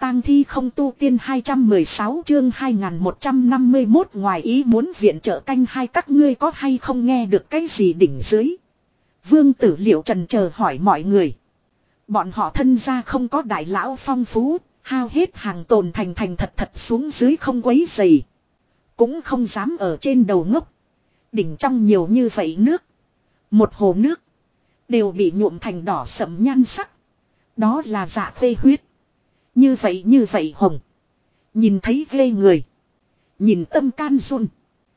tang thi không tu tiên 216 chương 2151 ngoài ý muốn viện trợ canh hai các ngươi có hay không nghe được cái gì đỉnh dưới. Vương Tử Liệu trần chờ hỏi mọi người. Bọn họ thân gia không có đại lão phong phú, hao hết hàng tồn thành thật xuống dưới không quấy dày. Cũng không dám ở trên đầu ngốc. Đỉnh trong nhiều như vậy nước. Một hồ nước. Đều bị nhuộm thành đỏ sẫm nhan sắc. Đó là dạ phê huyết. Như vậy hồng. Nhìn thấy ghê người. Nhìn tâm can run.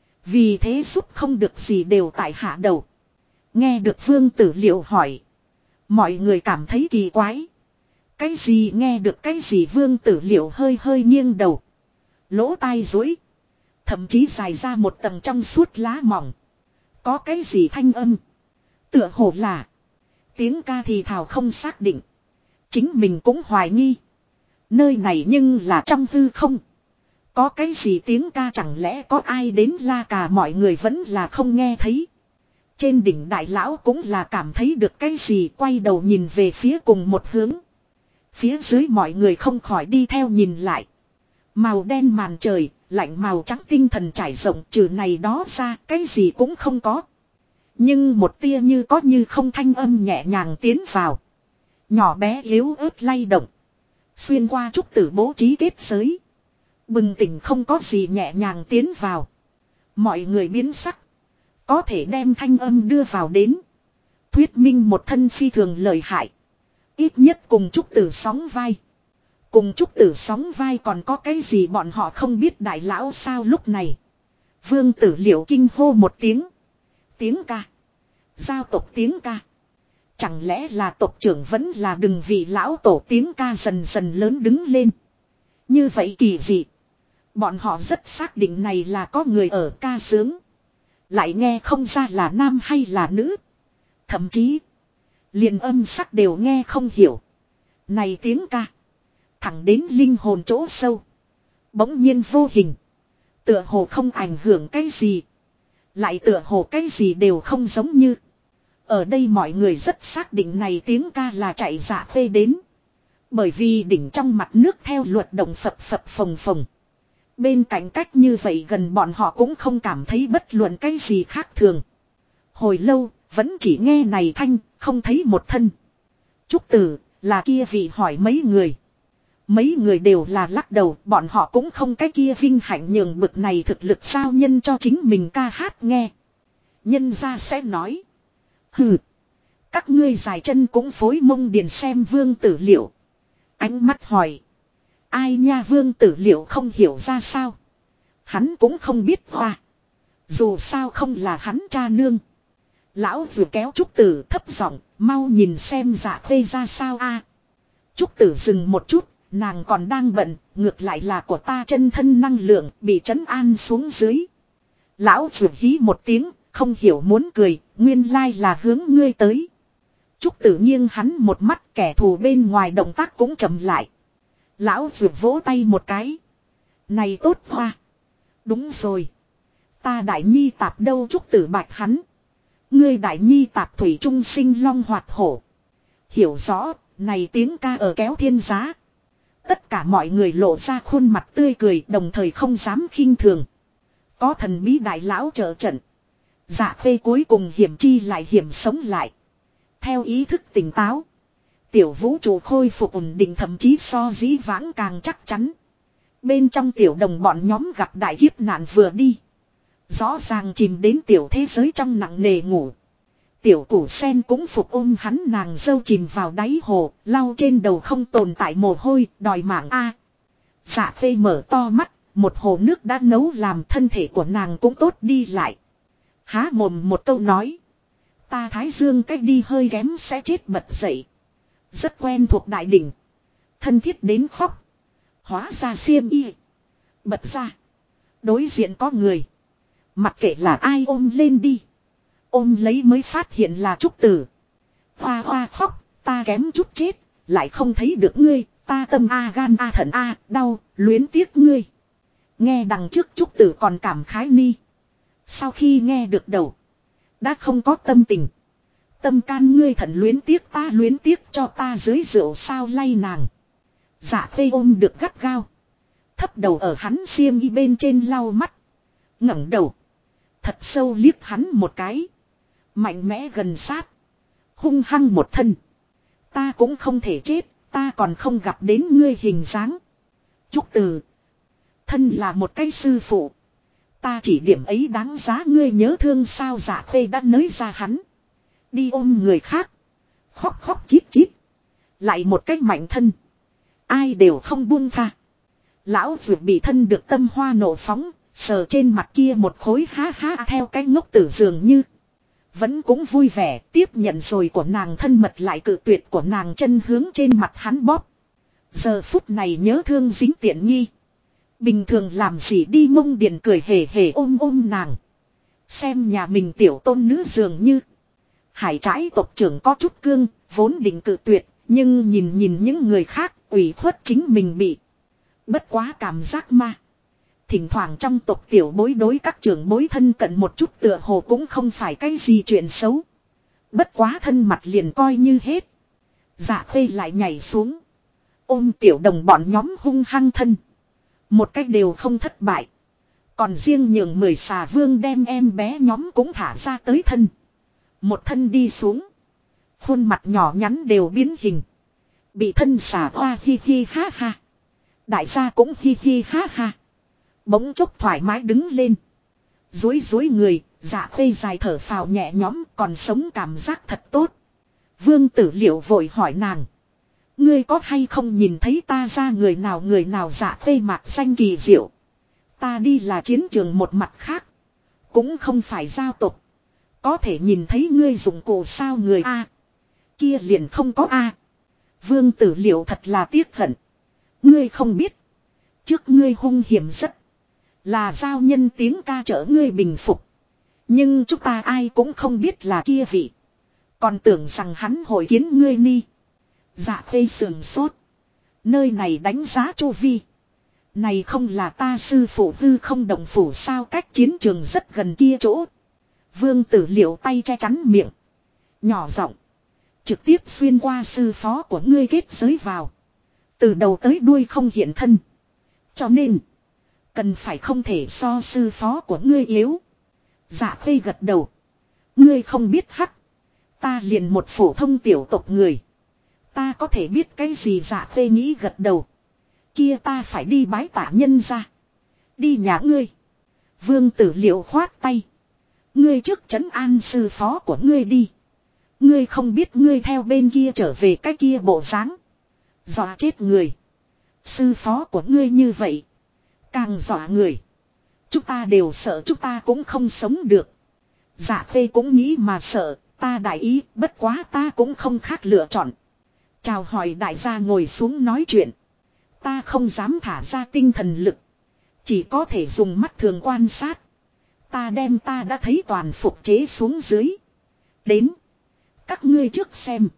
Vì thế giúp không được gì đều tại hạ đầu. Nghe được Vương Tử Liệu hỏi. Mọi người cảm thấy kỳ quái. Cái gì nghe được cái gì Vương Tử Liệu hơi nghiêng đầu. Lỗ tai dối. Thậm chí dài ra một tầng trong suốt lá mỏng. Có cái gì thanh âm. Tựa hồ là. Tiếng ca thì thào không xác định. Chính mình cũng hoài nghi. Nơi này nhưng là trong hư không. Có cái gì tiếng ca chẳng lẽ có ai đến la cà mọi người vẫn là không nghe thấy. Trên đỉnh đại lão cũng là cảm thấy được cái gì quay đầu nhìn về phía cùng một hướng. Phía dưới mọi người không khỏi đi theo nhìn lại. Màu đen màn trời, lạnh màu trắng tinh thần trải rộng trừ này đó ra cái gì cũng không có. Nhưng một tia như có như không thanh âm nhẹ nhàng tiến vào. Nhỏ bé yếu ớt lay động. Xuyên qua trúc tử bố trí kết giới. Bừng tỉnh không có gì nhẹ nhàng tiến vào. Mọi người biến sắc. Có thể đem thanh âm đưa vào đến. Thuyết minh một thân phi thường lợi hại. Ít nhất cùng trúc tử sóng vai. Cùng trúc tử sóng vai còn có cái gì bọn họ không biết đại lão sao lúc này. Vương Tử Liệu kinh hô một tiếng. Tiếng ca. Giao tộc tiếng ca. Chẳng lẽ là tộc trưởng vẫn là đừng vị lão tổ tiếng ca dần dần lớn đứng lên. Như vậy kỳ dị. Bọn họ rất xác định này là có người ở ca sướng. Lại nghe không ra là nam hay là nữ. Thậm chí. Liền âm sắc đều nghe không hiểu. Này tiếng ca. Thẳng đến linh hồn chỗ sâu. Bỗng nhiên vô hình. Tựa hồ không ảnh hưởng cái gì. Lại tựa hồ cái gì đều không giống như. Ở đây mọi người rất xác định này tiếng ca là chạy dạ phê đến. Bởi vì đỉnh trong mặt nước theo luật động phập phồng phồng. Bên cạnh cách như vậy gần bọn họ cũng không cảm thấy bất luận cái gì khác thường. Hồi lâu, vẫn chỉ nghe này thanh, không thấy một thân. Trúc Tử, là kia vị hỏi mấy người. Mấy người đều là lắc đầu, bọn họ cũng không cái kia vinh hạnh nhường bực này thực lực sao nhân cho chính mình ca hát nghe. Nhân ra sẽ nói. Hừ. Các ngươi dài chân cũng phối mông điền xem Vương Tử Liệu. Ánh mắt hỏi. Ai nha Vương Tử Liệu không hiểu ra sao. Hắn cũng không biết hoa. Dù sao không là hắn cha nương. Lão vừa kéo Trúc Tử thấp giọng, mau nhìn xem dạ phê ra sao a. Trúc Tử dừng một chút, nàng còn đang bận, ngược lại là của ta chân thân năng lượng bị trấn an xuống dưới. Lão vừa hí một tiếng, không hiểu muốn cười, nguyên lai là hướng ngươi tới. Trúc Tử nghiêng hắn một mắt, kẻ thù bên ngoài động tác cũng chậm lại. Lão vừa vỗ tay một cái. Này tốt hoa. Đúng rồi. Ta đại nhi tạp đâu Trúc Tử bạch hắn. Ngươi đại nhi tạp thủy trung sinh long hoạt hổ. Hiểu rõ, này tiếng ca ở kéo thiên giá. Tất cả mọi người lộ ra khuôn mặt tươi cười đồng thời không dám khinh thường. Có thần bí đại lão trợ trận. Dạ phê cuối cùng hiểm chi lại hiểm sống lại. Theo ý thức tỉnh táo. Tiểu vũ trụ khôi phục ổn định thậm chí so dĩ vãng càng chắc chắn. Bên trong tiểu đồng bọn nhóm gặp đại kiếp nạn vừa đi. Rõ ràng chìm đến tiểu thế giới trong nặng nề ngủ. Tiểu củ sen cũng phục ôm hắn nàng dâu chìm vào đáy hồ, lau trên đầu không tồn tại mồ hôi, đòi mạng a. Dạ phê mở to mắt, một hồ nước đã nấu làm thân thể của nàng cũng tốt đi lại. Há mồm một câu nói. Ta thái dương cách đi hơi kém sẽ chết bật dậy. Rất quen thuộc đại đỉnh. Thân thiết đến khóc. Hóa ra xiêm y. Bật ra. Đối diện có người. Mặc kệ là ai ôm lên đi. Ôm lấy mới phát hiện là Trúc Tử. Hoa hoa khóc. Ta kém chút chết. Lại không thấy được ngươi. Ta tâm a gan a thận a đau. Luyến tiếc ngươi. Nghe đằng trước Trúc Tử còn cảm khái ni. Sau khi nghe được đầu. Đã không có tâm tình. Tâm can ngươi thận luyến tiếc cho ta dưới rượu sao lay nàng. Dạ Khê ôm được gắt gao. Thấp đầu ở hắn xiêm y bên trên lau mắt. ngẩng đầu. Thật sâu liếc hắn một cái. Mạnh mẽ gần sát. Hung hăng một thân. Ta cũng không thể chết. Ta còn không gặp đến ngươi hình dáng. Trúc Từ. Thân là một cái sư phụ. Ta chỉ điểm ấy đáng giá ngươi nhớ thương sao. Dạ Khê đã nới ra hắn. Đi ôm người khác. Khóc khóc chít chít. Lại một cái mạnh thân. Ai đều không buông tha. Lão Dược bị thân được tâm hoa nổ phóng. Sờ trên mặt kia một khối ha ha theo cái ngốc tử dường như. Vẫn cũng vui vẻ tiếp nhận rồi của nàng thân mật lại cự tuyệt của nàng chân hướng trên mặt hắn bóp. Giờ phút này nhớ thương dính tiện nghi. Bình thường làm gì đi mông điện cười hề hề ôm nàng. Xem nhà mình tiểu tôn nữ dường như. Hải Trãi tộc trưởng có chút cương, vốn định cự tuyệt, nhưng nhìn những người khác ủy khuất chính mình bị. Bất quá cảm giác ma. Thỉnh thoảng trong tộc tiểu bối đối các trưởng bối thân cận một chút tựa hồ cũng không phải cái gì chuyện xấu. Bất quá thân mặt liền coi như hết. Dạ Khê lại nhảy xuống. Ôm tiểu đồng bọn nhóm hung hăng thân. Một cách đều không thất bại. Còn riêng nhường 10 xà vương đem em bé nhóm cũng thả ra tới thân. Một thân đi xuống. Khuôn mặt nhỏ nhắn đều biến hình. Bị thân xà hoa hi hi ha ha. Đại gia cũng hi hi ha ha. Bỗng chốc thoải mái đứng lên. Dối người, Dạ Khê dài thở phào nhẹ nhõm còn sống cảm giác thật tốt. Vương Tử Liệu vội hỏi nàng. Ngươi có hay không nhìn thấy ta ra người nào Dạ Khê mạc xanh kỳ diệu. Ta đi là chiến trường một mặt khác. Cũng không phải giao tục. Có thể nhìn thấy ngươi dụng cụ sao người A. Kia liền không có A. Vương Tử Liệu thật là tiếc hận. Ngươi không biết. Trước ngươi hung hiểm rất. Là giao nhân tiếng ca chở ngươi bình phục. Nhưng chúng ta ai cũng không biết là kia vị. Còn tưởng rằng hắn hội kiến ngươi ni. Dạ Khê sườn sốt. Nơi này đánh giá chu vi. Này không là ta sư phụ hư không động phủ sao cách chiến trường rất gần kia chỗ. Vương Tử Liệu tay che chắn miệng. Nhỏ giọng. Trực tiếp xuyên qua sư phó của ngươi kết giới vào. Từ đầu tới đuôi không hiện thân. Cho nên. Cần phải không thể so sư phó của ngươi yếu. Dạ Khê gật đầu. Ngươi không biết hắc. Ta liền một phổ thông tiểu tộc người. Ta có thể biết cái gì Dạ Khê nghĩ gật đầu. Kia ta phải đi bái tạ nhân ra. Đi nhà ngươi. Vương Tử Liệu khoát tay. Ngươi trước trấn an sư phó của ngươi đi. Ngươi không biết ngươi theo bên kia trở về cái kia bộ dáng. Dọa chết người. Sư phó của ngươi như vậy. Càng dọa người. Chúng ta đều sợ chúng ta cũng không sống được. Dạ Khê cũng nghĩ mà sợ. Ta đại ý bất quá ta cũng không khác lựa chọn. Chào hỏi đại gia ngồi xuống nói chuyện. Ta không dám thả ra tinh thần lực. Chỉ có thể dùng mắt thường quan sát. Ta đem ta đã thấy toàn phục chế xuống dưới. Đến. Các ngươi trước xem.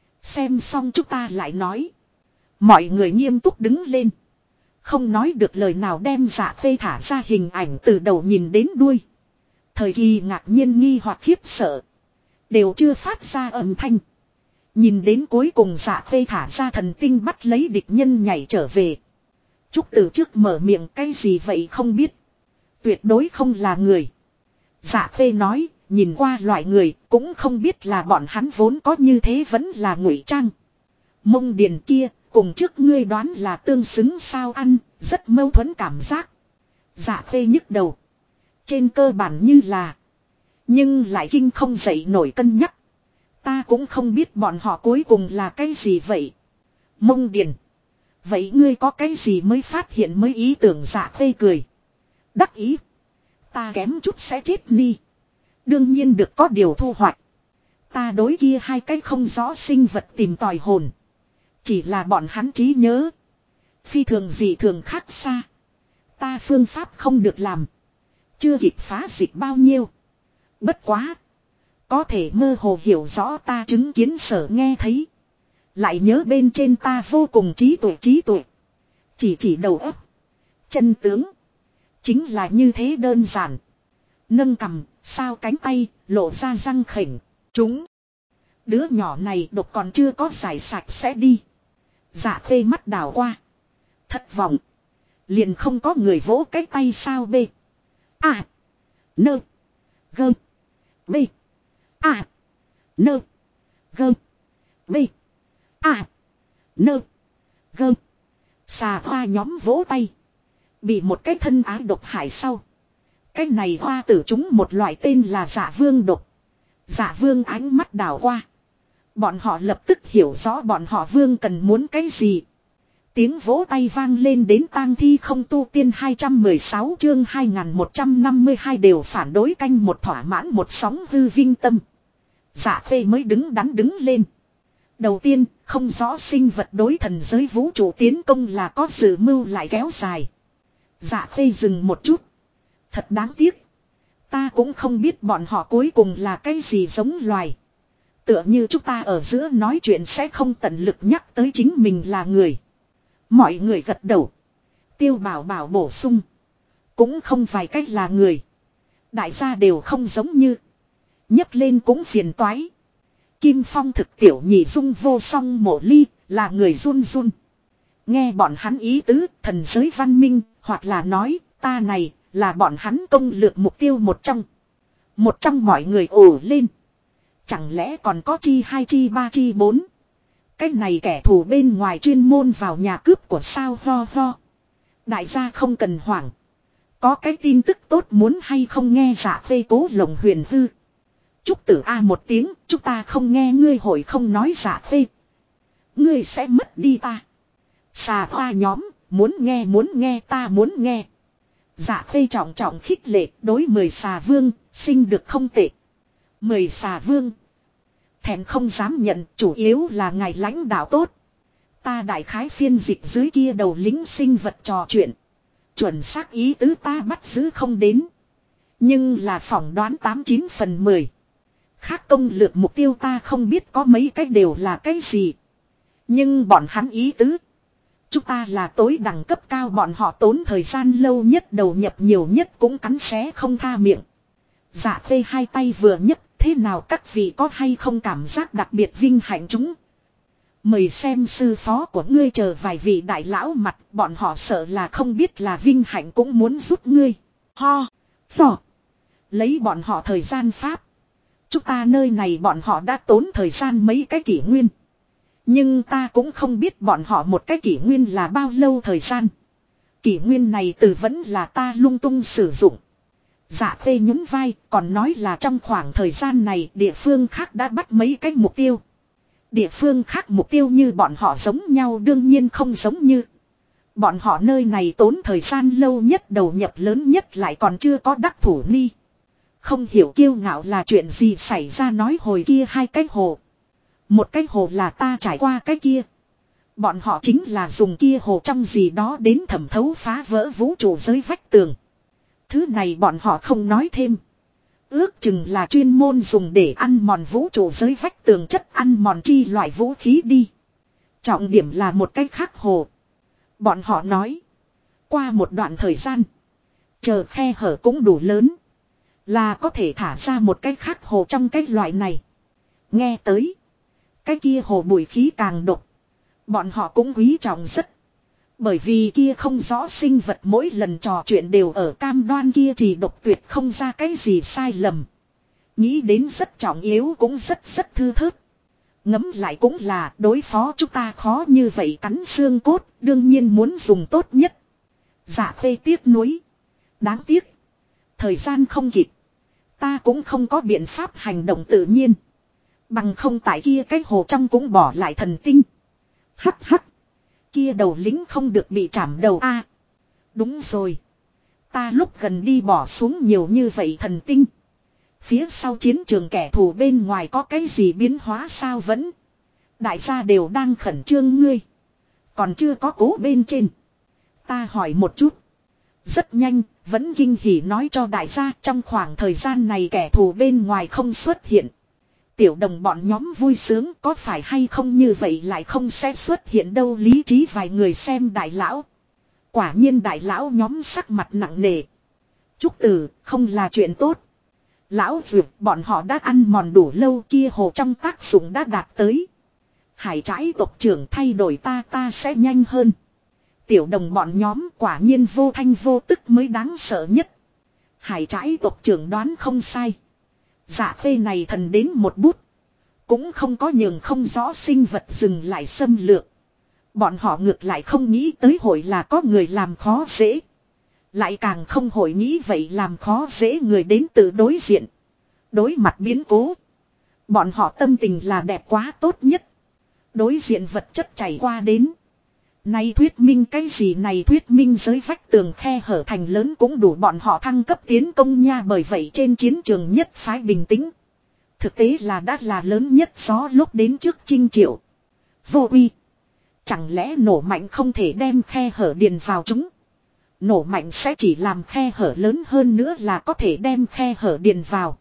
Xem xong chúng ta lại nói. Mọi người nghiêm túc đứng lên. Không nói được lời nào đem Dạ Khê thả ra hình ảnh từ đầu nhìn đến đuôi. Thời kỳ ngạc nhiên nghi hoặc khiếp sợ. Đều chưa phát ra âm thanh. Nhìn đến cuối cùng Dạ Khê thả ra thần tinh bắt lấy địch nhân nhảy trở về. Trúc Từ trước mở miệng cái gì vậy không biết. Tuyệt đối không là người. Dạ Khê nói, nhìn qua loại người cũng không biết là bọn hắn vốn có như thế vẫn là ngụy trang. Mông điền kia, cùng trước ngươi đoán là tương xứng sao ăn, rất mâu thuẫn cảm giác. Dạ Khê nhức đầu. Trên cơ bản như là. Nhưng lại kinh không dậy nổi cân nhắc. Ta cũng không biết bọn họ cuối cùng là cái gì vậy. Mông điền. Vậy ngươi có cái gì mới phát hiện mới ý tưởng Dạ Khê cười. Đắc ý. Ta kém chút sẽ chết đi. Đương nhiên được có điều thu hoạch. Ta đối kia hai cái không rõ sinh vật tìm tòi hồn. Chỉ là bọn hắn trí nhớ. Phi thường gì thường khác xa. Ta phương pháp không được làm. Chưa kịp phá dịch bao nhiêu. Bất quá. Có thể mơ hồ hiểu rõ ta chứng kiến sở nghe thấy. Lại nhớ bên trên ta vô cùng trí tuệ. Chỉ đầu óc. Chân tướng. Chính là như thế đơn giản. Nâng cằm, sao cánh tay, lộ ra răng khểnh. Chúng. Đứa nhỏ này độc còn chưa có giải sạch sẽ đi. Dạ khê mắt đảo qua. Thất vọng. Liền không có người vỗ cái tay sao bê. À. Nơ. Gơm. Bê. À. Nơ. Gơm. Bê. À. Nơ. Gơm. Xà hoa nhóm vỗ tay. Bị một cái thân ái độc hại sau. Cái này hoa tử chúng một loại tên là Dạ Vương độc. Dạ Vương ánh mắt đảo qua. Bọn họ lập tức hiểu rõ bọn họ Vương cần muốn cái gì. Tiếng vỗ tay vang lên đến tang thi không tu tiên 216 chương 2152 đều phản đối canh một thỏa mãn một sóng hư vinh tâm. Dạ khê mới đứng đắn đứng lên. Đầu tiên, không rõ sinh vật đối thần giới vũ trụ tiến công là có dự mưu lại kéo dài. Dạ khê dừng một chút. Thật đáng tiếc. Ta cũng không biết bọn họ cuối cùng là cái gì giống loài. Tựa như chúng ta ở giữa nói chuyện sẽ không tận lực nhắc tới chính mình là người. Mọi người gật đầu. Tiêu bảo bảo bổ sung. Cũng không phải cách là người. Đại gia đều không giống như. Nhấc lên cũng phiền toái. Kim Phong thực tiểu nhị dung vô song mộ ly là người run run. Nghe bọn hắn ý tứ thần giới văn minh hoặc là nói ta này là bọn hắn công lược mục tiêu một trong. Một trong mọi người ồ lên. Chẳng lẽ còn có chi 2 chi 3 chi 4. Cái này kẻ thù bên ngoài chuyên môn vào nhà cướp của sao ho ho. Đại gia không cần hoảng. Có cái tin tức tốt muốn hay không nghe Dạ phê cố lồng huyền hư. Trúc tử A một tiếng, chúng ta không nghe ngươi hội không nói Dạ phê. Ngươi sẽ mất đi ta. Xà hoa nhóm, muốn nghe ta muốn nghe. Dạ phê trọng trọng khích lệ đối 10 xà vương, sinh được không tệ. 10 xà vương. Thèm không dám nhận, chủ yếu là ngài lãnh đạo tốt. Ta đại khái phiên dịch dưới kia đầu lính sinh vật trò chuyện. Chuẩn xác ý tứ ta bắt giữ không đến. Nhưng là phỏng đoán 89 phần 10. Khác công lược mục tiêu ta không biết có mấy cái đều là cái gì. Nhưng bọn hắn ý tứ. Chúng ta là tối đẳng cấp cao bọn họ tốn thời gian lâu nhất đầu nhập nhiều nhất cũng cắn xé không tha miệng. Dạ phê hai tay vừa nhấc thế nào các vị có hay không cảm giác đặc biệt vinh hạnh chúng. Mời xem sư phó của ngươi chờ vài vị đại lão mặt bọn họ sợ là không biết là vinh hạnh cũng muốn giúp ngươi. Ho, phò. Lấy bọn họ thời gian pháp. Chúng ta nơi này bọn họ đã tốn thời gian mấy cái kỷ nguyên. Nhưng ta cũng không biết bọn họ một cái kỷ nguyên là bao lâu thời gian. Kỷ nguyên này từ vẫn là ta lung tung sử dụng. Dạ phê nhún vai còn nói là trong khoảng thời gian này địa phương khác đã bắt mấy cái mục tiêu. Địa phương khác mục tiêu như bọn họ giống nhau đương nhiên không giống như. Bọn họ nơi này tốn thời gian lâu nhất đầu nhập lớn nhất lại còn chưa có đắc thủ ni. Không hiểu kiêu ngạo là chuyện gì xảy ra nói hồi kia hai cái hồ. Một cái hồ là ta trải qua cái kia. Bọn họ chính là dùng kia hồ trong gì đó đến thẩm thấu phá vỡ vũ trụ giới vách tường. Thứ này bọn họ không nói thêm. Ước chừng là chuyên môn dùng để ăn mòn vũ trụ giới vách tường chất ăn mòn chi loại vũ khí đi. Trọng điểm là một cái khác hồ. Bọn họ nói. Qua một đoạn thời gian. Chờ khe hở cũng đủ lớn. Là có thể thả ra một cái khác hồ trong cái loại này. Nghe tới. Cái kia hồ bụi khí càng độc. Bọn họ cũng quý trọng rất. Bởi vì kia không rõ sinh vật mỗi lần trò chuyện đều ở cam đoan kia chỉ độc tuyệt không ra cái gì sai lầm. Nghĩ đến rất trọng yếu cũng rất thư thớt. Ngấm lại cũng là đối phó chúng ta khó như vậy cắn xương cốt đương nhiên muốn dùng tốt nhất. Dạ phê tiếc nuối. Đáng tiếc. Thời gian không kịp. Ta cũng không có biện pháp hành động tự nhiên. Bằng không tại kia cái hồ trong cũng bỏ lại thần tinh. Hắc hắc. Kia đầu lính không được bị chảm đầu a. Đúng rồi. Ta lúc gần đi bỏ xuống nhiều như vậy thần tinh. Phía sau chiến trường kẻ thù bên ngoài có cái gì biến hóa sao vẫn. Đại gia đều đang khẩn trương ngươi. Còn chưa có cố bên trên. Ta hỏi một chút. Rất nhanh, vẫn kinh hỉ nói cho đại gia trong khoảng thời gian này kẻ thù bên ngoài không xuất hiện. Tiểu đồng bọn nhóm vui sướng có phải hay không như vậy lại không sẽ xuất hiện đâu lý trí vài người xem đại lão. Quả nhiên đại lão nhóm sắc mặt nặng nề. Chúc từ không là chuyện tốt. Lão dược bọn họ đã ăn mòn đủ lâu kia hồ trong tác dụng đã đạt tới. Hải trãi tộc trưởng thay đổi ta sẽ nhanh hơn. Tiểu đồng bọn nhóm quả nhiên vô thanh vô tức mới đáng sợ nhất. Hải trãi tộc trưởng đoán không sai. Dạ khê này thần đến một bút. Cũng không có nhường không rõ sinh vật dừng lại xâm lược. Bọn họ ngược lại không nghĩ tới hội là có người làm khó dễ. Lại càng không hội nghĩ vậy làm khó dễ người đến từ đối diện. Đối mặt biến cố. Bọn họ tâm tình là đẹp quá tốt nhất. Đối diện vật chất chảy qua đến. Này thuyết minh cái gì này thuyết minh giới vách tường khe hở thành lớn cũng đủ bọn họ thăng cấp tiến công nha. Bởi vậy trên chiến trường nhất phái bình tĩnh. Thực tế là đã là lớn nhất gió lúc đến trước Trinh Triệu. Vô uy. Chẳng lẽ nổ mạnh không thể đem khe hở điền vào chúng. Nổ mạnh sẽ chỉ làm khe hở lớn hơn nữa là có thể đem khe hở điền vào.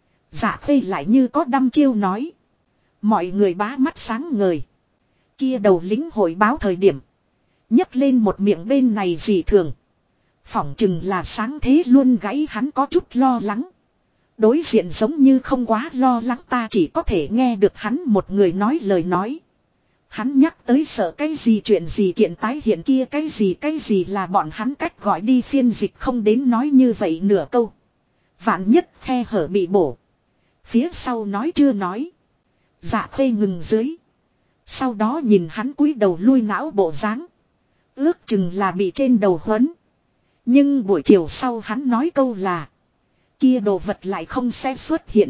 Dạ khê lại như có đăm chiêu nói. Mọi người bá mắt sáng ngời. Kia đầu lính hội báo thời điểm. Nhấc lên một miệng bên này gì thường. Phỏng chừng là sáng thế luôn gãy hắn có chút lo lắng. Đối diện giống như không quá lo lắng ta chỉ có thể nghe được hắn một người nói lời nói. Hắn nhắc tới sợ cái gì chuyện gì kiện tái hiện kia cái gì là bọn hắn cách gọi đi phiên dịch không đến nói như vậy nửa câu. Vạn nhất khe hở bị bổ. Phía sau nói chưa nói. Dạ khê ngừng dưới. Sau đó nhìn hắn cúi đầu lui não bộ dáng. Ước chừng là bị trên đầu huấn. Nhưng buổi chiều sau hắn nói câu là. Kia đồ vật lại không sẽ xuất hiện.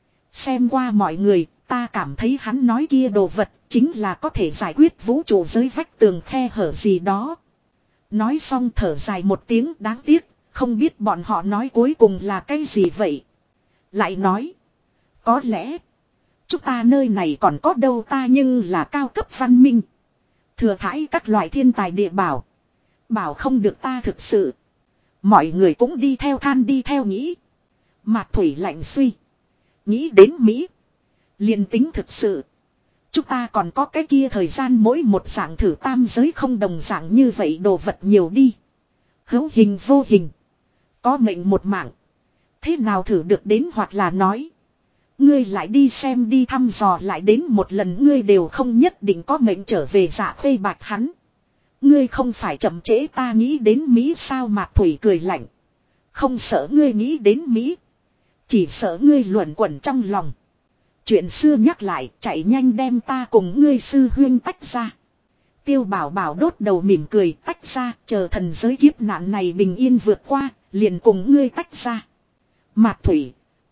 Xem qua mọi người, ta cảm thấy hắn nói kia đồ vật chính là có thể giải quyết vũ trụ giới vách tường khe hở gì đó. Nói xong thở dài một tiếng đáng tiếc, không biết bọn họ nói cuối cùng là cái gì vậy. Lại nói, có lẽ, chúng ta nơi này còn có đâu ta nhưng là cao cấp văn minh. Thừa thãi các loại thiên tài địa bảo. Bảo không được ta thực sự. Mọi người cũng đi theo than đi theo nghĩ. Mạc Thủy lạnh suy. Nghĩ đến Mỹ. Liền tính thực sự. Chúng ta còn có cái kia thời gian mỗi một dạng thử tam giới không đồng dạng như vậy đồ vật nhiều đi. Hữu hình vô hình. Có mệnh một mạng. Thế nào thử được đến hoặc là nói. Ngươi lại đi xem đi thăm dò lại đến một lần ngươi đều không nhất định có mệnh trở về dạ khê bạch hắn. Ngươi không phải chậm trễ ta nghĩ đến Mỹ sao Mạc Thủy cười lạnh. Không sợ ngươi nghĩ đến Mỹ. Chỉ sợ ngươi luẩn quẩn trong lòng. Chuyện xưa nhắc lại chạy nhanh đem ta cùng ngươi sư huyên tách ra. Tiêu Bảo Bảo đốt đầu mỉm cười tách ra chờ thần giới kiếp nạn này bình yên vượt qua liền cùng ngươi tách ra. Mạc Thủy.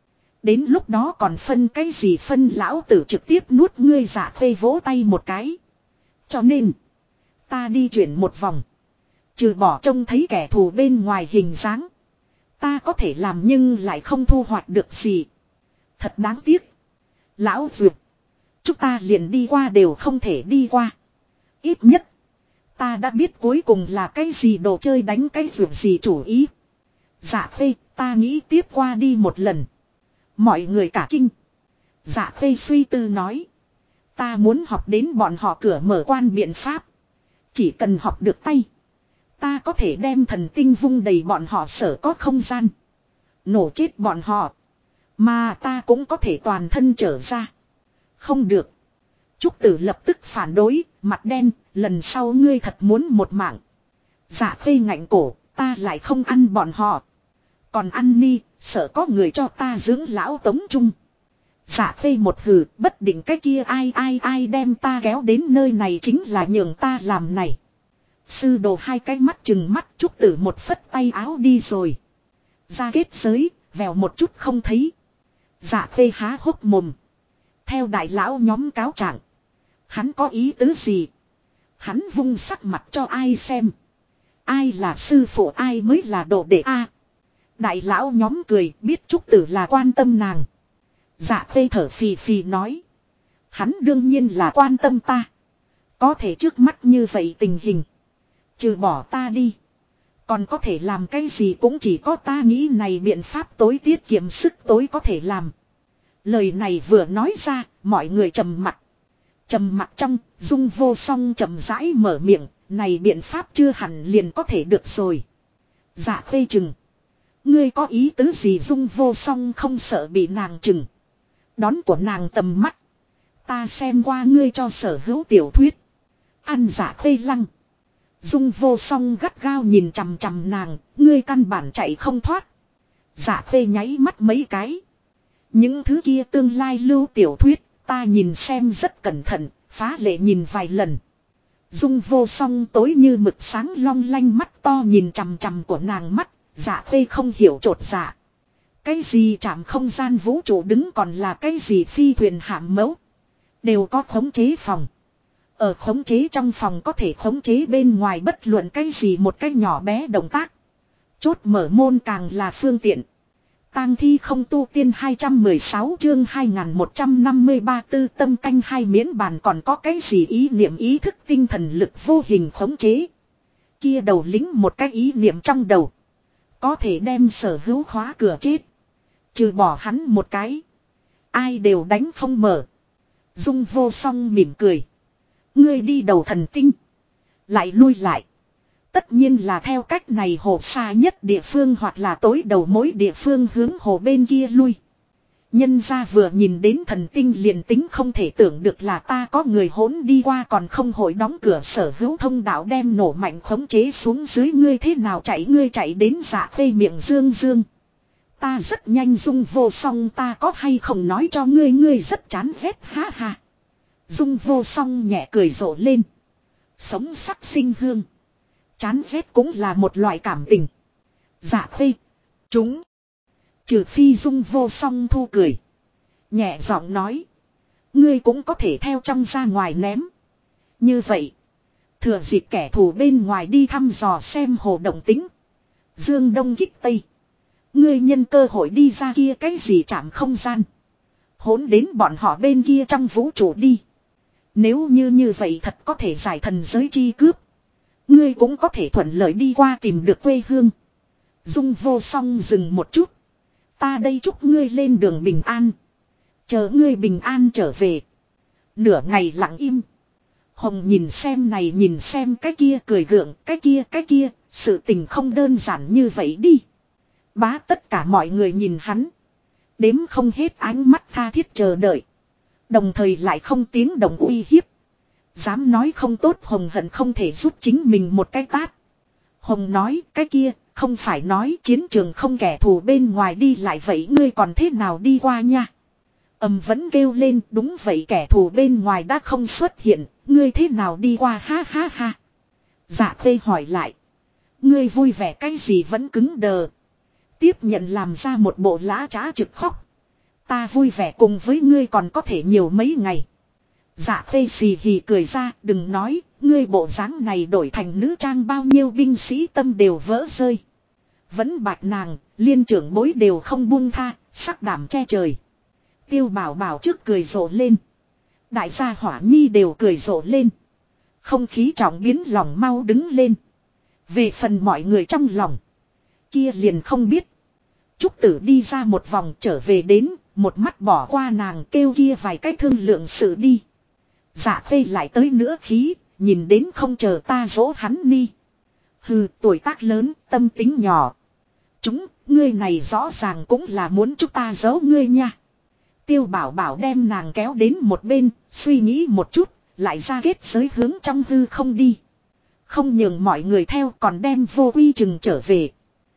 Đến lúc đó còn phân cái gì phân lão tử trực tiếp nuốt ngươi giả khê vỗ tay một cái. Cho nên. Ta đi chuyển một vòng. Trừ bỏ trông thấy kẻ thù bên ngoài hình dáng. Ta có thể làm nhưng lại không thu hoạch được gì. Thật đáng tiếc. Lão Duyệt. Chúng ta liền đi qua đều không thể đi qua. Ít nhất. Ta đã biết cuối cùng là cái gì đồ chơi đánh cái Duyệt gì chủ ý. Dạ khê ta nghĩ tiếp qua đi một lần. Mọi người cả kinh. Dạ khê suy tư nói. Ta muốn học đến bọn họ cửa mở quan biện pháp. Chỉ cần học được tay. Ta có thể đem thần tinh vung đầy bọn họ sở có không gian. Nổ chết bọn họ. Mà ta cũng có thể toàn thân trở ra. Không được. Trúc Tử lập tức phản đối, mặt đen, lần sau ngươi thật muốn một mạng. Dạ khê ngạnh cổ, ta lại không ăn bọn họ. Còn ăn ni, sợ có người cho ta dưỡng lão tống trung. Dạ khê một hừ, bất định cái kia ai đem ta kéo đến nơi này chính là nhường ta làm này. Sư đồ hai cái mắt chừng mắt Trúc Tử một phất tay áo đi rồi. Ra kết giới, vèo một chút không thấy. Dạ khê há hốc mồm. Theo đại lão nhóm cáo trạng. Hắn có ý tứ gì? Hắn vung sắc mặt cho ai xem. Ai là sư phụ ai mới là đồ đệ a. Đại lão nhóm cười biết Trúc Tử là quan tâm nàng. Dạ khê thở phì phì nói. Hắn đương nhiên là quan tâm ta. Có thể trước mắt như vậy tình hình. Trừ bỏ ta đi. Còn có thể làm cái gì cũng chỉ có ta nghĩ này biện pháp tối tiết kiệm sức tối có thể làm. Lời này vừa nói ra, mọi người trầm mặt. Trầm mặt trong, Dung Vô Song chậm rãi mở miệng, này biện pháp chưa hẳn liền có thể được rồi. Dạ khê chừng. Ngươi có ý tứ gì Dung Vô Song không sợ bị nàng chừng. Đón của nàng tầm mắt. Ta xem qua ngươi cho sở hữu tiểu thuyết. Ăn dạ khê lăng. Dung Vô Song gắt gao nhìn chằm chằm nàng, ngươi căn bản chạy không thoát. Dạ khê nháy mắt mấy cái. Những thứ kia tương lai lưu tiểu thuyết, ta nhìn xem rất cẩn thận, phá lệ nhìn vài lần. Dung Vô Song tối như mực sáng long lanh mắt to nhìn chằm chằm của nàng mắt, dạ khê không hiểu trột dạ. Cái gì trạm không gian vũ trụ đứng còn là cái gì phi thuyền hạm mẫu. Đều có khống chế phòng. Ở khống chế trong phòng có thể khống chế bên ngoài bất luận cái gì một cái nhỏ bé động tác. Chốt mở môn càng là phương tiện. Tang thi không tu tiên 216 chương 2153 tư tâm canh hai miễn bàn còn có cái gì ý niệm ý thức tinh thần lực vô hình khống chế. Kia đầu lính một cái ý niệm trong đầu. Có thể đem sở hữu khóa cửa chết. Trừ bỏ hắn một cái. Ai đều đánh không mở. Dung Vô Song mỉm cười. Ngươi đi đầu thần tinh. Lại lui lại. Tất nhiên là theo cách này hồ xa nhất địa phương hoặc là tối đầu mối địa phương hướng hồ bên kia lui. Nhân ra vừa nhìn đến thần tinh liền tính không thể tưởng được là ta có người hỗn đi qua còn không hội đóng cửa sở hữu thông đạo đem nổ mạnh khống chế xuống dưới ngươi thế nào chạy ngươi chạy đến dạ khê miệng dương dương. Ta rất nhanh Dung Vô Song ta có hay không nói cho ngươi ngươi rất chán ghét ha ha. Dung Vô Song nhẹ cười rộ lên. Sống sắc sinh hương. Chán ghét cũng là một loại cảm tình. Dạ khê. Chúng. Trừ phi Dung Vô Song thu cười. Nhẹ giọng nói. Ngươi cũng có thể theo trong ra ngoài ném. Như vậy. Thừa dịp kẻ thù bên ngoài đi thăm dò xem hồ động tính. Dương Đông kích Tây. Ngươi nhân cơ hội đi ra kia cái gì chạm không gian. Hỗn đến bọn họ bên kia trong vũ trụ đi. Nếu như vậy thật có thể giải thần giới chi cướp. Ngươi cũng có thể thuận lợi đi qua tìm được quê hương. Dung Vô Song dừng một chút. Ta đây chúc ngươi lên đường bình an. Chờ ngươi bình an trở về. Nửa ngày lặng im. Hồng nhìn xem này nhìn xem cái kia cười gượng cái kia. Sự tình không đơn giản như vậy đi. Bá tất cả mọi người nhìn hắn. Đếm không hết ánh mắt tha thiết chờ đợi. Đồng thời lại không tiếng động uy hiếp. Dám nói không tốt Hồng hận không thể giúp chính mình một cái tát. Hồng nói cái kia không phải nói chiến trường không kẻ thù bên ngoài đi lại vậy ngươi còn thế nào đi qua nha. Vẫn kêu lên đúng vậy kẻ thù bên ngoài đã không xuất hiện. Ngươi thế nào đi qua ha ha ha. Dạ khê hỏi lại. Ngươi vui vẻ cái gì vẫn cứng đờ. Tiếp nhận làm ra một bộ lã trá trực khóc. Ta vui vẻ cùng với ngươi còn có thể nhiều mấy ngày. Dạ khê xì hì cười ra đừng nói. Ngươi bộ dáng này đổi thành nữ trang bao nhiêu binh sĩ tâm đều vỡ rơi. Vẫn bạch nàng. Liên trưởng bối đều không buông tha. Sắc đảm che trời. Tiêu bảo bảo trước cười rộ lên. Đại gia hỏa nhi đều cười rộ lên. Không khí trọng biến lòng mau đứng lên. Về phần mọi người trong lòng. Kia liền không biết. Trúc Tử đi ra một vòng trở về đến. Một mắt bỏ qua nàng kêu kia vài cái thương lượng sự đi. Dạ khê lại tới nữa khí. Nhìn đến không chờ ta dỗ hắn ni. Hừ tuổi tác lớn tâm tính nhỏ. Ngươi này rõ ràng cũng là muốn chúng ta giấu ngươi nha. Tiêu bảo bảo đem nàng kéo đến một bên. Suy nghĩ một chút. Lại ra kết giới hướng trong hư không đi. Không nhường mọi người theo còn đem vô quy chừng trở về.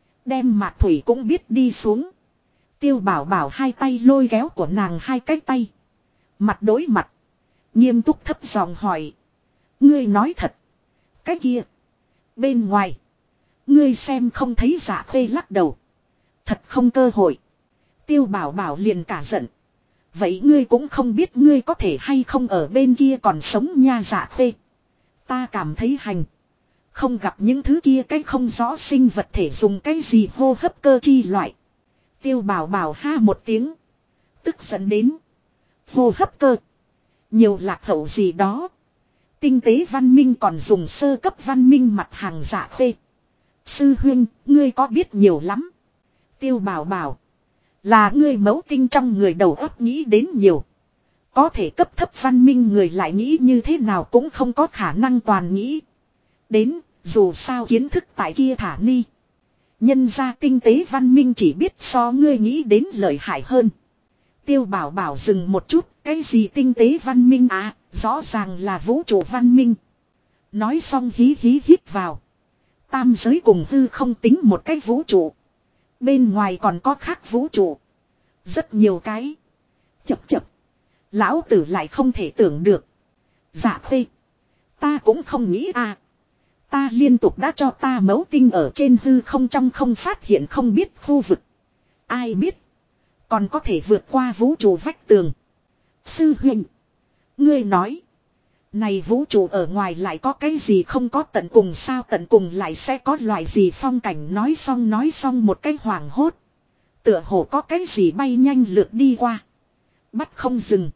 Đem Mạc Thủy cũng biết đi xuống. Tiêu bảo bảo hai tay lôi kéo của nàng hai cái tay. Mặt đối mặt. Nghiêm túc thấp giọng hỏi. Ngươi nói thật. Cái kia. Bên ngoài. Ngươi xem không thấy Dạ khê lắc đầu. Thật không cơ hội. Tiêu bảo bảo liền cả giận. Vậy ngươi cũng không biết ngươi có thể hay không ở bên kia còn sống nha Dạ khê. Ta cảm thấy hành. Không gặp những thứ kia cái không rõ sinh vật thể dùng cái gì hô hấp cơ chi loại. Tiêu bảo bảo ha một tiếng. Tức giận đến. Hô hấp cơ. Nhiều lạc hậu gì đó. Tinh tế văn minh còn dùng sơ cấp văn minh mặt hàng Dạ khê. Sư huynh, ngươi có biết nhiều lắm. Tiêu bảo bảo. Là ngươi mẫu tinh trong người đầu óc nghĩ đến nhiều. Có thể cấp thấp văn minh người lại nghĩ như thế nào cũng không có khả năng toàn nghĩ. Đến, dù sao kiến thức tại kia thả ni. Nhân ra tinh tế văn minh chỉ biết so ngươi nghĩ đến lợi hại hơn. Tiêu Bảo Bảo dừng một chút, cái gì tinh tế văn minh à, rõ ràng là vũ trụ văn minh. Nói xong hí hí hít vào. Tam giới cùng hư không tính một cái vũ trụ. Bên ngoài còn có khác vũ trụ. Rất nhiều cái. Chập chập. Lão tử lại không thể tưởng được. Dạ phê. Ta cũng không nghĩ à. Ta liên tục đã cho ta mấu tinh ở trên hư không trong không phát hiện không biết khu vực. Ai biết. Còn có thể vượt qua vũ trụ vách tường. Sư huynh. Ngươi nói. Này vũ trụ ở ngoài lại có cái gì không có tận cùng sao, tận cùng lại sẽ có loại gì phong cảnh. Nói xong một cái hoảng hốt. Tựa hồ có cái gì bay nhanh lượt đi qua. Bắt không dừng.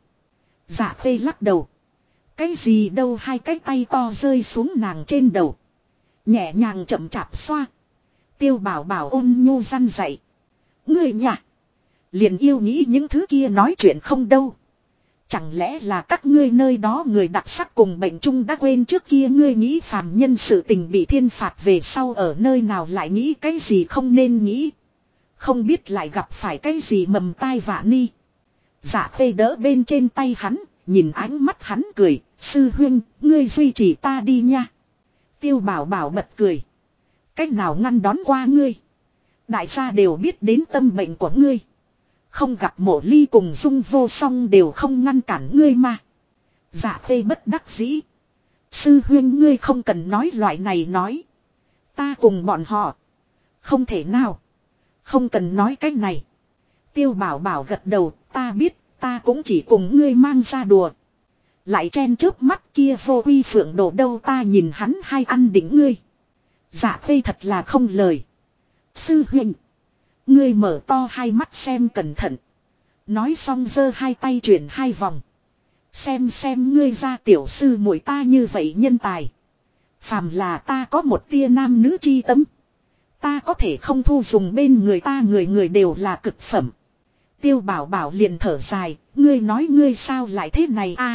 Dạ phê lắc đầu. Cái gì đâu, hai cái tay to rơi xuống nàng trên đầu. Nhẹ nhàng chậm chạp xoa. Tiêu Bảo Bảo ôn nhu răn dạy. Ngươi nhỉ. Liền yêu nghĩ những thứ kia nói chuyện không đâu. Chẳng lẽ là các ngươi nơi đó người đặc sắc cùng bệnh chung đã quên trước kia ngươi nghĩ phàm nhân sự tình bị thiên phạt về sau ở nơi nào lại nghĩ cái gì không nên nghĩ. Không biết lại gặp phải cái gì mầm tai vạ ni. Dạ phê đỡ bên trên tay hắn, nhìn ánh mắt hắn cười. Sư huynh, ngươi duy trì ta đi nha. Tiêu Bảo Bảo bật cười. Cách nào ngăn đón qua ngươi. Đại gia đều biết đến tâm bệnh của ngươi. Không gặp Mộ Ly cùng Dung Vô Song đều không ngăn cản ngươi mà. Dạ phê bất đắc dĩ. Sư huynh ngươi không cần nói loại này nói. Ta cùng bọn họ. Không thể nào. Không cần nói cái này. Tiêu Bảo Bảo gật đầu, ta biết, ta cũng chỉ cùng ngươi mang ra đùa. Lại chen chớp mắt kia vô uy phượng đồ đâu, ta nhìn hắn hay ăn đỉnh ngươi. Dạ phê thật là không lời. Sư huynh. Ngươi mở to hai mắt xem cẩn thận. Nói xong giơ hai tay chuyển hai vòng. Xem ngươi ra tiểu sư muội ta như vậy nhân tài. Phàm là ta có một tia nam nữ chi tâm. Ta có thể không thu dùng bên người ta, người đều là cực phẩm. Tiêu Bảo Bảo liền thở dài. Ngươi nói ngươi sao lại thế này a?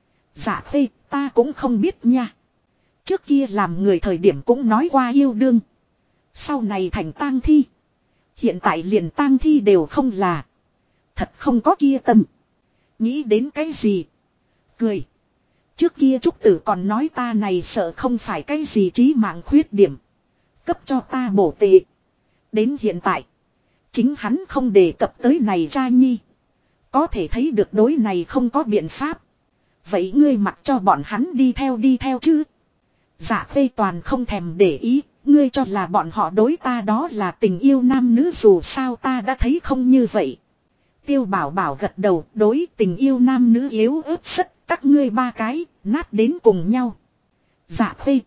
Dạ phê, ta cũng không biết nha. Trước kia làm người thời điểm cũng nói qua yêu đương. Sau này thành tang thi. Hiện tại liền tang thi đều không là. Thật không có kia tâm. Nghĩ đến cái gì? Cười. Trước kia Trúc Tử còn nói ta này sợ không phải cái gì trí mạng khuyết điểm. Cấp cho ta bổ tệ. Đến hiện tại. Chính hắn không đề cập tới này ra nhi. Có thể thấy được đối này không có biện pháp. Vậy ngươi mặc cho bọn hắn đi theo chứ. Dạ phê toàn không thèm để ý. Ngươi cho là bọn họ đối ta đó là tình yêu nam nữ, dù sao ta đã thấy không như vậy. Tiêu Bảo Bảo gật đầu, đối tình yêu nam nữ yếu ớt rất, các ngươi ba cái, nát đến cùng nhau. Dạ phê.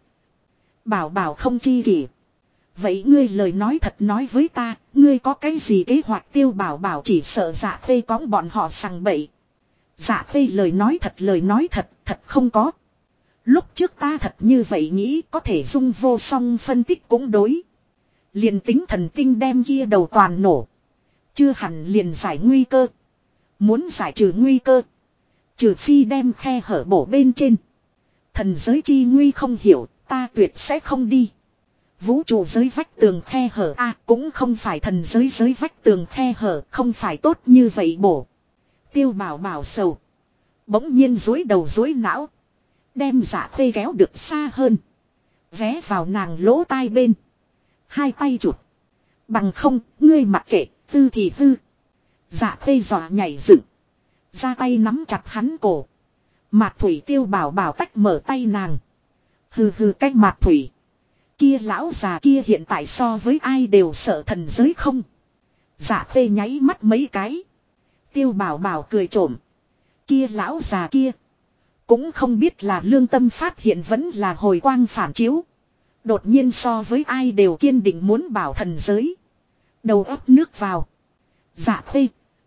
Bảo Bảo không chi kỷ. Vậy ngươi lời nói thật nói với ta, ngươi có cái gì kế hoạch? Tiêu Bảo Bảo chỉ sợ dạ phê cõng bọn họ sằng bậy. Dạ phê lời nói thật, thật không có. Lúc trước ta thật như vậy nghĩ, có thể Dung Vô Song phân tích cũng đối. Liền tính thần tinh đem kia đầu toàn nổ. Chưa hẳn liền giải nguy cơ. Muốn giải trừ nguy cơ. Trừ phi đem khe hở bổ bên trên. Thần giới chi nguy không hiểu, ta tuyệt sẽ không đi. Vũ trụ giới vách tường khe hở cũng không phải thần giới vách tường khe hở, không phải tốt như vậy bổ. Tiêu Bảo Bảo sầu. Bỗng nhiên dối đầu dối não. Đem Dạ phê kéo được xa hơn. Vé vào nàng lỗ tai bên. Hai tay chụp. Bằng không, ngươi mặc kệ, tư thì hư. Dạ phê dọa nhảy dựng. Ra tay nắm chặt hắn cổ. Mạc Thủy. Tiêu Bảo Bảo tách mở tay nàng. Hừ cách Mạc Thủy. Kia lão già kia hiện tại so với ai đều sợ thần giới không. Dạ phê nháy mắt mấy cái. Tiêu Bảo Bảo cười trộm. Kia lão già kia. Cũng không biết là lương tâm phát hiện vẫn là hồi quang phản chiếu. Đột nhiên so với ai đều kiên định muốn bảo thần giới. Đầu ấp nước vào. Dạ phê.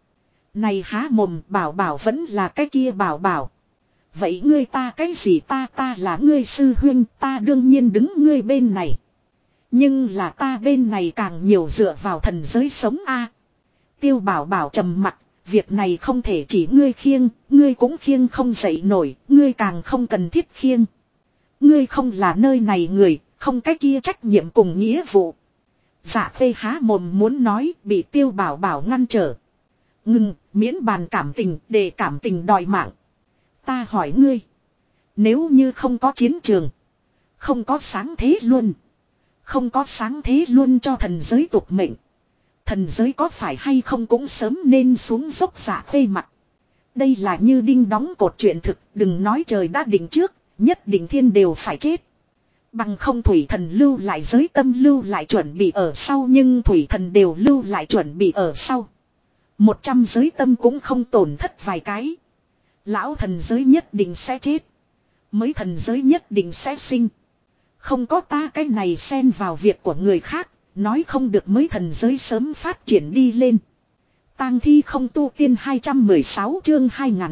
Này há mồm. Bảo Bảo vẫn là cái kia Bảo Bảo. Vậy ngươi ta cái gì? Ta là ngươi sư huynh, ta đương nhiên đứng ngươi bên này. Nhưng là ta bên này càng nhiều dựa vào thần giới sống a. Tiêu Bảo Bảo trầm mặt. Việc này không thể chỉ ngươi khiêng, ngươi cũng khiêng không dậy nổi, ngươi càng không cần thiết khiêng. Ngươi không là nơi này người, không cái kia trách nhiệm cùng nghĩa vụ. Dạ phê há mồm muốn nói, bị Tiêu Bảo Bảo ngăn trở. Ngừng, miễn bàn cảm tình, để cảm tình đòi mạng. Ta hỏi ngươi. Nếu như không có chiến trường. Không có sáng thế luôn. Không có sáng thế luôn cho thần giới tục mệnh. Thần giới có phải hay không cũng sớm nên xuống dốc Dạ Khuê mặt. Đây là như đinh đóng cột truyện thực. Đừng nói trời đã định trước. Nhất định thiên đều phải chết. Bằng không thủy thần lưu lại giới tâm lưu lại chuẩn bị ở sau. Nhưng thủy thần đều lưu lại chuẩn bị ở sau. 100 giới tâm cũng không tổn thất vài cái. Lão thần giới nhất định sẽ chết. Mới thần giới nhất định sẽ sinh. Không có ta cái này xen vào việc của người khác. Nói không được mới thần giới sớm phát triển đi lên. Tang thi không tu tiên 216 chương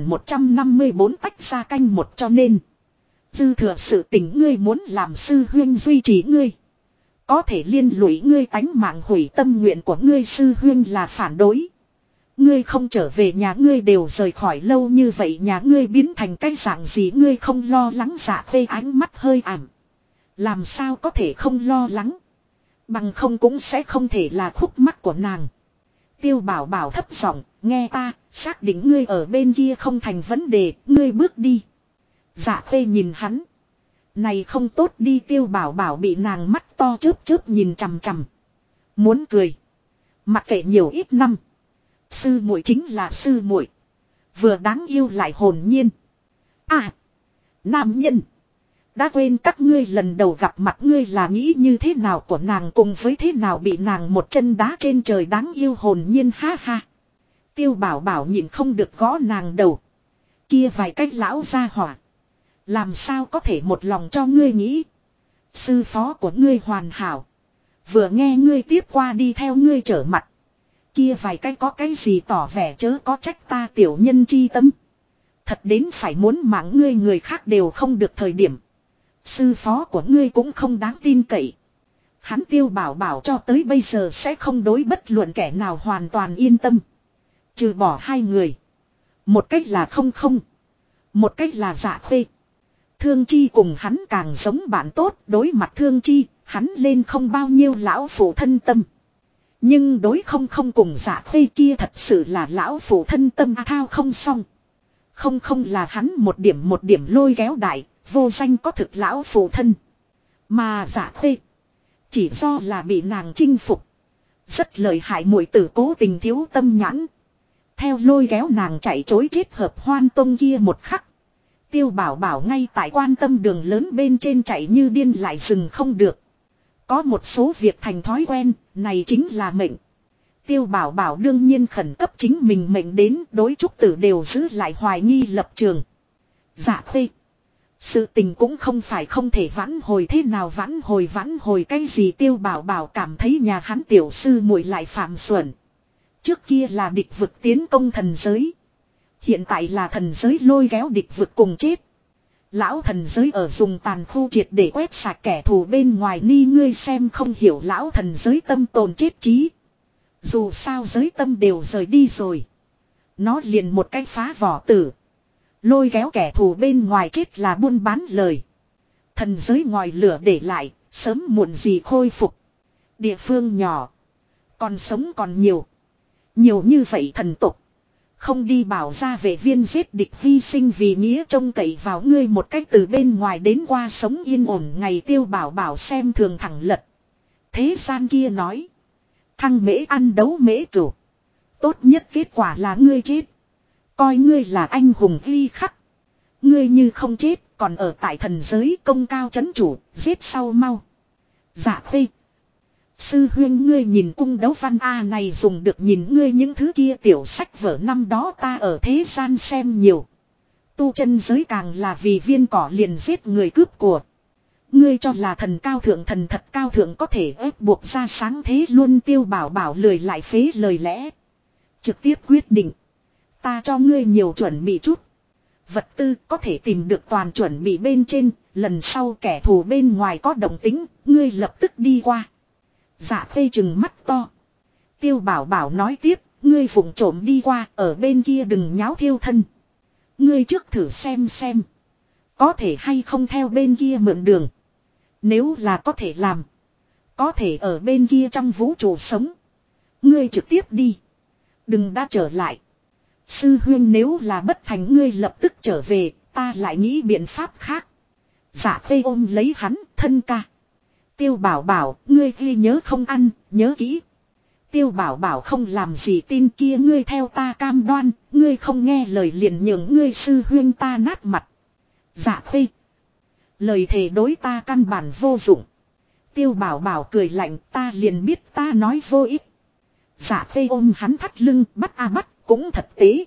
2154 tách ra canh một cho nên. Dư thừa sự tình ngươi muốn làm sư huyên duy trì ngươi. Có thể liên lụy ngươi tánh mạng hủy tâm nguyện của ngươi sư huyên là phản đối. Ngươi không trở về nhà ngươi đều rời khỏi lâu như vậy nhà ngươi biến thành cái dạng gì ngươi không lo lắng Dạ Khuê ánh mắt hơi ảm. Làm sao có thể không lo lắng. Bằng không cũng sẽ không thể là khúc mắc của nàng. Tiêu Bảo Bảo thấp giọng, nghe ta, xác định ngươi ở bên kia không thành vấn đề, ngươi bước đi. Dạ Khuê nhìn hắn. Này không tốt đi Tiêu Bảo Bảo bị nàng mắt to chớp chớp nhìn chằm chằm. Muốn cười. Mặc kệ nhiều ít năm. Sư muội chính là sư muội. Vừa đáng yêu lại hồn nhiên. À. Nam nhân. Đã quên các ngươi lần đầu gặp mặt ngươi là nghĩ như thế nào của nàng cùng với thế nào bị nàng một chân đá trên trời đáng yêu hồn nhiên ha ha. Tiêu Bảo Bảo nhịn không được gõ nàng đầu. Kia vài cách lão ra hỏa. Làm sao có thể một lòng cho ngươi nghĩ. Sư phó của ngươi hoàn hảo. Vừa nghe ngươi tiếp qua đi theo ngươi trở mặt. Kia vài cái có cái gì tỏ vẻ chớ có trách ta tiểu nhân chi tâm. Thật đến phải muốn mạng ngươi người khác đều không được thời điểm. Sư phó của ngươi cũng không đáng tin cậy. Hắn Tiêu Bảo Bảo cho tới bây giờ sẽ không đối bất luận kẻ nào hoàn toàn yên tâm. Trừ bỏ hai người. Một cách là không không. Một cách là Dạ Khuê. Thương Chi cùng hắn càng giống bạn tốt. Đối mặt Thương Chi, hắn lên không bao nhiêu lão phụ thân tâm. Nhưng đối không không cùng Dạ Khuê kia thật sự là lão phụ thân tâm thao không xong. Không không là hắn một điểm lôi kéo đại, vô danh có thực lão phụ thân. Mà Dạ Khuê chỉ do là bị nàng chinh phục. Rất lợi hại muội tử cố tình thiếu tâm nhãn. Theo lôi kéo nàng chạy chối chết hợp hoan tông kia một khắc. Tiêu Bảo Bảo ngay tại quan tâm đường lớn bên trên chạy như điên lại dừng không được. Có một số việc thành thói quen, này chính là mệnh. Tiêu Bảo Bảo đương nhiên khẩn cấp chính mình mệnh đến đối trúc tử đều giữ lại hoài nghi lập trường. Dạ Khuê. Sự tình cũng không phải không thể vãn hồi thế nào vãn hồi cái gì Tiêu Bảo Bảo cảm thấy nhà hắn tiểu sư muội lại phạm xuẩn. Trước kia là địch vực tiến công thần giới. Hiện tại là thần giới lôi kéo địch vực cùng chết. Lão thần giới ở dùng tàn khu triệt để quét sạch kẻ thù bên ngoài ni ngươi xem không hiểu lão thần giới tâm tồn chết trí. Dù sao giới tâm đều rời đi rồi. Nó liền một cái phá vỏ tử. Lôi kéo kẻ thù bên ngoài chết là buôn bán lời. Thần giới ngòi lửa để lại, sớm muộn gì khôi phục. Địa phương nhỏ. Còn sống còn nhiều. Nhiều như vậy thần tục. Không đi bảo ra vệ viên giết địch hy sinh vì nghĩa trông cậy vào ngươi một cách từ bên ngoài đến qua sống yên ổn ngày Tiêu Bảo Bảo xem thường thẳng lật. Thế gian kia nói. Thăng mễ ăn đấu mễ cửu. Tốt nhất kết quả là ngươi chết. Coi ngươi là anh hùng ghi khắc. Ngươi như không chết còn ở tại thần giới công cao chấn chủ giết sau mau. Dạ Khuê. Sư huyên ngươi nhìn cung đấu văn A này dùng được nhìn ngươi những thứ kia tiểu sách vở năm đó ta ở thế gian xem nhiều. Tu chân giới càng là vì viên cỏ liền giết người cướp của. Ngươi cho là thần cao thượng thần thật cao thượng có thể ép buộc ra sáng thế luôn Tiêu Bảo Bảo lười lại phế lời lẽ. Trực tiếp quyết định. Ta cho ngươi nhiều chuẩn bị chút. Vật tư có thể tìm được toàn chuẩn bị bên trên, lần sau kẻ thù bên ngoài có động tính, ngươi lập tức đi qua. Dạ Khuê chừng mắt to. Tiêu Bảo Bảo nói tiếp, ngươi vụng trộm đi qua, ở bên kia đừng nháo thiêu thân. Ngươi trước thử xem. Có thể hay không theo bên kia mượn đường. Nếu là có thể làm. Có thể ở bên kia trong vũ trụ sống. Ngươi trực tiếp đi. Đừng đã trở lại. Sư huynh nếu là bất thành ngươi lập tức trở về, ta lại nghĩ biện pháp khác. Dạ Khê ôm lấy hắn, thân ca. Tiêu Bảo Bảo, ngươi ghi nhớ không ăn, nhớ kỹ. Tiêu Bảo Bảo không làm gì tin kia, ngươi theo ta cam đoan, ngươi không nghe lời liền nhường ngươi sư huynh ta nát mặt. Dạ Khê. Lời thề đối ta căn bản vô dụng. Tiêu Bảo Bảo cười lạnh, ta liền biết ta nói vô ích. Dạ Khê ôm hắn thắt lưng, bắt bắt, cũng thật tế.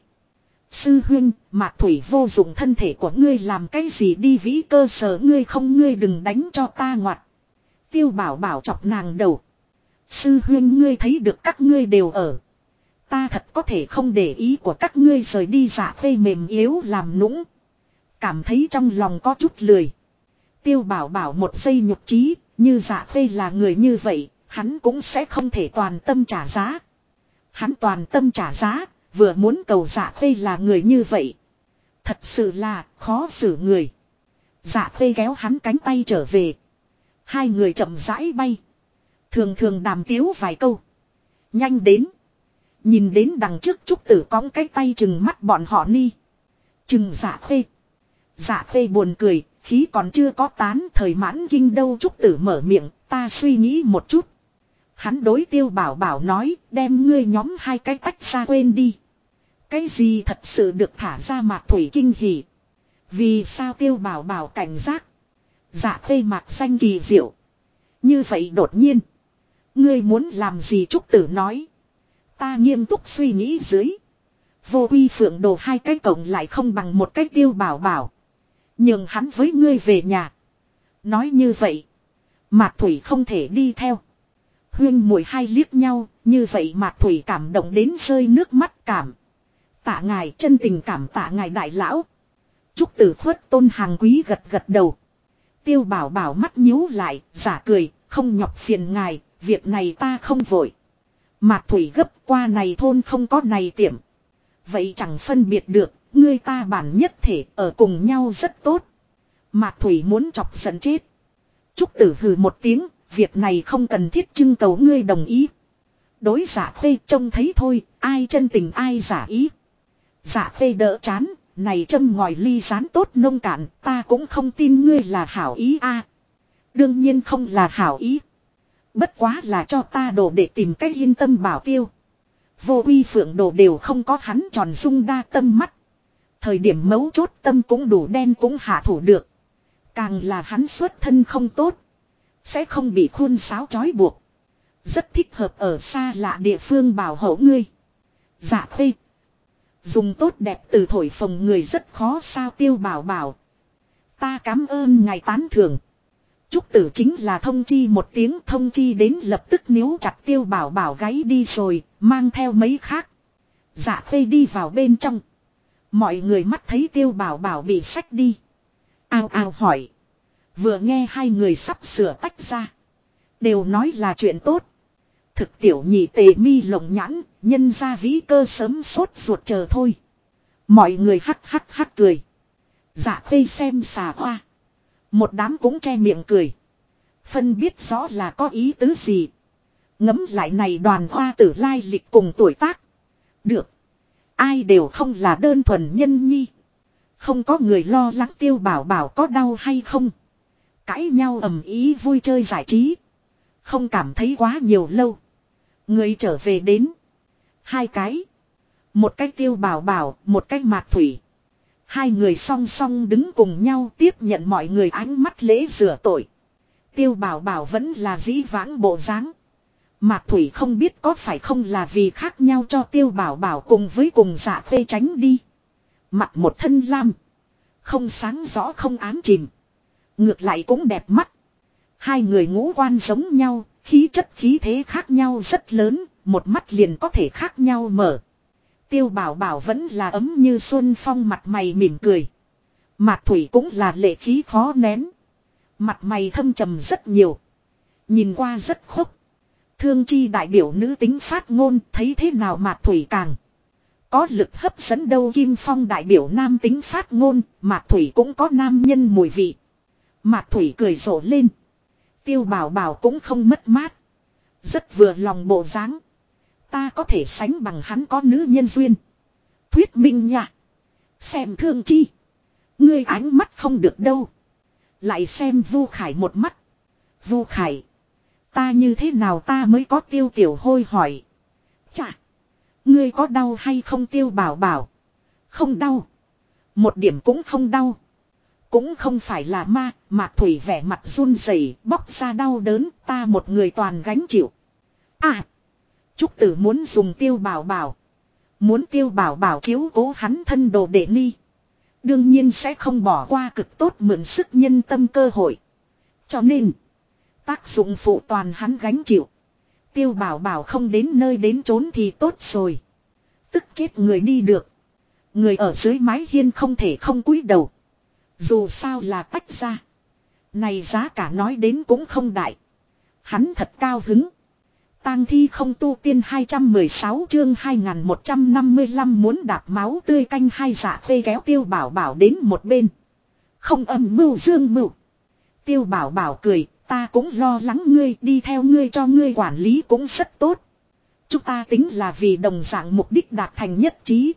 Sư huynh, Mạc Thủy vô dụng, thân thể của ngươi làm cái gì đi vĩ cơ sở ngươi không, ngươi đừng đánh cho ta ngoặt. Tiêu Bảo Bảo chọc nàng đầu. Sư huynh, ngươi thấy được các ngươi đều ở. Ta thật có thể không để ý của các ngươi rời đi. Dạ Khê mềm yếu làm nũng. Cảm thấy trong lòng có chút lười. Tiêu Bảo Bảo một giây nhục trí, như Dạ Khê là người như vậy, hắn cũng sẽ không thể toàn tâm trả giá. Hắn toàn tâm trả giá, vừa muốn cầu Dạ Khê là người như vậy. Thật sự là khó xử người. Dạ Khê kéo hắn cánh tay trở về. Hai người chậm rãi bay. Thường thường đàm tiếu vài câu. Nhanh đến. Nhìn đến đằng trước Trúc Tử cõng cái tay chừng mắt bọn họ ni. Chừng Dạ Khê. Dạ Khê buồn cười, khí còn chưa có tán, thời mãn kinh đâu. Trúc Tử mở miệng, ta suy nghĩ một chút. Hắn đối Tiêu Bảo Bảo nói, đem ngươi nhóm hai cái tách ra quên đi. Cái gì thật sự được thả ra Mạc Thủy kinh hỉ. Vì sao Tiêu Bảo Bảo cảnh giác. Dạ Khê mạc xanh kỳ diệu. Như vậy đột nhiên. Ngươi muốn làm gì? Trúc Tử nói. Ta nghiêm túc suy nghĩ dưới. Vô Uy Phượng Đồ hai cái cộng lại không bằng một cái Tiêu Bảo Bảo. Nhưng hắn với ngươi về nhà. Nói như vậy. Mạc Thủy không thể đi theo. Huyên muội hai liếc nhau. Như vậy Mạc Thủy cảm động đến rơi nước mắt cảm. Tạ ngài, chân tình cảm tạ ngài đại lão. Trúc Tử khuất tôn hàng quý gật gật đầu. Tiêu Bảo Bảo mắt nhíu lại, giả cười, không nhọc phiền ngài, việc này ta không vội. Mạc Thủy gấp qua này thôn không có này tiệm. Vậy chẳng phân biệt được, ngươi ta bản nhất thể ở cùng nhau rất tốt. Mạc Thủy muốn chọc giận chết. Trúc Tử hừ một tiếng, việc này không cần thiết trưng cầu ngươi đồng ý. Đối Dạ Khê trông thấy thôi, ai chân tình ai giả ý. Dạ Khê đỡ chán, này châm ngòi ly rán tốt nông cạn, ta cũng không tin ngươi là hảo ý a. Đương nhiên không là hảo ý. Bất quá là cho ta đồ để tìm cách yên tâm bảo tiêu. Vô Uy Phượng Đồ đều không có hắn tròn dung đa tâm mắt. Thời điểm mấu chốt tâm cũng đủ đen cũng hạ thủ được. Càng là hắn xuất thân không tốt. Sẽ không bị khuôn sáo trói buộc. Rất thích hợp ở xa lạ địa phương bảo hộ ngươi. Dạ Khê. Dùng tốt đẹp từ thổi phồng người rất khó sao. Tiêu Bảo Bảo. Ta cảm ơn ngài tán thưởng. Trúc Tử chính là thông chi một tiếng, thông chi đến lập tức níu chặt Tiêu Bảo Bảo gáy đi rồi, mang theo mấy khác. Dạ Khê đi vào bên trong. Mọi người mắt thấy Tiêu Bảo Bảo bị xách đi. Ao ao hỏi. Vừa nghe hai người sắp sửa tách ra. Đều nói là chuyện tốt. Thực tiểu nhị Tề Mi lồng nhãn, nhân ra vĩ cơ sớm sốt ruột chờ thôi. Mọi người hắc hắc hắc cười. Dạ Khê xem xà hoa. Một đám cũng che miệng cười. Phân biết rõ là có ý tứ gì. Ngấm lại này đoàn hoa tử lai lịch cùng tuổi tác. Được. Ai đều không là đơn thuần nhân nhi. Không có người lo lắng Tiêu Bảo Bảo có đau hay không. Cãi nhau ầm ý vui chơi giải trí. Không cảm thấy quá nhiều lâu. Người trở về đến. Hai cái. Một cái Tiêu Bảo Bảo, một cái Mạc Thủy. Hai người song song đứng cùng nhau tiếp nhận mọi người ánh mắt lễ rửa tội. Tiêu Bảo Bảo vẫn là dĩ vãng bộ dáng. Mạc Thủy không biết có phải không là vì khác nhau cho Tiêu Bảo Bảo cùng với cùng Dạ Khê tránh đi. Mặc một thân lam. Không sáng rõ không ám chìm. Ngược lại cũng đẹp mắt. Hai người ngũ quan giống nhau, khí chất khí thế khác nhau rất lớn, một mắt liền có thể khác nhau mở. Tiêu Bảo Bảo vẫn là ấm như xuân phong, mặt mày mỉm cười. Mạc Thủy cũng là lệ khí khó nén. Mặt mày thâm trầm rất nhiều. Nhìn qua rất khốc. Thương chi đại biểu nữ tính phát ngôn, thấy thế nào Mạc Thủy càng có lực hấp dẫn đâu. Kim Phong đại biểu nam tính phát ngôn, Mạc Thủy cũng có nam nhân mùi vị. Mạc Thủy cười rộ lên. Tiêu Bảo Bảo cũng không mất mát. Rất vừa lòng bộ dáng. Ta có thể sánh bằng hắn có nữ nhân duyên. Thuyết minh nha. Xem Thương Chi. Ngươi ánh mắt không được đâu. Lại xem Vu Khải một mắt. Vu Khải. Ta như thế nào ta mới có Tiêu Tiểu Hôi hỏi. Chà. Ngươi có đau hay không Tiêu Bảo Bảo. Không đau. Một điểm cũng không đau. Cũng không phải là ma. Mạc Thủy vẻ mặt run rẩy bóc ra đau đớn. Ta một người toàn gánh chịu. À. Trúc Tử muốn dùng Tiêu Bảo Bảo. Muốn Tiêu Bảo Bảo chiếu cố hắn thân đồ đệ ni. Đương nhiên sẽ không bỏ qua cực tốt mượn sức nhân tâm cơ hội. Cho nên. Tác dụng phụ toàn hắn gánh chịu. Tiêu Bảo Bảo không đến nơi đến chốn thì tốt rồi. Tức chết người đi được. Người ở dưới mái hiên không thể không cúi đầu. Dù sao là tách ra. Này giá cả nói đến cũng không đại. Hắn thật cao hứng. Tang thi không tu tiên 216 chương 2155 muốn đạp máu tươi canh hai Dạ Khê kéo Tiêu Bảo Bảo đến một bên. Không âm mưu dương mưu. Tiêu Bảo Bảo cười, ta cũng lo lắng ngươi, đi theo ngươi cho ngươi quản lý cũng rất tốt. Chúng ta tính là vì đồng dạng mục đích đạt thành nhất trí.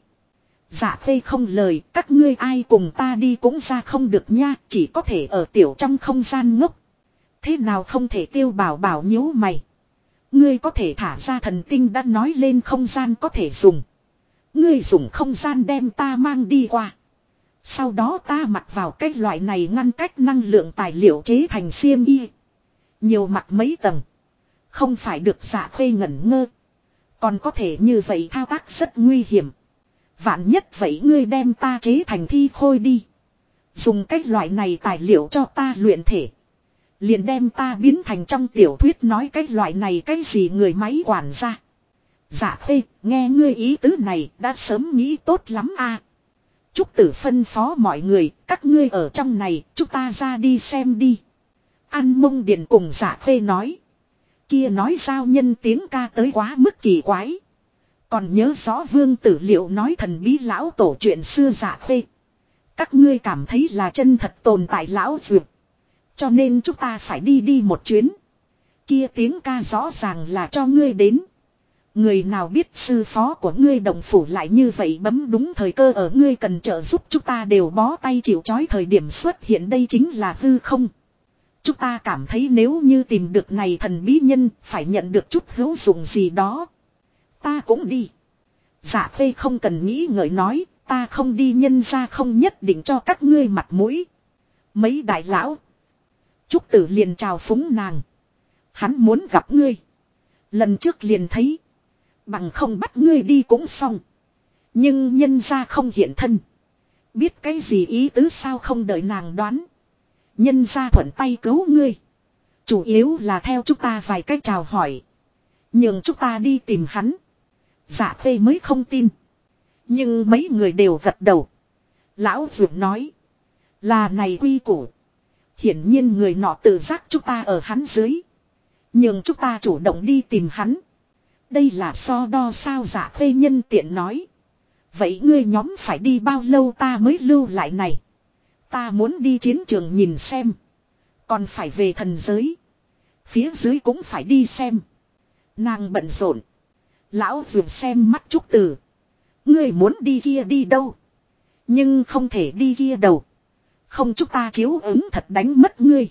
Dạ Khê không lời, các ngươi ai cùng ta đi cũng ra không được nha, chỉ có thể ở tiểu trong không gian ngốc. Thế nào không thể Tiêu Bảo Bảo nhíu mày. Ngươi có thể thả ra thần tinh đã nói lên không gian có thể dùng. Ngươi dùng không gian đem ta mang đi qua. Sau đó ta mặc vào cái loại này ngăn cách năng lượng tài liệu chế thành xiêm y. Nhiều mặt mấy tầng. Không phải được Dạ Khê ngẩn ngơ. Còn có thể như vậy thao tác rất nguy hiểm. Vạn nhất vậy ngươi đem ta chế thành thi khôi đi. Dùng cái loại này tài liệu cho ta luyện thể. Liền đem ta biến thành trong tiểu thuyết nói cái loại này cái gì người máy quản gia. Dạ Khê, nghe ngươi ý tứ này đã sớm nghĩ tốt lắm a. Trúc Tử phân phó mọi người, các ngươi ở trong này, chúng ta ra đi xem đi. An Mông Điện cùng Dạ Khê nói. Kia nói giao nhân tiếng ca tới quá mức kỳ quái. Còn nhớ rõ Vương Tử Liệu nói thần bí lão tổ chuyện xưa Dạ Khê. Các ngươi cảm thấy là chân thật tồn tại lão dược. Cho nên chúng ta phải đi một chuyến. Kia tiếng ca rõ ràng là cho ngươi đến. Người nào biết sư phó của ngươi đồng phủ lại như vậy bấm đúng thời cơ ở ngươi cần trợ giúp chúng ta đều bó tay chịu chói thời điểm xuất hiện đây chính là hư không. Chúng ta cảm thấy nếu như tìm được này thần bí nhân phải nhận được chút hữu dụng gì đó. Ta cũng đi. Dạ Khê không cần nghĩ ngợi nói, ta không đi nhân ra không nhất định cho các ngươi mặt mũi. Mấy đại lão. Trúc Tử liền chào phúng nàng. Hắn muốn gặp ngươi. Lần trước liền thấy. Bằng không bắt ngươi đi cũng xong. Nhưng nhân ra không hiện thân. Biết cái gì ý tứ sao không đợi nàng đoán. Nhân ra thuận tay cứu ngươi. Chủ yếu là theo chúng ta vài cách chào hỏi. Nhưng chúng ta đi tìm hắn. Dạ Khê mới không tin. Nhưng mấy người đều gật đầu. Lão Dược nói. Là này quy củ. Hiển nhiên người nọ tự giác chúng ta ở hắn dưới. Nhưng chúng ta chủ động đi tìm hắn. Đây là so đo sao Dạ Khê nhân tiện nói. Vậy ngươi nhóm phải đi bao lâu ta mới lưu lại này. Ta muốn đi chiến trường nhìn xem. Còn phải về thần giới. Phía dưới cũng phải đi xem. Nàng bận rộn. Lão Dược xem mắt Trúc Tử. Ngươi muốn đi kia đi đâu. Nhưng không thể đi kia đâu. Không chúng ta chiếu ứng thật đánh mất ngươi.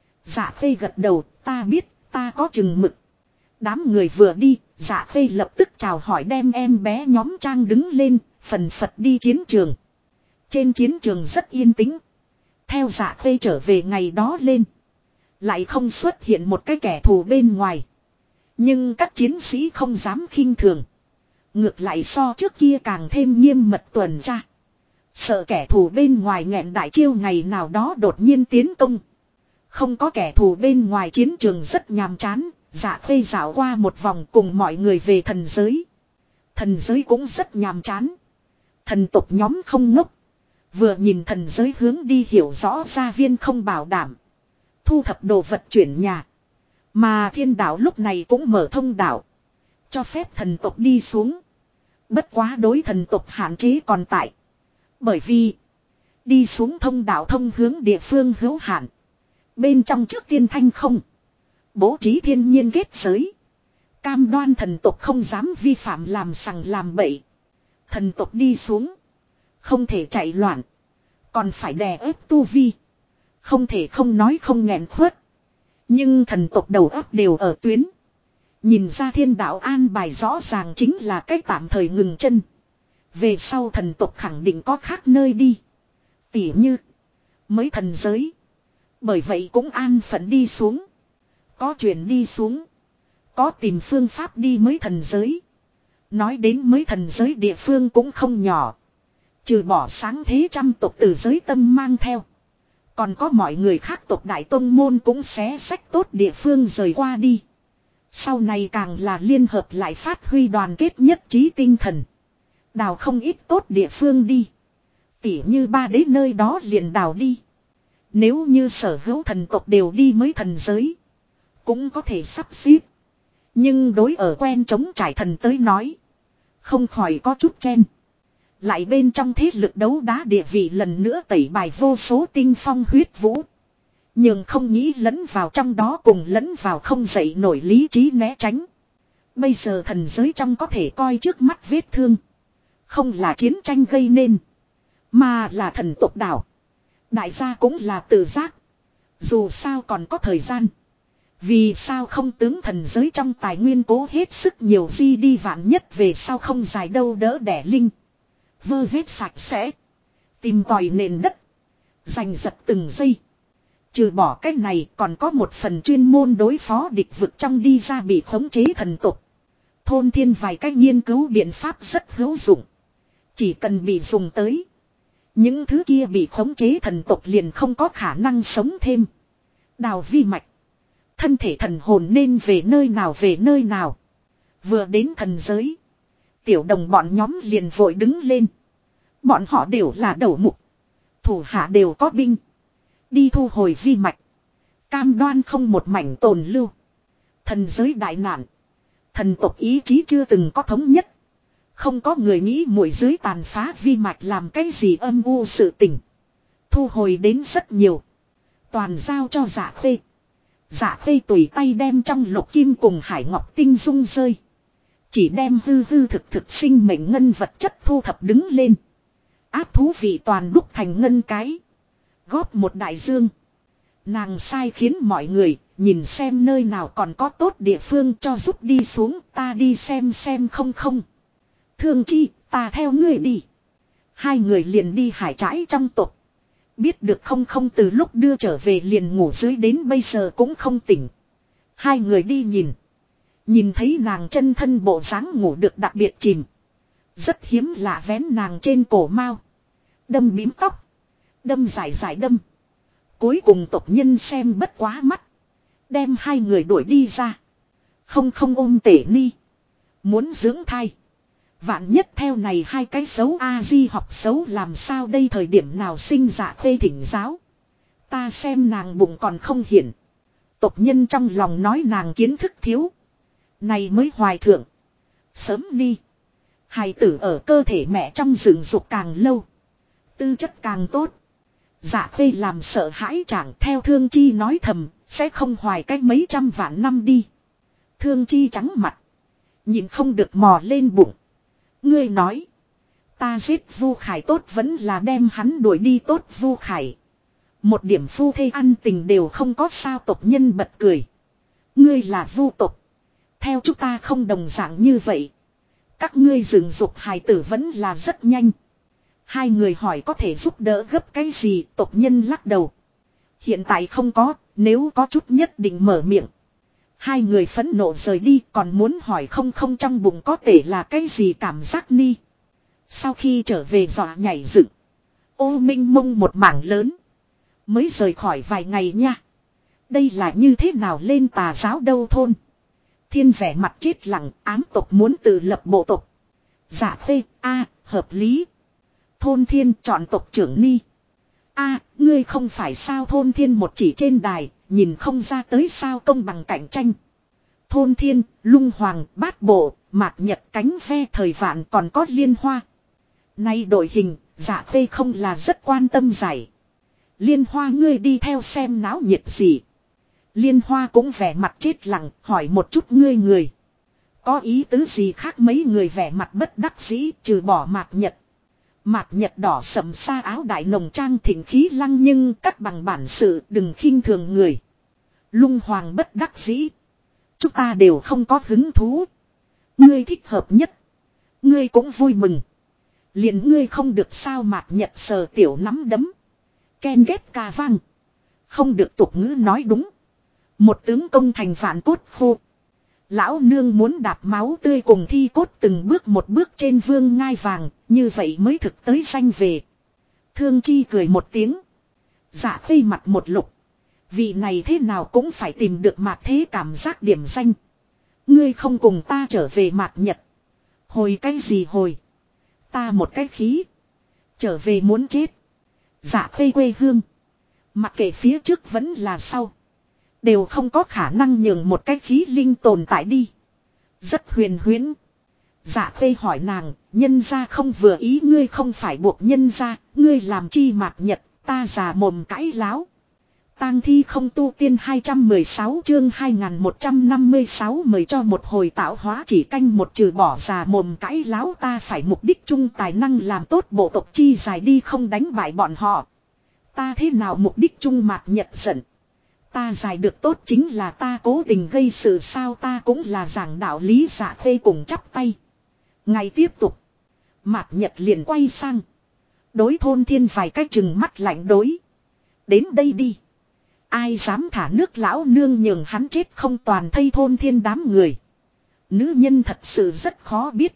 Dạ Khê gật đầu, ta biết, ta có chừng mực. Đám người vừa đi, Dạ Khê lập tức chào hỏi đem em bé nhóm trang đứng lên, phần phật đi chiến trường. Trên chiến trường rất yên tĩnh. Theo Dạ Khê trở về ngày đó lên. Lại không xuất hiện một cái kẻ thù bên ngoài. Nhưng các chiến sĩ không dám khinh thường. Ngược lại so trước kia càng thêm nghiêm mật tuần tra. Sợ kẻ thù bên ngoài nghẹn đại chiêu ngày nào đó đột nhiên tiến công. Không có kẻ thù bên ngoài chiến trường rất nhàm chán. Dạ Khê dạo qua một vòng cùng mọi người về thần giới. Thần giới cũng rất nhàm chán. Thần tộc nhóm không ngốc. Vừa nhìn thần giới hướng đi hiểu rõ gia viên không bảo đảm. Thu thập đồ vật chuyển nhà. Mà thiên đạo lúc này cũng mở thông đạo. Cho phép thần tộc đi xuống. Bất quá đối thần tộc hạn chế còn tại. Bởi vì đi xuống thông đạo thông hướng địa phương hữu hạn. Bên trong trước tiên thanh không. Bố trí thiên nhiên kết giới. Cam đoan thần tộc không dám vi phạm làm sằng làm bậy. Thần tộc đi xuống. Không thể chạy loạn. Còn phải đè ép tu vi. Không thể không nói không nghẹn khuất. Nhưng thần tộc đầu óc đều ở tuyến. Nhìn ra thiên đạo an bài rõ ràng chính là cách tạm thời ngừng chân. Về sau thần tộc khẳng định có khác nơi đi. Tỉ như. Mới thần giới. Bởi vậy cũng an phận đi xuống. Có chuyển đi xuống. Có tìm phương pháp đi mới thần giới. Nói đến mới thần giới địa phương cũng không nhỏ. Trừ bỏ sáng thế trăm tộc từ giới tâm mang theo. Còn có mọi người khác tộc đại tông môn cũng xé sách tốt địa phương rời qua đi. Sau này càng là liên hợp lại phát huy đoàn kết nhất trí tinh thần. Đào không ít tốt địa phương đi. Tỉ như ba đế nơi đó liền đào đi. Nếu như sở hữu thần tộc đều đi mới thần giới. Cũng có thể sắp xếp. Nhưng đối ở quen chống trải thần tới nói. Không khỏi có chút chen. Lại bên trong thế lực đấu đá địa vị lần nữa tẩy bài vô số tinh phong huyết vũ. Nhưng không nghĩ lẫn vào trong đó cùng lẫn vào không dậy nổi lý trí né tránh. Bây giờ thần giới trong có thể coi trước mắt vết thương. Không là chiến tranh gây nên. Mà là thần tộc đảo. Đại gia cũng là tự giác. Dù sao còn có thời gian. Vì sao không tướng thần giới trong tài nguyên cố hết sức nhiều di đi vạn nhất về sao không dài đâu đỡ đẻ linh. Vơ vét sạch sẽ. Tìm tòi nền đất. Giành giật từng giây. Trừ bỏ cái này còn có một phần chuyên môn đối phó địch vực trong đi ra bị khống chế thần tục. Thôn thiên vài cách nghiên cứu biện pháp rất hữu dụng. Chỉ cần bị dùng tới. Những thứ kia bị khống chế thần tục liền không có khả năng sống thêm. Đào vi mạch. Thân thể thần hồn nên về nơi nào về nơi nào. Vừa đến thần giới. Tiểu đồng bọn nhóm liền vội đứng lên. Bọn họ đều là đầu mục. Thủ hạ đều có binh. Đi thu hồi vi mạch. Cam đoan không một mảnh tồn lưu. Thần giới đại nạn. Thần tộc ý chí chưa từng có thống nhất. Không có người nghĩ muội dưới tàn phá vi mạch làm cái gì âm u sự tình. Thu hồi đến rất nhiều. Toàn giao cho Dạ Khê. Dạ Khê tùy tay đem trong lục kim cùng hải ngọc tinh dung rơi. Chỉ đem hư hư thực sinh mệnh ngân vật chất thu thập đứng lên. Áp thú vị toàn đúc thành ngân cái. Góp một đại dương. Nàng sai khiến mọi người nhìn xem nơi nào còn có tốt địa phương cho giúp đi xuống ta đi xem không không. Thương chi ta theo ngươi đi. Hai người liền đi hải trãi trong tộc. Biết được không không từ lúc đưa trở về liền ngủ dưới đến bây giờ cũng không tỉnh. Hai người đi nhìn. Nhìn thấy nàng chân thân bộ dáng ngủ được đặc biệt chìm. Rất hiếm lạ vén nàng trên cổ mao. Đâm bím tóc. Đâm dài đâm. Cuối cùng tộc nhân xem bất quá mắt. Đem hai người đuổi đi ra. Không không ôm tể ni. Muốn dưỡng thai. Vạn nhất theo này hai cái xấu A-di học xấu làm sao đây thời điểm nào sinh Dạ Khê thỉnh giáo. Ta xem nàng bụng còn không hiển. Tộc nhân trong lòng nói nàng kiến thức thiếu. Này mới hoài thượng. Sớm đi. Hài tử ở cơ thể mẹ trong rừng dục càng lâu. Tư chất càng tốt. Dạ Khê làm sợ hãi chẳng theo Thương Chi nói thầm. Sẽ không hoài cách mấy trăm vạn năm đi. Thương Chi trắng mặt. Nhìn không được mò lên bụng. Ngươi nói. Ta giết Vu Khải tốt vẫn là đem hắn đuổi đi tốt Vu Khải. Một điểm phu thê ăn tình đều không có sao tộc nhân bật cười. Ngươi là Vu tộc. Theo chúng ta không đồng dạng như vậy. Các ngươi rừng dục hài tử vẫn là rất nhanh. Hai người hỏi có thể giúp đỡ gấp cái gì tộc nhân lắc đầu. Hiện tại không có, nếu có chút nhất định mở miệng. Hai người phẫn nộ rời đi còn muốn hỏi không không trong bụng có thể là cái gì cảm giác ni. Sau khi trở về dọa nhảy dựng. Ô minh mông một mảng lớn. Mới rời khỏi vài ngày nha. Đây là như thế nào lên tà giáo đâu thôn. Thiên vẻ mặt chết lặng ám tộc muốn tự lập bộ tộc. Dạ phê a hợp lý. Thôn thiên chọn tộc trưởng ni. A ngươi không phải sao thôn thiên một chỉ trên đài. Nhìn không ra tới sao công bằng cạnh tranh. Thôn thiên, lung hoàng, bát bộ, mạc nhật cánh ve thời vạn còn có liên hoa. Nay đội hình, Dạ Khê không là rất quan tâm giải. Liên hoa ngươi đi theo xem náo nhiệt gì. Liên hoa cũng vẻ mặt chết lặng, hỏi một chút ngươi người. Có ý tứ gì khác mấy người vẻ mặt bất đắc dĩ trừ bỏ Mạc Nhật. Mạc Nhật đỏ sầm xa áo đại nồng trang thịnh khí lăng nhưng các bằng bản sự đừng khinh thường người. Lung Hoàng bất đắc dĩ. Chúng ta đều không có hứng thú. Ngươi thích hợp nhất. Ngươi cũng vui mừng. Liền ngươi không được sao Mạc Nhật sờ tiểu nắm đấm. Ken ghét ca vang. Không được tục ngữ nói đúng. Một tướng công thành vạn cốt khô. Lão nương muốn đạp máu tươi cùng thi cốt từng bước một bước trên vương ngai vàng. Như vậy mới thực tới danh về. Thương Chi cười một tiếng. Dạ Khê mặt một lục. Vị này thế nào cũng phải tìm được Mạc Thế cảm giác điểm danh. Ngươi không cùng ta trở về Mạc Nhật. Hồi cái gì hồi. Ta một cái khí. Trở về muốn chết. Dạ Khê quê hương. Mặc kệ phía trước vẫn là sau. Đều không có khả năng nhường một cái khí linh tồn tại đi. Rất huyền huyễn. Dạ Khê hỏi nàng. Nhân ra không vừa ý ngươi không phải buộc nhân ra. Ngươi làm chi Mạc Nhật. Ta già mồm cãi láo. Tang thi không tu tiên 216 chương 2156 mời cho một hồi tạo hóa chỉ canh một trừ bỏ già mồm cãi láo ta phải mục đích chung tài năng làm tốt bộ tộc chi dài đi không đánh bại bọn họ. Ta thế nào mục đích chung Mạc Nhật giận. Ta dài được tốt chính là ta cố tình gây sự sao ta cũng là giảng đạo lý Dạ Khê cùng chắp tay. Ngày tiếp tục. Mạc Nhật liền quay sang. Đối Thôn Thiên vài cái chừng mắt lạnh đối. Đến đây đi. Ai dám thả nước lão nương nhường hắn chết không toàn thây Thôn Thiên đám người. Nữ nhân thật sự rất khó biết.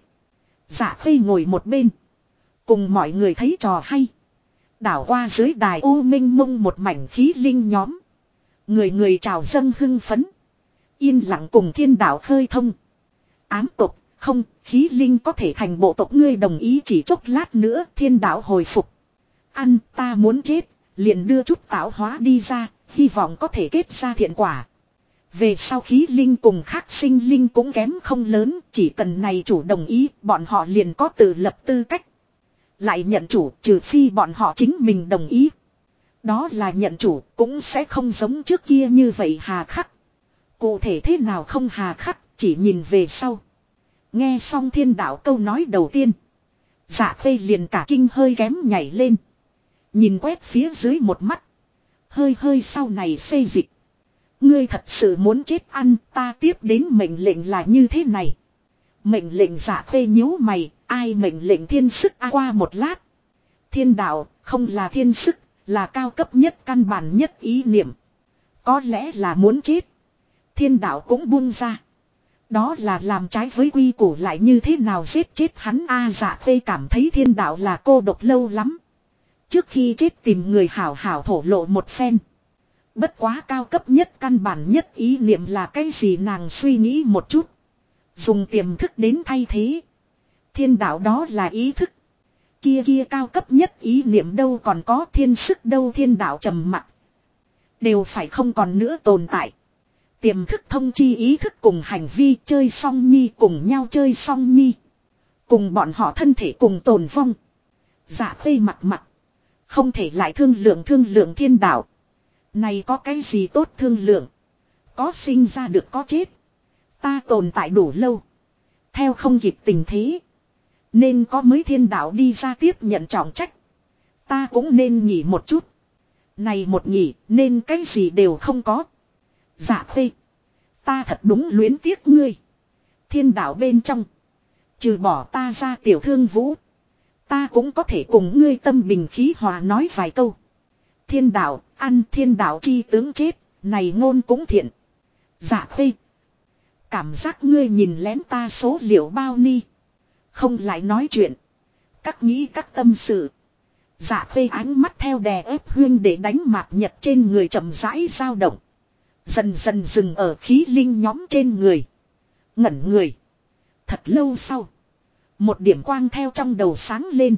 Dạ Khê ngồi một bên. Cùng mọi người thấy trò hay. Đảo qua dưới đài u minh mông một mảnh khí linh nhóm. Người người trào dâng hưng phấn. Yên lặng cùng thiên đạo khơi thông. Ám tộc, không, khí linh có thể thành bộ tộc ngươi đồng ý chỉ chốc lát nữa thiên đạo hồi phục. Ăn ta muốn chết, liền đưa chút tạo hóa đi ra, hy vọng có thể kết ra thiện quả. Về sau khí linh cùng khác sinh linh cũng kém không lớn, chỉ cần này chủ đồng ý, bọn họ liền có tự lập tư cách. Lại nhận chủ trừ phi bọn họ chính mình đồng ý. Đó là nhận chủ cũng sẽ không giống trước kia như vậy hà khắc. Cụ thể thế nào không hà khắc chỉ nhìn về sau. Nghe xong thiên đạo câu nói đầu tiên. Dạ Khê liền cả kinh hơi kém nhảy lên. Nhìn quét phía dưới một mắt. Hơi sau này xê dịch. Ngươi thật sự muốn chết ăn ta tiếp đến mệnh lệnh là như thế này. Mệnh lệnh Dạ Khê nhíu mày. Ai mệnh lệnh thiên sức qua một lát. Thiên đạo không là thiên sức. Là cao cấp nhất căn bản nhất ý niệm. Có lẽ là muốn chết. Thiên đạo cũng buông ra. Đó là làm trái với quy củ lại như thế nào giết chết hắn Dạ Khê cảm thấy thiên đạo là cô độc lâu lắm. Trước khi chết tìm người hảo hảo thổ lộ một phen. Bất quá cao cấp nhất căn bản nhất ý niệm là cái gì nàng suy nghĩ một chút. Dùng tiềm thức đến thay thế. Thiên đạo đó là ý thức. Kia cao cấp nhất ý niệm đâu còn có thiên sức đâu thiên đạo trầm mặc. Đều phải không còn nữa tồn tại. Tiềm thức thông chi ý thức cùng hành vi chơi song nhi cùng nhau chơi song nhi. Cùng bọn họ thân thể cùng tồn vong. Dạ Khê mặt. Không thể lại thương lượng thiên đạo. Này có cái gì tốt thương lượng. Có sinh ra được có chết. Ta tồn tại đủ lâu. Theo không kịp tình thế. Nên có mới thiên đạo đi ra tiếp nhận trọng trách. Ta cũng nên nghỉ một chút. Này một nghỉ nên cái gì đều không có. Dạ Khê. Ta thật đúng luyến tiếc ngươi. Thiên đạo bên trong. Trừ bỏ ta ra tiểu thương vũ. Ta cũng có thể cùng ngươi tâm bình khí hòa nói vài câu. Thiên đạo, ăn thiên đạo chi tướng chết. Này ngôn cũng thiện. Dạ Khê. Cảm giác ngươi nhìn lén ta số liệu bao ni. Không lại nói chuyện. Các nghĩ các tâm sự. Dạ Khê ánh mắt theo đè ép huyên để đánh Mạc Nhật trên người chậm rãi dao động. Dần dần dừng ở khí linh nhóm trên người. Ngẩn người. Thật lâu sau. Một điểm quang theo trong đầu sáng lên.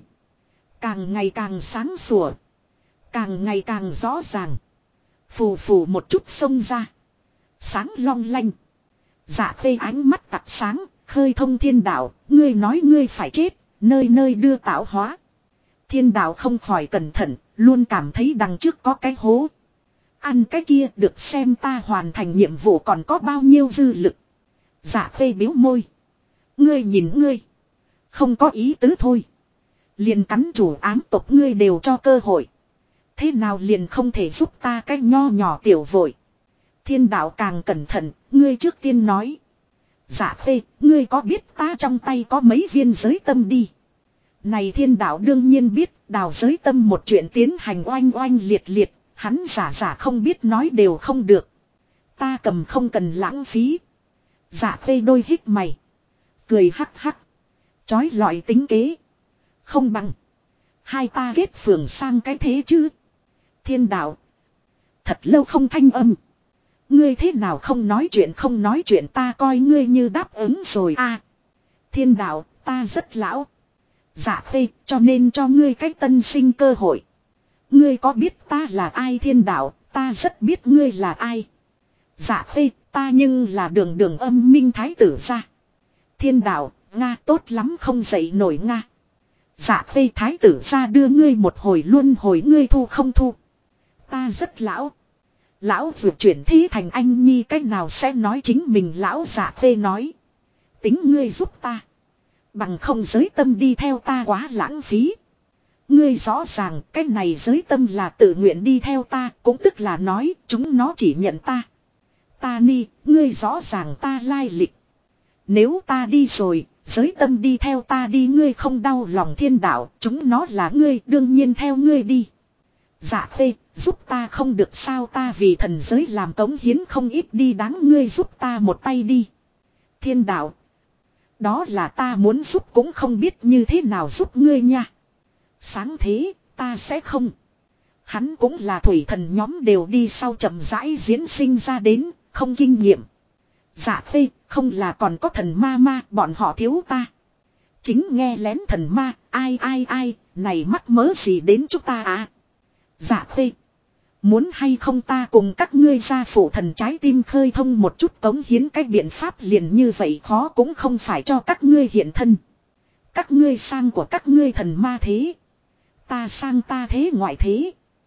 Càng ngày càng sáng sủa. Càng ngày càng rõ ràng. Phù phù một chút xông ra. Sáng long lanh. Dạ Khê ánh mắt tặc sáng. Khơi thông thiên đạo. Ngươi nói ngươi phải chết. Nơi nơi đưa tạo hóa. Thiên đạo không khỏi cẩn thận. Luôn cảm thấy đằng trước có cái hố. Ăn cái kia được xem ta hoàn thành nhiệm vụ còn có bao nhiêu dư lực. Dạ Khê biếu môi. Ngươi nhìn ngươi. Không có ý tứ thôi. Liền cắn chủ ám tộc ngươi đều cho cơ hội. Thế nào liền không thể giúp ta cái nho nhỏ tiểu vội. Thiên đạo càng cẩn thận, ngươi trước tiên nói. Dạ phê, ngươi có biết ta trong tay có mấy viên giới tâm đi. Này thiên đạo đương nhiên biết, đào giới tâm một chuyện tiến hành oanh oanh liệt liệt, hắn giả không biết nói đều không được. Ta cầm không cần lãng phí. Dạ phê đôi hít mày. Cười hắc hắc. Chói lọi tính kế. Không bằng. Hai ta kết phường sang cái thế chứ. Thiên đạo. Thật lâu không thanh âm. Ngươi thế nào không nói chuyện ta coi ngươi như đáp ứng rồi a. Thiên đạo, ta rất lão. Dạ phê, cho nên cho ngươi cách tân sinh cơ hội. Ngươi có biết ta là ai thiên đạo, ta rất biết ngươi là ai. Dạ phê, ta nhưng là đường âm minh thái tử ra. Thiên đạo, Nga tốt lắm không dậy nổi Nga. Dạ phê thái tử ra đưa ngươi một hồi luân hồi ngươi thu không thu. Ta rất lão. Lão vượt chuyển thế thành anh nhi cách nào sẽ nói chính mình lão dạ phê nói. Tính ngươi giúp ta. Bằng không giới tâm đi theo ta quá lãng phí. Ngươi rõ ràng cái này giới tâm là tự nguyện đi theo ta, cũng tức là nói chúng nó chỉ nhận ta. Ta ni, ngươi rõ ràng ta lai lịch. Nếu ta đi rồi, giới tâm đi theo ta đi ngươi không đau lòng thiên đạo, chúng nó là ngươi đương nhiên theo ngươi đi. Dạ phê, giúp ta không được sao ta vì thần giới làm cống hiến không ít đi đáng ngươi giúp ta một tay đi. Thiên đạo. Đó là ta muốn giúp cũng không biết như thế nào giúp ngươi nha. Sáng thế, ta sẽ không. Hắn cũng là thủy thần nhóm đều đi sau chậm rãi diễn sinh ra đến, không kinh nghiệm. Dạ phê, không là còn có thần ma, bọn họ thiếu ta. Chính nghe lén thần ma, ai, này mắc mớ gì đến chúng ta à. Dạ phê. Muốn hay không ta cùng các ngươi gia phụ thần trái tim khơi thông một chút cống hiến cái biện pháp liền như vậy khó cũng không phải cho các ngươi hiện thân. Các ngươi sang của các ngươi thần ma thế. Ta sang ta thế ngoại thế.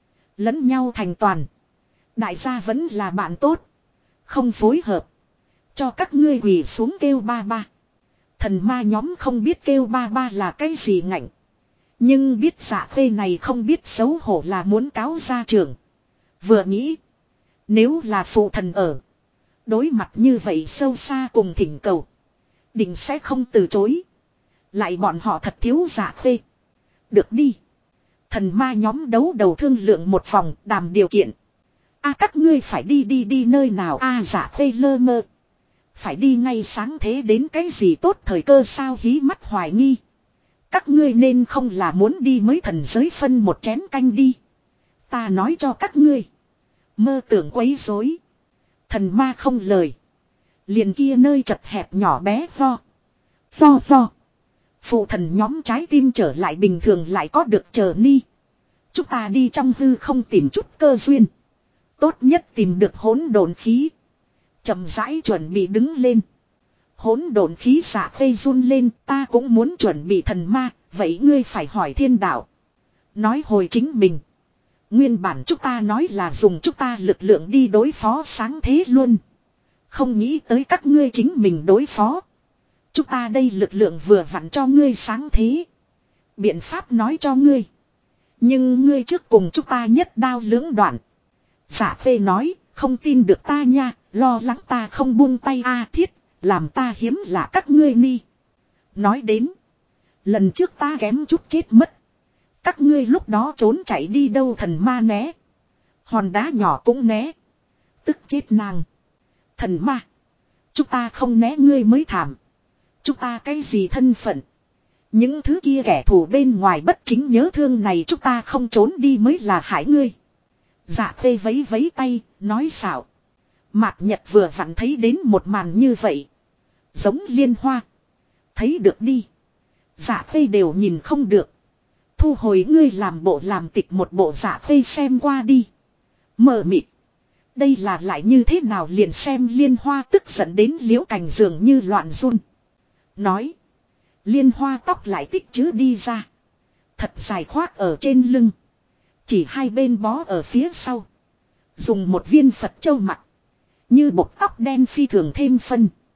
Lẫn nhau thành toàn. Đại gia vẫn là bạn tốt. Không phối hợp. Cho các ngươi quỳ xuống kêu ba ba. Thần ma nhóm không biết kêu ba ba là cái gì ngạnh. Nhưng biết dạ phê này không biết xấu hổ là muốn cáo gia trưởng. Vừa nghĩ. Nếu là phụ thần ở. Đối mặt như vậy sâu xa cùng thỉnh cầu. Định sẽ không từ chối. Lại bọn họ thật thiếu dạ phê. Được đi. Thần ma nhóm đấu đầu thương lượng một vòng đàm điều kiện. A các ngươi phải đi nơi nào a dạ phê lơ mơ. Phải đi ngay sáng thế đến cái gì tốt thời cơ sao hí mắt hoài nghi. Các ngươi nên không là muốn đi mới thần giới phân một chén canh đi. Ta nói cho các ngươi. Mơ tưởng quấy rối. Thần ma không lời. Liền kia nơi chật hẹp nhỏ bé vo. Phụ thần nhóm trái tim trở lại bình thường lại có được chờ ni. Chúng ta đi trong hư không tìm chút cơ duyên. Tốt nhất tìm được hỗn độn khí. Chậm rãi chuẩn bị đứng lên. Hỗn độn khí xạ phê run lên ta cũng muốn chuẩn bị thần ma. Vậy ngươi phải hỏi thiên đạo. Nói hồi chính mình. Nguyên bản chúng ta nói là dùng chúng ta lực lượng đi đối phó sáng thế luôn. Không nghĩ tới các ngươi chính mình đối phó. Chúng ta đây lực lượng vừa vặn cho ngươi sáng thế. Biện pháp nói cho ngươi. Nhưng ngươi trước cùng chúng ta nhất đao lưỡng đoạn. Giả phê nói, không tin được ta nha, lo lắng ta không buông tay a thiết, làm ta hiếm là các ngươi ni. Nói đến, lần trước ta kém chút chết mất. Các ngươi lúc đó trốn chạy đi đâu thần ma né. Hòn đá nhỏ cũng né. Tức chết nàng. Thần ma. Chúng ta không né ngươi mới thảm. Chúng ta cái gì thân phận. Những thứ kia kẻ thù bên ngoài bất chính nhớ thương này chúng ta không trốn đi mới là hại ngươi. Dạ phê vấy vấy tay, nói xạo. Mạc Nhật vừa vặn thấy đến một màn như vậy. Giống liên hoa. Thấy được đi. Dạ phê đều nhìn không được. Thu hồi ngươi làm bộ làm tịch một bộ dạ phê xem qua đi. Mờ mịt. Đây là lại như thế nào liền xem liên hoa tức giận đến liễu cành dường như loạn run. Nói. Liên hoa tóc lại tích chứ đi ra. Thật dài khoác ở trên lưng. Chỉ hai bên bó ở phía sau. Dùng một viên Phật châu mặt. Như bột tóc đen phi thường thêm phân.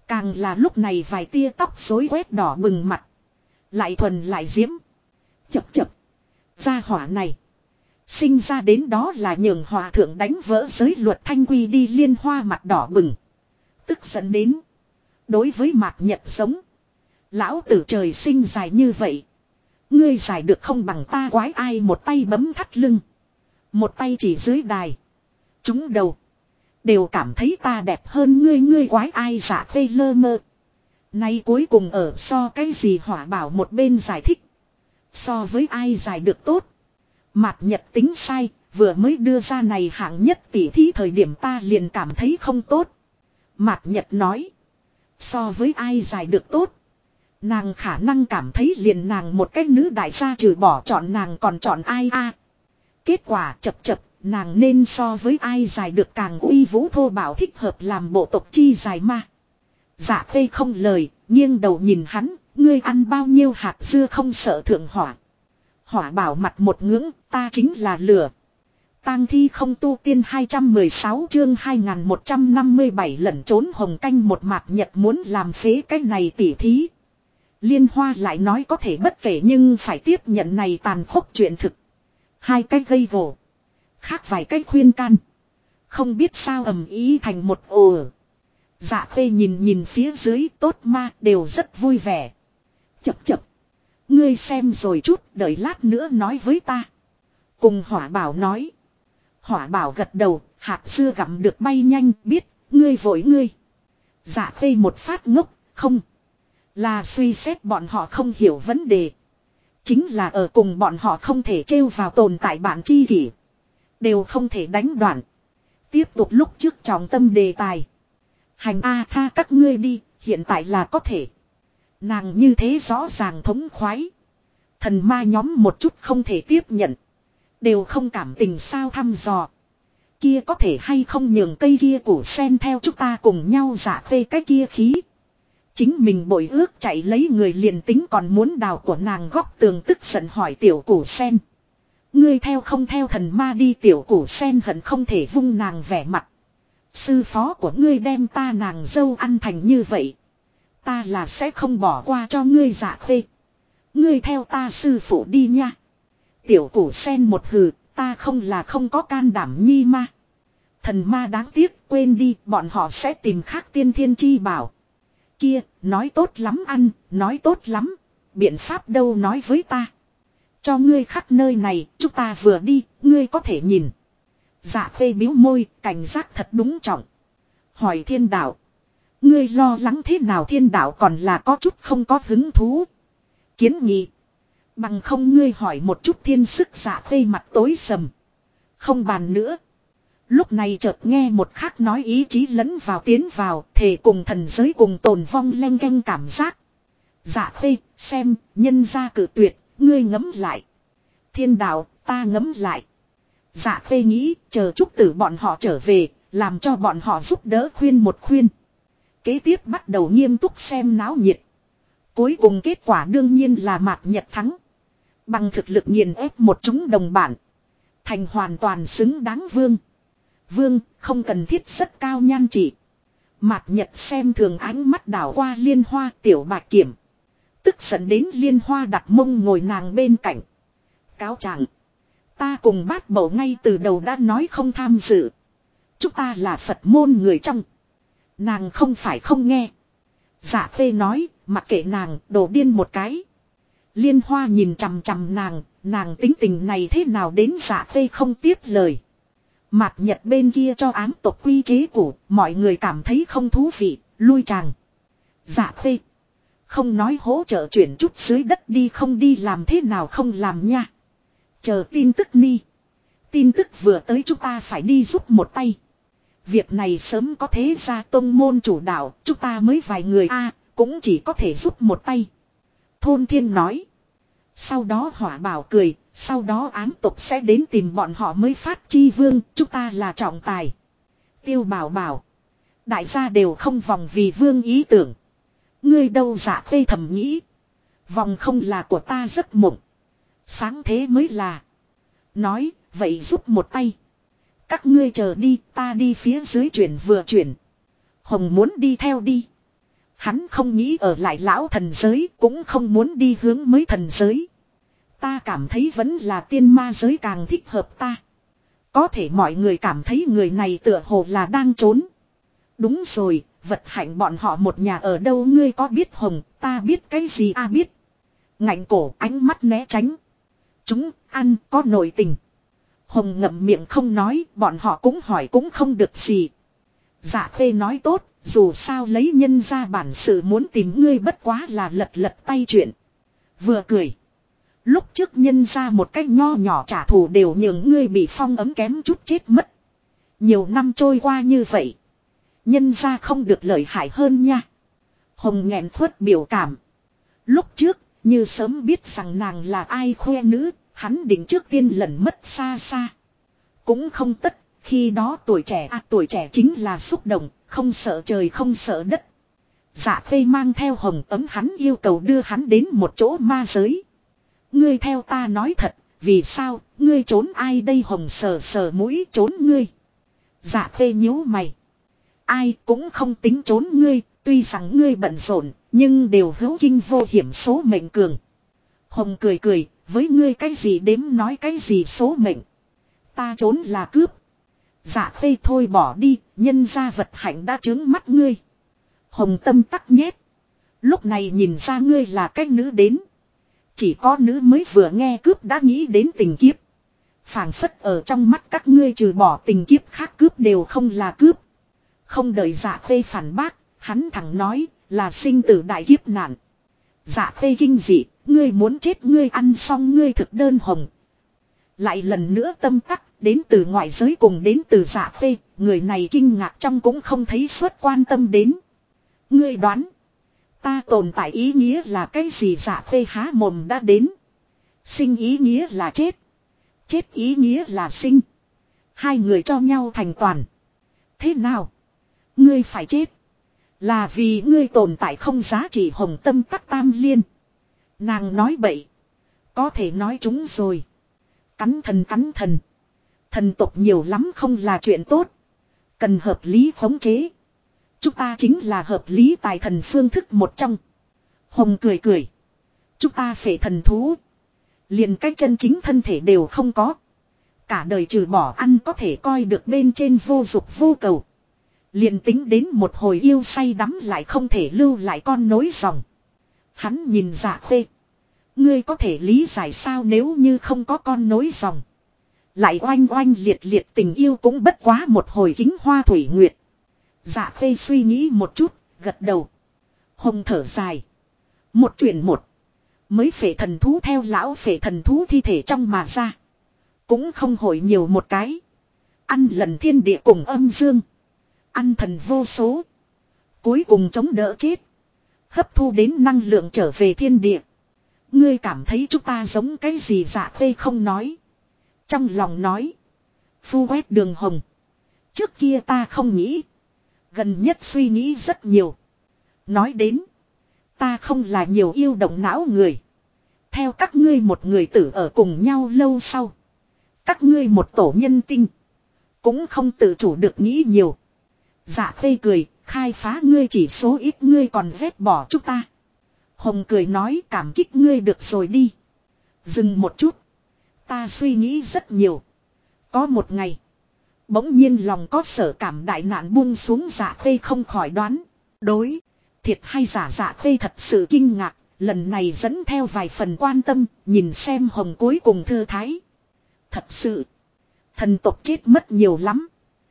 Càng là lúc này vài tia tóc rối quét đỏ bừng mặt. Lại thuần lại diễm. Chập chập. Gia hỏa này. Sinh ra đến đó là nhường hòa thượng đánh vỡ giới luật thanh quy đi. Liên Hoa mặt đỏ bừng. Tức giận đến. Đối với Mạc Nhật giống. Lão tử trời sinh dài như vậy. Ngươi dài được không bằng ta quái ai. Một tay bấm thắt lưng. Một tay chỉ dưới đài. Chúng đầu. Đều cảm thấy ta đẹp hơn ngươi. Ngươi quái ai giả phê lơ mơ. Nay cuối cùng ở so cái gì Hỏa Bảo một bên giải thích. So với ai giải được tốt. Mạc Nhật tính sai. Vừa mới đưa ra này hạng nhất tỉ thí thời điểm ta liền cảm thấy không tốt. Mạc Nhật nói. So với ai giải được tốt. Nàng khả năng cảm thấy liền nàng một cái nữ đại gia trừ bỏ chọn nàng còn chọn ai a. Kết quả chập chập. Nàng nên so với ai giải được càng uy vũ thô bảo thích hợp làm bộ tộc chi giải ma. Dạ khê không lời, nghiêng đầu nhìn hắn, ngươi ăn bao nhiêu hạt dưa không sợ thượng hỏa. Hỏa Bảo mặt một ngưỡng, ta chính là lửa. Tang thi không tu tiên 216 chương 2157 lẩn trốn hồng canh. Một Mạc Nhật muốn làm phế cái này tỉ thí. Liên Hoa lại nói có thể bất kể nhưng phải tiếp nhận này tàn khốc chuyện thực. Hai cách gây gổ. Khác vài cách khuyên can. Không biết sao ầm ý thành một ồ. Dạ khê nhìn phía dưới tốt ma đều rất vui vẻ. Chập chập. Ngươi xem rồi chút đợi lát nữa nói với ta. Cùng Hỏa Bảo nói. Hỏa Bảo gật đầu. Hạt dưa gặm được bay nhanh biết. Ngươi vội ngươi. Dạ khê một phát ngốc. Không. Là suy xét bọn họ không hiểu vấn đề. Chính là ở cùng bọn họ không thể trêu vào tồn tại bản chi kỷ. Đều không thể đánh đoạn. Tiếp tục lúc trước trọng tâm đề tài. Hành A tha các ngươi đi, hiện tại là có thể. Nàng như thế rõ ràng thống khoái. Thần ma nhóm một chút không thể tiếp nhận. Đều không cảm tình sao thăm dò. Kia có thể hay không nhường cây kia củ sen theo chúng ta cùng nhau giả phê cái kia khí. Chính mình bội ước chạy lấy người liền tính còn muốn đào của nàng góc tường tức giận hỏi tiểu củ sen. Ngươi theo không theo thần ma đi. Tiểu củ sen hận không thể vung nàng vẻ mặt. Sư phó của ngươi đem ta nàng dâu ăn thành như vậy. Ta là sẽ không bỏ qua cho ngươi dạ khê. Ngươi theo ta sư phụ đi nha. Tiểu củ sen một hừ. Ta không là không có can đảm nhi ma. Thần ma đáng tiếc quên đi. Bọn họ sẽ tìm khác tiên thiên chi bảo. Kia nói tốt lắm ăn. Nói tốt lắm. Biện pháp đâu nói với ta. Cho ngươi khắp nơi này, chúng ta vừa đi, ngươi có thể nhìn. Dạ khê biếu môi, cảnh giác thật đúng trọng. Hỏi thiên đạo. Ngươi lo lắng thế nào? Thiên đạo còn là có chút không có hứng thú. Kiến nghị. Bằng không ngươi hỏi một chút thiên sức. Dạ khê mặt tối sầm. Không bàn nữa. Lúc này chợt nghe một khác nói ý chí lẫn vào tiến vào, thề cùng thần giới cùng tồn vong leng keng cảm giác. Dạ khê, xem, nhân gia cử tuyệt. Ngươi ngấm lại. Thiên đạo, ta ngấm lại. Dạ khê nghĩ, chờ Trúc Tử bọn họ trở về, làm cho bọn họ giúp đỡ khuyên một khuyên. Kế tiếp bắt đầu nghiêm túc xem náo nhiệt. Cuối cùng kết quả đương nhiên là Mạc Nhật thắng. Bằng thực lực nghiền ép một chúng đồng bản. Thành hoàn toàn xứng đáng vương. Vương, không cần thiết rất cao nhan trị. Mạc Nhật xem thường ánh mắt đảo qua Liên Hoa. Tiểu Bạch Kiểm. Tức giận đến Liên Hoa đặt mông ngồi nàng bên cạnh. Cáo trạng. Ta cùng Bát Bầu ngay từ đầu đã nói không tham dự. Chúng ta là Phật môn người trong. Nàng không phải không nghe. Dạ phê nói, mặc kệ nàng, đồ điên một cái. Liên Hoa nhìn chằm chằm nàng tính tình này thế nào đến dạ phê không tiếp lời. Mạc Nhật bên kia cho ám tộc quy chế cũ, mọi người cảm thấy không thú vị, lui chàng. Dạ phê. Không nói hỗ trợ chuyển chút dưới đất đi không đi làm thế nào không làm nha. Chờ tin tức ni. Tin tức vừa tới chúng ta phải đi giúp một tay. Việc này sớm có thế ra tông môn chủ đạo, chúng ta mới vài người cũng chỉ có thể giúp một tay. Thôn Thiên nói. Sau đó Hỏa Bảo cười, sau đó ám tộc sẽ đến tìm bọn họ mới phát chi vương, chúng ta là trọng tài. Tiêu Bảo bảo. Đại gia đều không vòng vì vương ý tưởng. Ngươi đâu dạ phê thầm nghĩ. Vòng không là của ta giấc mộng. Sáng thế mới là. Nói, vậy giúp một tay. Các ngươi chờ đi, ta đi phía dưới chuyển vừa chuyển. Hồng muốn đi theo đi. Hắn không nghĩ ở lại lão thần giới, cũng không muốn đi hướng mới thần giới. Ta cảm thấy vẫn là tiên ma giới càng thích hợp ta. Có thể mọi người cảm thấy người này tựa hồ là đang trốn. Đúng rồi, vật hạnh bọn họ một nhà ở đâu ngươi có biết Hồng, ta biết cái gì biết. Ngạnh cổ ánh mắt né tránh. Chúng ăn có nội tình. Hồng ngậm miệng không nói, bọn họ cũng hỏi cũng không được gì. Dạ Khê nói tốt, dù sao lấy nhân ra bản sự muốn tìm ngươi bất quá là lật lật tay chuyện. Vừa cười. Lúc trước nhân ra một cách nho nhỏ trả thù đều nhường ngươi bị phong ấm kém chút chết mất. Nhiều năm trôi qua như vậy. Nhân ra không được lợi hại hơn nha. Hồng nghẹn khuất biểu cảm. Lúc trước, như sớm biết rằng nàng là ai khoe nữ, hắn định trước tiên lẩn mất xa xa. Cũng không tất, khi đó tuổi trẻ tuổi trẻ chính là xúc động, không sợ trời không sợ đất. Dạ Khê mang theo Hồng ấm hắn yêu cầu đưa hắn đến một chỗ ma giới. Ngươi theo ta nói thật, vì sao, ngươi trốn ai đây Hồng sờ sờ mũi trốn ngươi. Dạ Khê nhíu mày. Ai cũng không tính trốn ngươi, tuy rằng ngươi bận rộn, nhưng đều hữu kinh vô hiểm số mệnh cường. Hồng cười cười, với ngươi cái gì đếm nói cái gì số mệnh. Ta trốn là cướp. Dạ Khê thôi bỏ đi, nhân ra vật hạnh đã trướng mắt ngươi. Hồng tâm tắc nhét. Lúc này nhìn ra ngươi là cái nữ đến. Chỉ có nữ mới vừa nghe cướp đã nghĩ đến tình kiếp. Phảng phất ở trong mắt các ngươi trừ bỏ tình kiếp khác cướp đều không là cướp. Không đợi Dạ Khê phản bác, hắn thẳng nói là sinh tử đại kiếp nạn. Dạ Khê kinh dị, ngươi muốn chết ngươi ăn xong ngươi thực đơn Hồng. Lại lần nữa tâm tắc, đến từ ngoại giới cùng đến từ Dạ Khê, người này kinh ngạc trong cũng không thấy suốt quan tâm đến. Ngươi đoán, ta tồn tại ý nghĩa là cái gì Dạ Khê há mồm đã đến. Sinh ý nghĩa là chết. Chết ý nghĩa là sinh. Hai người cho nhau thành toàn. Thế nào? Ngươi phải chết. Là vì ngươi tồn tại không giá trị Hồng tâm tắc tam liên. Nàng nói bậy. Có thể nói chúng rồi. Cắn thần cắn thần. Thần tộc nhiều lắm không là chuyện tốt. Cần hợp lý khống chế. Chúng ta chính là hợp lý tài thần phương thức một trong. Hồng cười cười. Chúng ta phệ thần thú. Liền cách chân chính thân thể đều không có. Cả đời trừ bỏ ăn có thể coi được bên trên vô dục vô cầu. Liền tính đến một hồi yêu say đắm lại không thể lưu lại con nối dòng. Hắn nhìn Dạ Khê. Ngươi có thể lý giải sao nếu như không có con nối dòng. Lại oanh oanh liệt liệt tình yêu cũng bất quá một hồi kính hoa thủy nguyệt. Dạ Khê suy nghĩ một chút, gật đầu. Hồng thở dài. Một chuyện một. Mới phệ thần thú theo lão phệ thần thú thi thể trong mà ra. Cũng không hồi nhiều một cái. Ăn lần thiên địa cùng âm dương. Ăn thần vô số. Cuối cùng chống đỡ chết. Hấp thu đến năng lượng trở về thiên địa. Ngươi cảm thấy chúng ta giống cái gì Dạ Khê không nói. Trong lòng nói. Phu quét đường Hồng. Trước kia ta không nghĩ. Gần nhất suy nghĩ rất nhiều. Nói đến. Ta không là nhiều yêu động não người. Theo các ngươi một người tử ở cùng nhau lâu sau. Các ngươi một tổ nhân tinh. Cũng không tự chủ được nghĩ nhiều. Dạ Khê cười, khai phá ngươi chỉ số ít ngươi còn ghét bỏ chúng ta. Hồng cười nói cảm kích ngươi được rồi đi. Dừng một chút. Ta suy nghĩ rất nhiều. Có một ngày. Bỗng nhiên lòng có sở cảm đại nạn buông xuống Dạ Khê không khỏi đoán. Đối. Thiệt hay giả Dạ Khê thật sự kinh ngạc. Lần này dẫn theo vài phần quan tâm. Nhìn xem Hồng cuối cùng thư thái. Thật sự. Thần tộc chết mất nhiều lắm.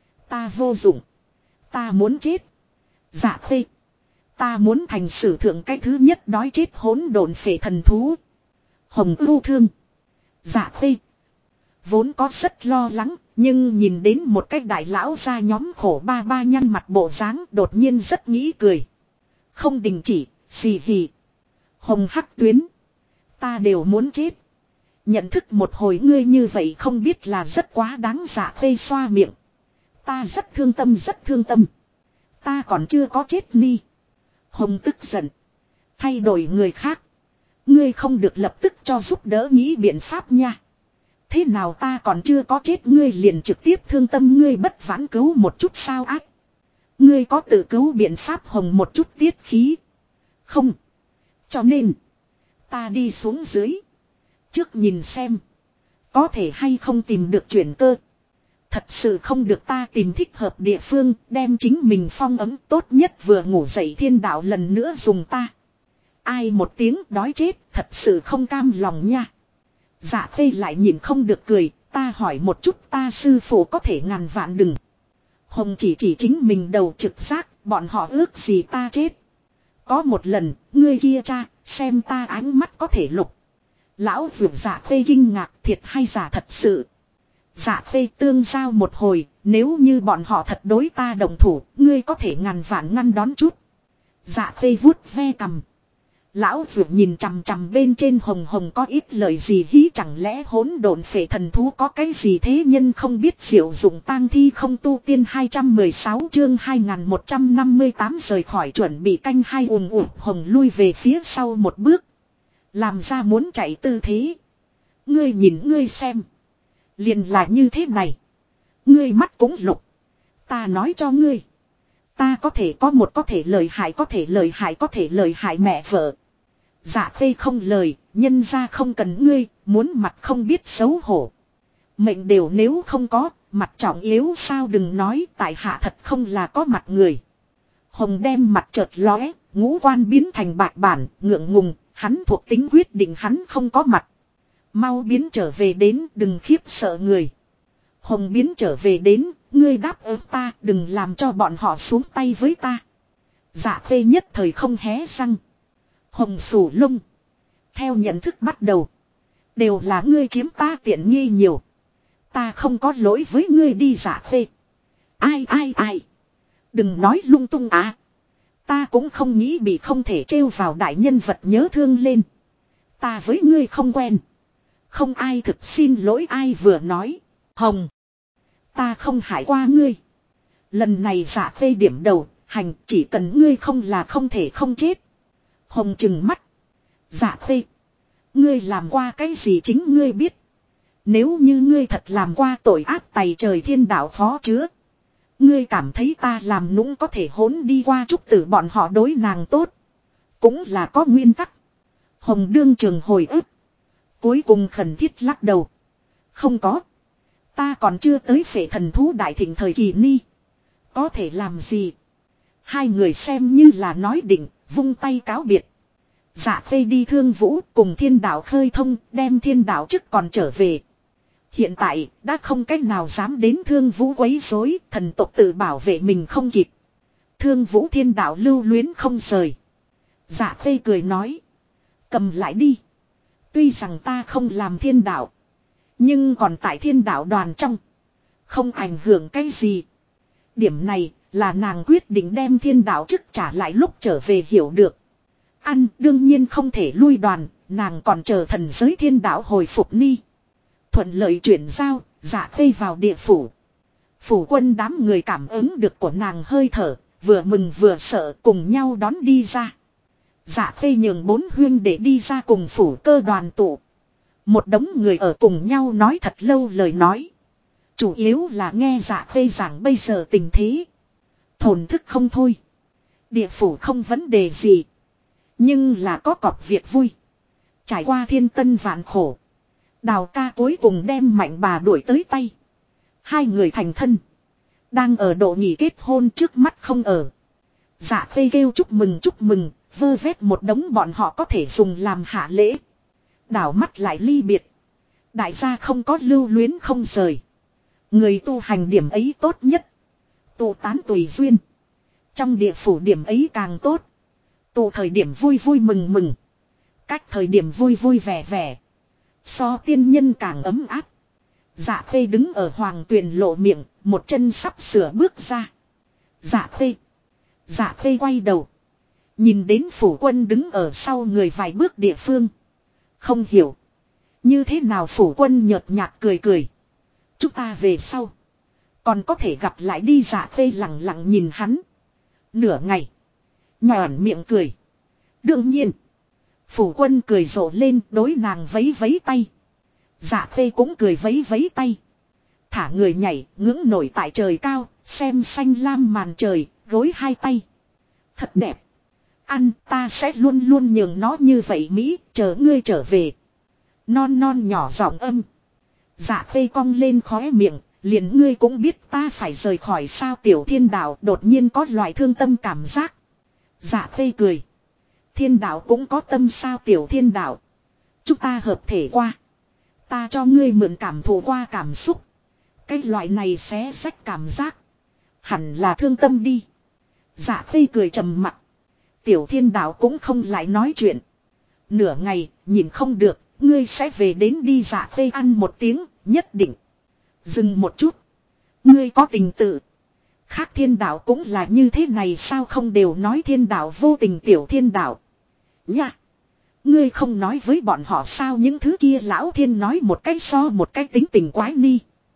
Ta vô dụng. Ta muốn chết. Dạ Khê. Ta muốn thành sử thượng cái thứ nhất đói chết hỗn độn phệ thần thú. Hồng ưu thương. Dạ Khê. Vốn có rất lo lắng. Nhưng nhìn đến một cái đại lão ra nhóm khổ ba ba nhăn mặt bộ dáng đột nhiên rất nghĩ cười. Không đình chỉ. Xì hì. Hồng hắc tuyến. Ta đều muốn chết. Nhận thức một hồi ngươi như vậy không biết là rất quá đáng Dạ Khê xoa miệng. Ta rất thương tâm rất thương tâm. Ta còn chưa có chết ni. Hồng tức giận. Thay đổi người khác. Ngươi không được lập tức cho giúp đỡ nghĩ biện pháp nha. Thế nào ta còn chưa có chết ngươi liền trực tiếp thương tâm ngươi bất vãn cứu một chút sao ác. Ngươi có tự cứu biện pháp Hồng một chút tiết khí. Không. Cho nên. Ta đi xuống dưới. Trước nhìn xem. Có thể hay không tìm được chuyển cơ. Thật sự không được ta tìm thích hợp địa phương. Đem chính mình phong ấm tốt nhất vừa ngủ dậy thiên đạo lần nữa dùng ta. Ai một tiếng đói chết. Thật sự không cam lòng nha. Dạ Khê lại nhìn không được cười. Ta hỏi một chút ta sư phụ có thể ngàn vạn đừng. Hồng chỉ chính mình đầu trực giác. Bọn họ ước gì ta chết. Có một lần, ngươi kia cha, xem ta ánh mắt có thể lục. Lão vượt Dạ Khê kinh ngạc thiệt hay giả thật sự. Dạ Khê tương giao một hồi, nếu như bọn họ thật đối ta đồng thủ, ngươi có thể ngàn vạn ngăn đón chút. Dạ Khê vuốt ve cằm. Lão vượt nhìn chằm chằm bên trên hồng hồng có ít lời gì hí chẳng lẽ hỗn độn phệ thần thú có cái gì thế nhân không biết diệu dụng tang thi không tu tiên 216 chương 2158 rời khỏi chuẩn bị canh hai ùm ùm hồng lui về phía sau một bước. Làm ra muốn chạy tư thế. Ngươi nhìn ngươi xem. Liền là như thế này. Ngươi mắt cũng lục. Ta nói cho ngươi. Ta có thể có một có thể lời hại có thể lời hại mẹ vợ. Dạ Khê không lời, nhân ra không cần ngươi, muốn mặt không biết xấu hổ. Mệnh đều nếu không có, mặt trọng yếu sao đừng nói tại hạ thật không là có mặt người. Hồng đem mặt chợt lóe, ngũ quan biến thành bạch bản, ngượng ngùng, hắn thuộc tính quyết định hắn không có mặt. Mau biến trở về đến đừng khiếp sợ người. Hồng biến trở về đến, ngươi đáp ứng ta đừng làm cho bọn họ xuống tay với ta. Dạ Khê nhất thời không hé răng. Hồng sủ lông. Theo nhận thức bắt đầu. Đều là ngươi chiếm ta tiện nghi nhiều. Ta không có lỗi với ngươi đi Dạ Khê. Ai. Đừng nói lung tung à. Ta cũng không nghĩ bị không thể trêu vào đại nhân vật nhớ thương lên. Ta với ngươi không quen. Không ai thực xin lỗi ai vừa nói. Hồng. Ta không hại qua ngươi. Lần này Dạ Khê điểm đầu. Hành chỉ cần ngươi không là không thể không chết. Hồng trừng mắt. Dạ Khê. Ngươi làm qua cái gì chính ngươi biết. Nếu như ngươi thật làm qua tội ác tày trời thiên đạo khó chứa. Ngươi cảm thấy ta làm nũng có thể hỗn đi qua chúc tử bọn họ đối nàng tốt. Cũng là có nguyên tắc. Hồng đương trường hồi ức. Cuối cùng khẩn thiết lắc đầu. Không có. Ta còn chưa tới phệ thần thú đại thịnh thời kỳ ni. Có thể làm gì. Hai người xem như là nói định. Vung tay cáo biệt. Dạ Khê đi Thương Vũ cùng thiên đạo khơi thông đem thiên đạo chức còn trở về. Hiện tại đã không cách nào dám đến Thương Vũ quấy rối, thần tộc tự bảo vệ mình không kịp. Thương Vũ thiên đạo lưu luyến không rời. Dạ Khê cười nói. Cầm lại đi. Tuy rằng ta không làm thiên đạo. Nhưng còn tại thiên đạo đoàn trong. Không ảnh hưởng cái gì. Điểm này là nàng quyết định đem thiên đạo chức trả lại lúc trở về hiểu được. Ăn đương nhiên không thể lui đoàn. Nàng còn chờ thần giới thiên đạo hồi phục ni. Thuận lợi chuyển giao. Dạ Khê vào địa phủ. Phủ quân đám người cảm ứng được của nàng hơi thở. Vừa mừng vừa sợ cùng nhau đón đi ra. Dạ Khê nhường 4 huyên để đi ra cùng phủ cơ đoàn tụ. Một đống người ở cùng nhau nói thật lâu lời nói. Chủ yếu là nghe Dạ Khê giảng bây giờ tình thế. Thổn thức không thôi. Địa phủ không vấn đề gì. Nhưng là có cọc việc vui. Trải qua thiên tân vạn khổ. Đào ca cuối cùng đem mạnh bà đuổi tới tay. Hai người thành thân. Đang ở độ nghỉ kết hôn trước mắt không ở. Dạ Khê kêu chúc mừng. Vơ vét một đống bọn họ có thể dùng làm hạ lễ. Đảo mắt lại ly biệt. Đại gia không có lưu luyến không rời. Người tu hành điểm ấy tốt nhất. Tụ tán tùy duyên. Trong địa phủ điểm ấy càng tốt. Tụ thời điểm vui mừng. Cách thời điểm vui vẻ. So tiên nhân càng ấm áp. Dạ Khê đứng ở hoàng tuyền lộ miệng. Một chân sắp sửa bước ra. Dạ Khê quay đầu. Nhìn đến phủ quân đứng ở sau người vài bước địa phương. Không hiểu. Như thế nào phủ quân nhợt nhạt cười. Chúng ta về sau. Còn có thể gặp lại đi Dạ Khê lặng lặng nhìn hắn. Nửa ngày. Nhòn miệng cười. Đương nhiên. Phủ quân cười rộ lên đối nàng vấy tay. Dạ Khê cũng cười vấy tay. Thả người nhảy ngưỡng nổi tại trời cao. Xem xanh lam màn trời. gối hai tay. Thật đẹp. Ăn ta sẽ luôn luôn nhường nó như vậy Mỹ, chờ ngươi trở về. Non non nhỏ giọng âm. Dạ Khê cong lên khóe miệng, liền ngươi cũng biết ta phải rời khỏi sao Tiểu Thiên Đạo đột nhiên có loại thương tâm cảm giác. Dạ Khê cười. Thiên Đạo cũng có tâm sao Tiểu Thiên Đạo. Chúng ta hợp thể qua. Ta cho ngươi mượn cảm thụ qua cảm xúc. Cái loại này xé xách cảm giác. Hẳn là thương tâm đi. Dạ Khê cười trầm mặc. Tiểu Thiên Đạo cũng không lại nói chuyện. Nửa ngày, nhìn không được, ngươi sẽ về đến đi Dạ Khê ăn một tiếng, nhất định. Dừng một chút. Ngươi có tình tự. Khác Thiên Đạo cũng là như thế này sao không đều nói Thiên Đạo vô tình Tiểu Thiên Đạo. Nha. Ngươi không nói với bọn họ sao những thứ kia lão thiên nói một cái so một cái tính tình quái ni.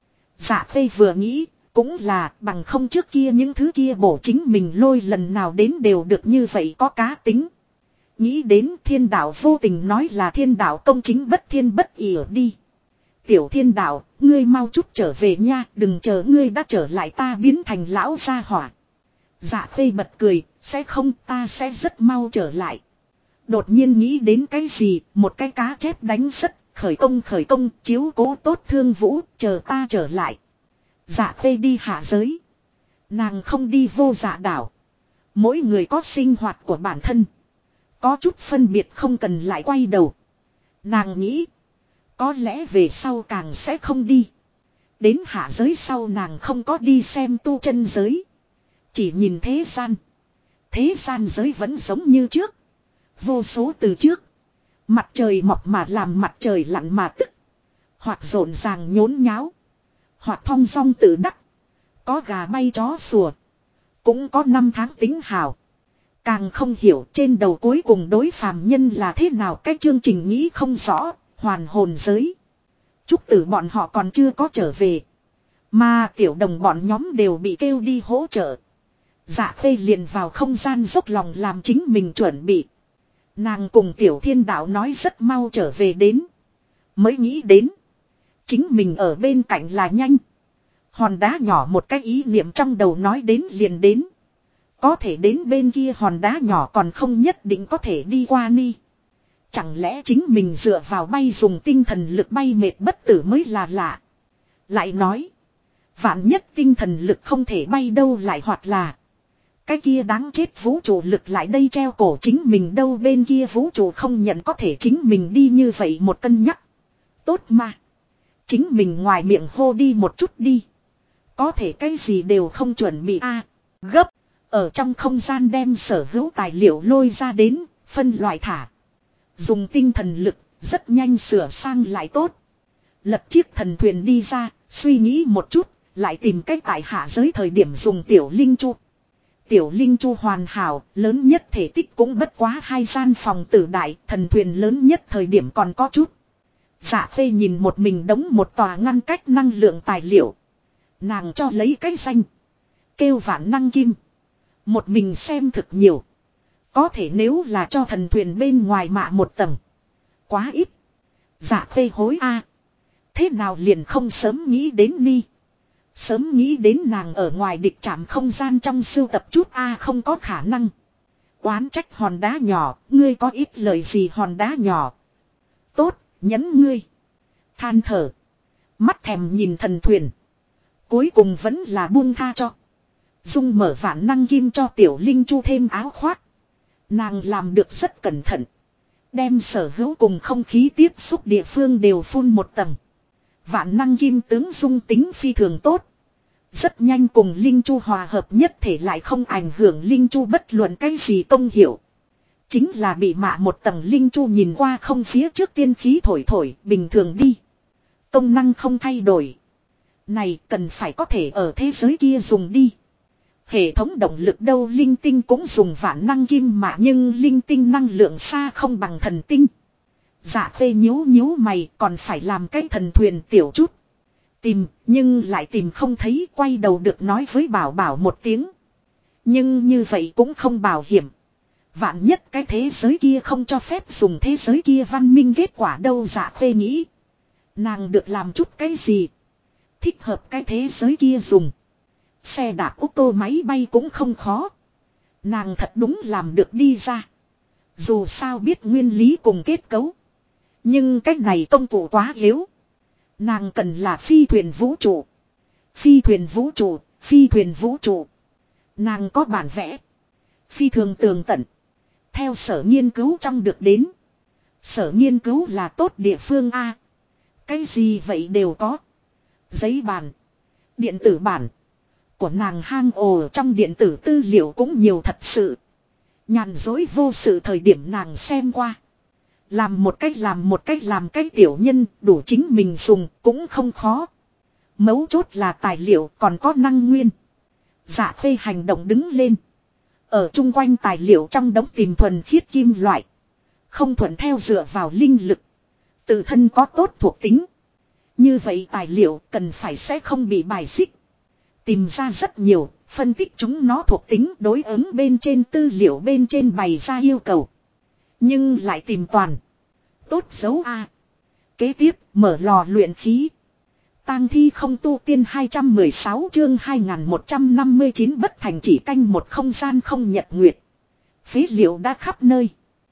Dạ Khê vừa nghĩ, cũng là bằng không trước kia những thứ kia bổ chính mình lôi lần nào đến đều được như vậy có cá tính. Nghĩ đến Thiên Đạo vô tình nói là Thiên Đạo công chính bất thiên bất ỷ đi. Tiểu Thiên Đạo, ngươi mau chút trở về nha, đừng chờ ngươi đã trở lại ta biến thành lão gia hỏa. Dạ Khê bật cười, sẽ không ta sẽ rất mau trở lại. Đột nhiên nghĩ đến cái gì, một cái cá chép đánh sất, khởi công, chiếu cố tốt Thương Vũ, chờ ta trở lại. Dạ Khê đi hạ giới. Nàng không đi vô dạ đảo. Mỗi người có sinh hoạt của bản thân. Có chút phân biệt không cần lại quay đầu. Nàng nghĩ. Có lẽ về sau càng sẽ không đi. Đến hạ giới sau nàng không có đi xem tu chân giới. Chỉ nhìn thế gian. Thế gian giới vẫn giống như trước. Vô số từ trước. Mặt trời mọc mà làm mặt trời lặn mà tức. Hoặc rộn ràng nhốn nháo. Hoặc thong dong tự đắc. Có gà bay chó sủa. Cũng có năm tháng tính hào. Càng không hiểu trên đầu cuối cùng đối phàm nhân là thế nào cái chương trình nghĩ không rõ. Hoàn hồn giới. Trúc tử bọn họ còn chưa có trở về. Mà tiểu đồng bọn nhóm đều bị kêu đi hỗ trợ. Dạ Khê liền vào không gian dốc lòng làm chính mình chuẩn bị. Nàng cùng Tiểu Thiên Đạo nói rất mau trở về đến. Mới nghĩ đến. Chính mình ở bên cạnh là nhanh. Hòn đá nhỏ một cái ý niệm trong đầu nói đến liền đến. Có thể đến bên kia hòn đá nhỏ còn không nhất định có thể đi qua ni. Chẳng lẽ chính mình dựa vào bay dùng tinh thần lực bay mệt bất tử mới là lạ. Lại nói. Vạn nhất tinh thần lực không thể bay đâu lại hoặc là. Cái kia đáng chết vũ trụ lực lại đây treo cổ chính mình đâu bên kia vũ trụ không nhận có thể chính mình đi như vậy một cân nhắc. Tốt mà. Chính mình ngoài miệng hô đi một chút đi. Có thể cái gì đều không chuẩn bị gấp. Ở trong không gian đem sở hữu tài liệu lôi ra đến, phân loại thả. Dùng tinh thần lực, rất nhanh sửa sang lại tốt. Lập chiếc thần thuyền đi ra, suy nghĩ một chút, lại tìm cách tại hạ giới thời điểm dùng tiểu linh chu. Tiểu linh chu hoàn hảo, lớn nhất thể tích cũng bất quá 2 gian phòng tử đại, thần thuyền lớn nhất thời điểm còn có chút. Dạ Khê nhìn một mình đóng một tòa ngăn cách năng lượng tài liệu. Nàng cho lấy cái danh. Kêu Vạn Năng Kim. Một mình xem thực nhiều. Có thể nếu là cho thần thuyền bên ngoài mạ một tầng. Quá ít. Dạ Khê hối Thế nào liền không sớm nghĩ đến ni. Sớm nghĩ đến nàng ở ngoài địch trạm không gian trong sưu tập chút không có khả năng. Oán trách hòn đá nhỏ, ngươi có ít lời gì hòn đá nhỏ. Tốt, nhẫn ngươi. Than thở. Mắt thèm nhìn thần thuyền. Cuối cùng vẫn là buông tha cho. Dung mở Vạn Năng Kim cho tiểu linh chu thêm áo khoác. Nàng làm được rất cẩn thận. Đem sở hữu cùng không khí tiếp xúc địa phương đều phun một tầng. Vạn Năng Kim tướng dung tính phi thường tốt. Rất nhanh cùng linh chu hòa hợp nhất thể lại không ảnh hưởng linh chu bất luận cái gì công hiệu. Chính là bị mạ một tầng linh chu nhìn qua không phía trước tiên khí thổi thổi bình thường đi. Công năng không thay đổi. Này cần phải có thể ở thế giới kia dùng đi. Hệ thống động lực đâu linh tinh cũng dùng Vạn Năng Kim mà nhưng linh tinh năng lượng xa không bằng thần tinh. Dạ Khê nhíu nhíu mày còn phải làm cái thần thuyền tiểu chút. Tìm nhưng lại tìm không thấy quay đầu được nói với Bảo Bảo một tiếng. Nhưng như vậy cũng không bảo hiểm. Vạn nhất cái thế giới kia không cho phép dùng thế giới kia văn minh kết quả đâu Dạ Khê nghĩ. Nàng được làm chút cái gì. Thích hợp cái thế giới kia dùng. Xe đạp ô tô máy bay cũng không khó. Nàng thật đúng làm được đi ra. Dù sao biết nguyên lý cùng kết cấu. Nhưng cách này công cụ quá yếu. Nàng cần là phi thuyền vũ trụ. Phi thuyền vũ trụ, phi thuyền vũ trụ. Nàng có bản vẽ. Phi thường tường tận. Theo sở nghiên cứu trong được đến. Sở nghiên cứu là tốt địa phương A. Cái gì vậy đều có. Giấy bản. Điện tử bản. Của nàng hang ồ trong điện tử tư liệu cũng nhiều thật sự. Nhàn dối vô sự thời điểm nàng xem qua. Làm một cách làm cách tiểu nhân đủ chính mình dùng cũng không khó. Mấu chốt là tài liệu còn có năng nguyên. Dạ Khê hành động đứng lên. Ở chung quanh tài liệu trong đống tìm thuần khiết kim loại. Không thuận theo dựa vào linh lực. Tự thân có tốt thuộc tính. Như vậy tài liệu cần phải sẽ không bị bài xích. Tìm ra rất nhiều, phân tích chúng nó thuộc tính đối ứng bên trên tư liệu bên trên bày ra yêu cầu. Nhưng lại tìm toàn. Tốt dấu A. Kế tiếp, mở lò luyện khí. Tang thi không tu tiên 216 chương 2159 bất thành chỉ canh một không gian không nhật nguyệt. Phế liệu đã khắp nơi.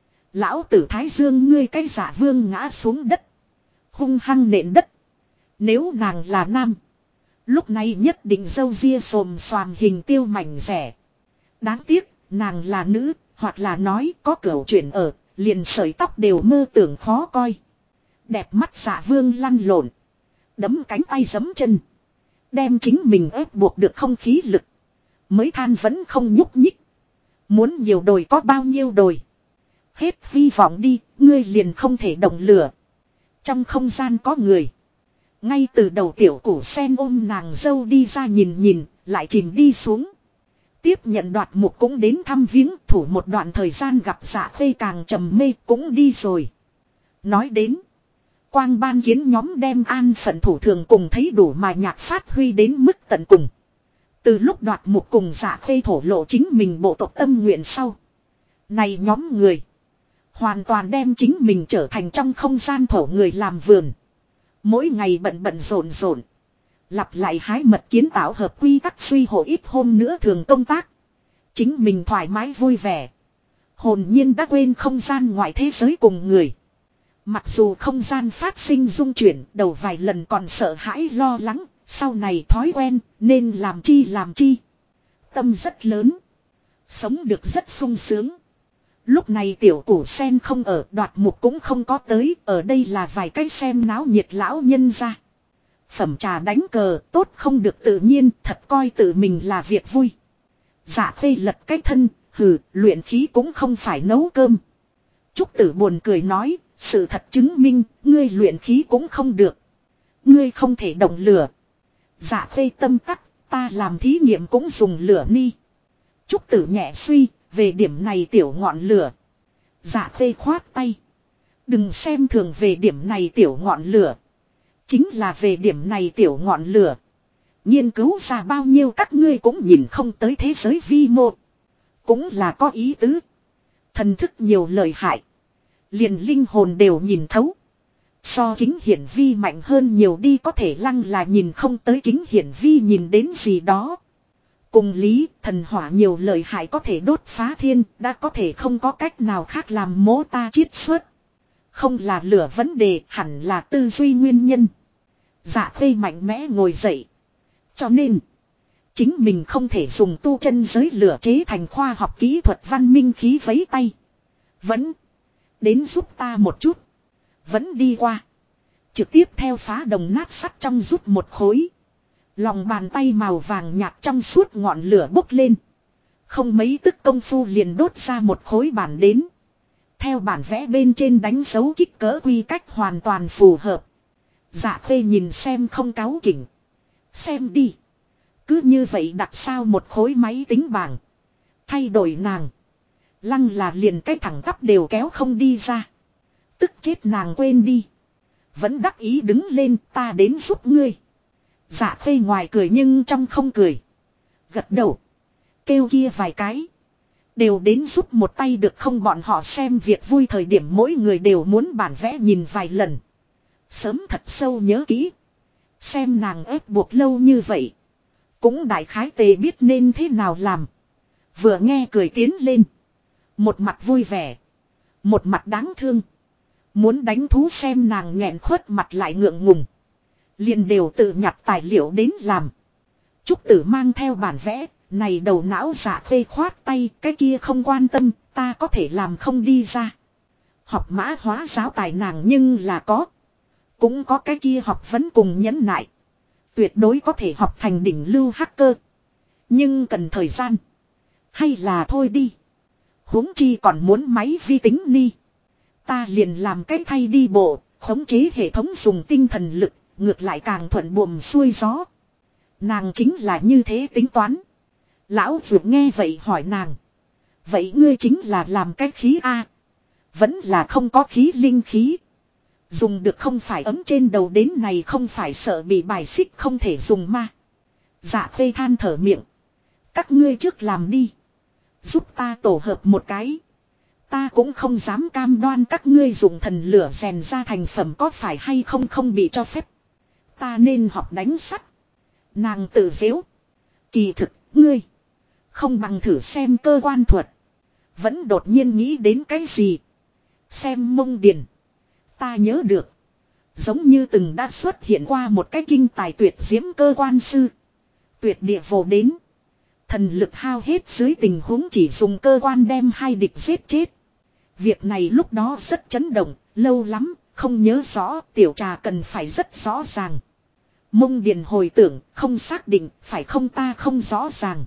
Lão tử Thái Dương ngươi cái giả vương ngã xuống đất. Hung hăng nện đất. Nếu nàng là nam. Lúc này nhất định dâu ria xồm xoàm hình tiêu mảnh rẻ. Đáng tiếc, nàng là nữ, hoặc là nói có cửu chuyển ở, liền sợi tóc đều mơ tưởng khó coi. Đẹp mắt giả vương lăn lộn. Đấm cánh tay giấm chân. Đem chính mình ép buộc được không khí lực. Mới than vẫn không nhúc nhích. Muốn nhiều đồi có bao nhiêu đồi. Hết hy vọng đi, ngươi liền không thể động lửa. Trong không gian có người. Ngay từ đầu tiểu củ sen ôm nàng dâu đi ra nhìn, lại chìm đi xuống. Tiếp nhận đoạt mục cũng đến thăm viếng thủ một đoạn thời gian gặp Dạ Khê càng trầm mê cũng đi rồi. Nói đến. Quang ban kiến nhóm đem an phận thủ thường cùng thấy đủ mà nhạc phát huy đến mức tận cùng. Từ lúc đoạt mục cùng Dạ Khê thổ lộ chính mình bộ tộc tâm nguyện sau. Này nhóm người. Hoàn toàn đem chính mình trở thành trong không gian thổ người làm vườn. Mỗi ngày bận rộn rộn. Lặp lại hái mật kiến tạo hợp quy tắc suy hộ ít hôm nữa thường công tác. Chính mình thoải mái vui vẻ. Hồn nhiên đã quên không gian ngoài thế giới cùng người. Mặc dù không gian phát sinh dung chuyển đầu vài lần còn sợ hãi lo lắng. Sau này thói quen nên làm chi. Tâm rất lớn. Sống được rất sung sướng. Lúc này tiểu củ sen không ở đoạt mục cũng không có tới. Ở đây là vài cái xem náo nhiệt lão nhân ra. Phẩm trà đánh cờ tốt không được tự nhiên. Thật coi tự mình là việc vui. Dạ Khê lật cái thân. Hừ luyện khí cũng không phải nấu cơm. Trúc Tử buồn cười nói. Sự thật chứng minh ngươi luyện khí cũng không được. Ngươi không thể động lửa. Dạ Khê tâm tắc. Ta làm thí nghiệm cũng dùng lửa ni. Trúc Tử nhẹ suy. Về điểm này tiểu ngọn lửa. Dạ Khê khoát tay. Đừng xem thường về điểm này tiểu ngọn lửa. Chính là về điểm này tiểu ngọn lửa. Nghiên cứu ra bao nhiêu các ngươi cũng nhìn không tới thế giới vi mô. Cũng là có ý tứ. Thần thức nhiều lợi hại. Liền linh hồn đều nhìn thấu. So kính hiển vi mạnh hơn nhiều đi có thể lăng là nhìn không tới kính hiển vi nhìn đến gì đó. Cùng lý, thần hỏa nhiều lợi hại có thể đốt phá thiên, đã có thể không có cách nào khác làm mố ta chiết xuất. Không là lửa vấn đề, hẳn là tư duy nguyên nhân. Dạ Khê mạnh mẽ ngồi dậy. Cho nên, chính mình không thể dùng tu chân giới lửa chế thành khoa học kỹ thuật văn minh khí vấy tay. Vẫn, đến giúp ta một chút. Vẫn đi qua. Trực tiếp theo phá đồng nát sắt trong rút một khối. Lòng bàn tay màu vàng nhạt trong suốt ngọn lửa bốc lên. Không mấy tức công phu liền đốt ra một khối bản đến. Theo bản vẽ bên trên đánh dấu kích cỡ quy cách hoàn toàn phù hợp. Dạ Khê nhìn xem không cáu kỉnh. Xem đi. Cứ như vậy đặt sao một khối máy tính bảng. Thay đổi nàng. Lăng là liền cái thẳng tắp đều kéo không đi ra. Tức chết nàng quên đi. Vẫn đắc ý đứng lên ta đến giúp ngươi. Dạ Khê ngoài cười nhưng trong không cười. Gật đầu. Kêu kia vài cái. Đều đến giúp một tay được không bọn họ xem việc vui thời điểm mỗi người đều muốn bản vẽ nhìn vài lần. Sớm thật sâu nhớ kỹ. Xem nàng ép buộc lâu như vậy. Cũng đại khái tề biết nên thế nào làm. Vừa nghe cười tiến lên. Một mặt vui vẻ. Một mặt đáng thương. Muốn đánh thú xem nàng nghẹn khuất mặt lại ngượng ngùng. Liền đều tự nhặt tài liệu đến làm. Trúc Tử mang theo bản vẽ. Này đầu não Dạ Khê khoát tay. Cái kia không quan tâm. Ta có thể làm không đi ra. Học mã hóa giáo tài nàng nhưng là có. Cũng có cái kia học vẫn cùng nhẫn nại. Tuyệt đối có thể học thành đỉnh lưu hacker. Nhưng cần thời gian. Hay là thôi đi. Huống chi còn muốn máy vi tính ni. Ta liền làm cái thay đi bộ. Khống chế hệ thống dùng tinh thần lực. Ngược lại càng thuận buồm xuôi gió. Nàng chính là như thế tính toán. Lão Dược nghe vậy hỏi nàng. Vậy ngươi chính là làm cái khí A. Vẫn là không có khí linh khí. Dùng được không phải ấm trên đầu đến này không phải sợ bị bài xích không thể dùng ma. Dạ Khê than thở miệng. Các ngươi trước làm đi. Giúp ta tổ hợp một cái. Ta cũng không dám cam đoan các ngươi dùng thần lửa rèn ra thành phẩm có phải hay không không bị cho phép. Ta nên học đánh sắt. Nàng tự dễu. Kỳ thực, ngươi. Không bằng thử xem cơ quan thuật. Vẫn đột nhiên nghĩ đến cái gì. Xem Mông Điền. Ta nhớ được. Giống như từng đã xuất hiện qua một cái kinh tài tuyệt diễm cơ quan sư. Tuyệt địa vô đến. Thần lực hao hết dưới tình huống chỉ dùng cơ quan đem hai địch giết chết. Việc này lúc đó rất chấn động. Lâu lắm, không nhớ rõ. Tiểu Trà cần phải rất rõ ràng. Mông Điền hồi tưởng, không xác định, phải không ta không rõ ràng.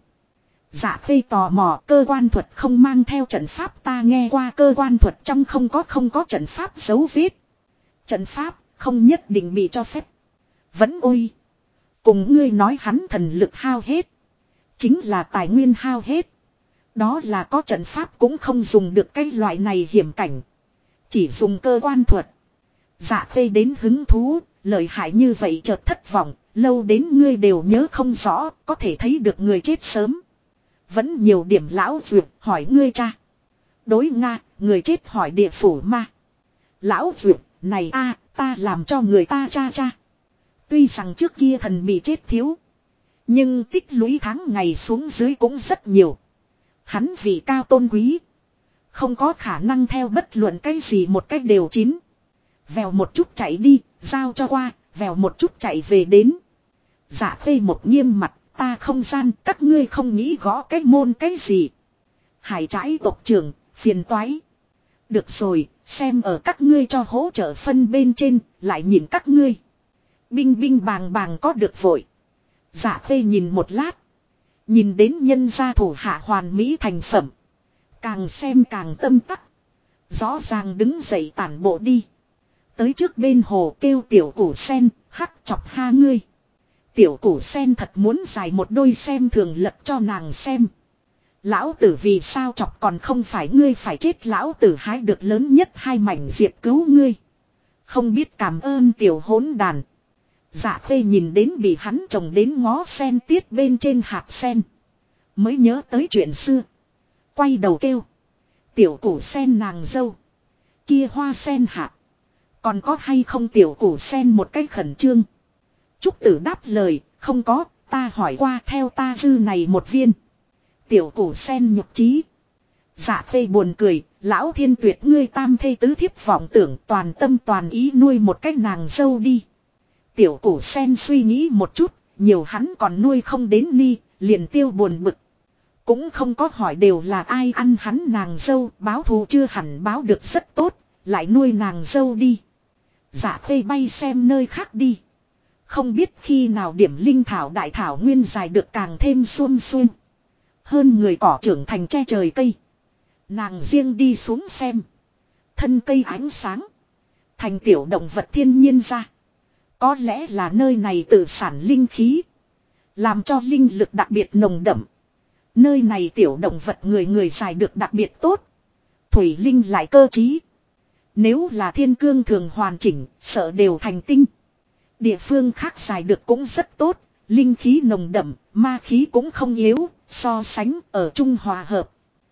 Dạ Khê tò mò, cơ quan thuật không mang theo trận pháp, ta nghe qua cơ quan thuật trong không có trận pháp dấu vết. Trận pháp không nhất định bị cho phép. Vẫn ôi. Cùng ngươi nói hắn thần lực hao hết. Chính là tài nguyên hao hết. Đó là có trận pháp cũng không dùng được cái loại này hiểm cảnh. Chỉ dùng cơ quan thuật. Dạ Khê đến hứng thú, lợi hại như vậy chợt thất vọng, lâu đến ngươi đều nhớ không rõ, có thể thấy được người chết sớm. Vẫn nhiều điểm lão Dược hỏi ngươi cha. Đối Nga, người chết hỏi địa phủ ma. Lão Dược, này a, ta làm cho người ta cha cha. Tuy rằng trước kia thần bị chết thiếu. Nhưng tích lũy tháng ngày xuống dưới cũng rất nhiều. Hắn vì cao tôn quý. Không có khả năng theo bất luận cái gì một cách đều chín. Vèo một chút chạy đi, giao cho qua, vèo một chút chạy về đến. Dạ Khê một nghiêm mặt, ta không gian, các ngươi không nghĩ gõ cái môn cái gì. Hải trãi tộc trưởng, phiền toái. Được rồi, xem ở các ngươi cho hỗ trợ phân bên trên, lại nhìn các ngươi. Binh binh bàng bàng có được vội. Dạ Khê nhìn một lát. Nhìn đến nhân gia thủ hạ hoàn mỹ thành phẩm. Càng xem càng tâm tắc. Rõ ràng đứng dậy tản bộ đi. Tới trước bên hồ kêu tiểu củ sen, hắc chọc ha ngươi. Tiểu củ sen thật muốn giải một đôi xem thường lật cho nàng xem. Lão tử vì sao chọc còn không phải ngươi phải chết, lão tử hái được lớn nhất hai mảnh diệp cứu ngươi. Không biết cảm ơn tiểu hỗn đàn. Dạ Khê nhìn đến bị hắn trồng đến ngó sen tiết bên trên hạt sen. Mới nhớ tới chuyện xưa. Quay đầu kêu. Tiểu củ sen nàng dâu. Kia hoa sen hạt. Còn có hay không tiểu củ sen một cách khẩn trương. Trúc Tử đáp lời. Không có, ta hỏi qua theo ta dư này một viên. Tiểu củ sen nhục trí. Dạ Khê buồn cười. Lão Thiên Tuyệt ngươi tam thê tứ thiếp vọng tưởng toàn tâm toàn ý nuôi một cách nàng dâu đi. Tiểu củ sen suy nghĩ một chút. Nhiều hắn còn nuôi không đến ni. Liền tiêu buồn bực. Cũng không có hỏi đều là ai ăn hắn nàng dâu. Báo thù chưa hẳn báo được rất tốt. Lại nuôi nàng dâu đi. Dạ Khê bay xem nơi khác đi. Không biết khi nào điểm linh thảo đại thảo nguyên dài được càng thêm xuân xuân. Hơn người cỏ trưởng thành che trời cây. Nàng riêng đi xuống xem. Thân cây ánh sáng. Thành tiểu động vật thiên nhiên ra. Có lẽ là nơi này tự sản linh khí. Làm cho linh lực đặc biệt nồng đậm. Nơi này tiểu động vật người người dài được đặc biệt tốt. Thủy linh lại cơ trí. Nếu là thiên cương thường hoàn chỉnh, sợ đều thành tinh. Địa phương khác dài được cũng rất tốt, linh khí nồng đậm, ma khí cũng không yếu, so sánh ở chung hòa hợp.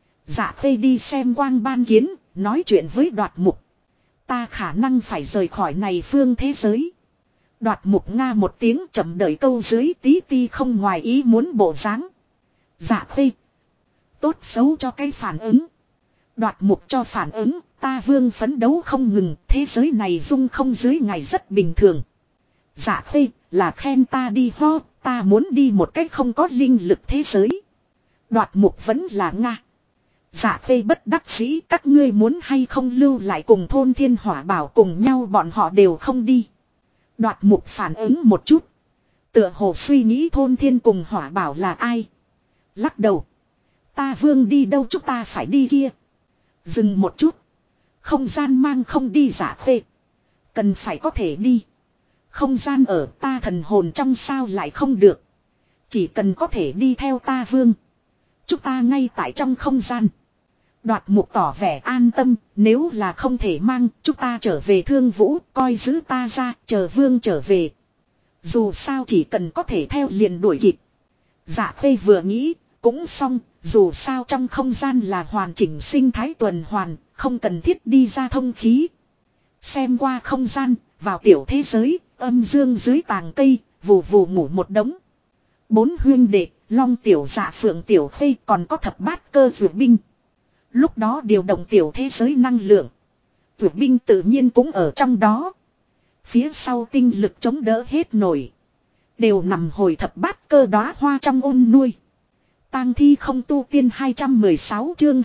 Dạ Khê đi xem quang ban kiến, nói chuyện với Đoạt Mục. Ta khả năng phải rời khỏi này phương thế giới. Đoạt mục nga một tiếng chậm đợi câu dưới tí ti không ngoài ý muốn bộ dáng. Dạ khê. Tốt xấu cho cái phản ứng. Đoạt mục cho phản ứng, ta vương phấn đấu không ngừng, thế giới này dung không dưới ngày rất bình thường. Dạ khê, là khen ta đi ho, ta muốn đi một cách không có linh lực thế giới. Đoạt mục vẫn là Nga. Dạ khê bất đắc dĩ, các ngươi muốn hay không lưu lại cùng thôn thiên hỏa bảo cùng nhau, bọn họ đều không đi. Đoạt mục phản ứng một chút. Tựa hồ suy nghĩ thôn thiên cùng hỏa bảo là ai. Lắc đầu. Ta vương đi đâu chúng ta phải đi kia. Dừng một chút. Không gian mang không đi Dạ khê. Cần phải có thể đi. Không gian ở ta thần hồn trong sao lại không được. Chỉ cần có thể đi theo ta vương. Chúng ta ngay tại trong không gian. Đoạt mục tỏ vẻ an tâm. Nếu là không thể mang, chúng ta trở về Thương Vũ, coi giữ ta ra, chờ vương trở về. Dù sao chỉ cần có thể theo liền đuổi kịp. Dạ khê vừa nghĩ, cũng xong, dù sao trong không gian là hoàn chỉnh sinh thái tuần hoàn, không cần thiết đi ra thông khí. Xem qua không gian, vào tiểu thế giới, âm dương dưới tàng cây, vù vù ngủ một đống. 4 huyên đệ, Long tiểu Dạ Phượng tiểu Khê còn có thập bát cơ dược binh. Lúc đó điều động tiểu thế giới năng lượng. Dược binh tự nhiên cũng ở trong đó. Phía sau tinh lực chống đỡ hết nổi. Đều nằm hồi thập bát cơ đóa hoa trong ôn nuôi. Tang thi không tu tiên 216 chương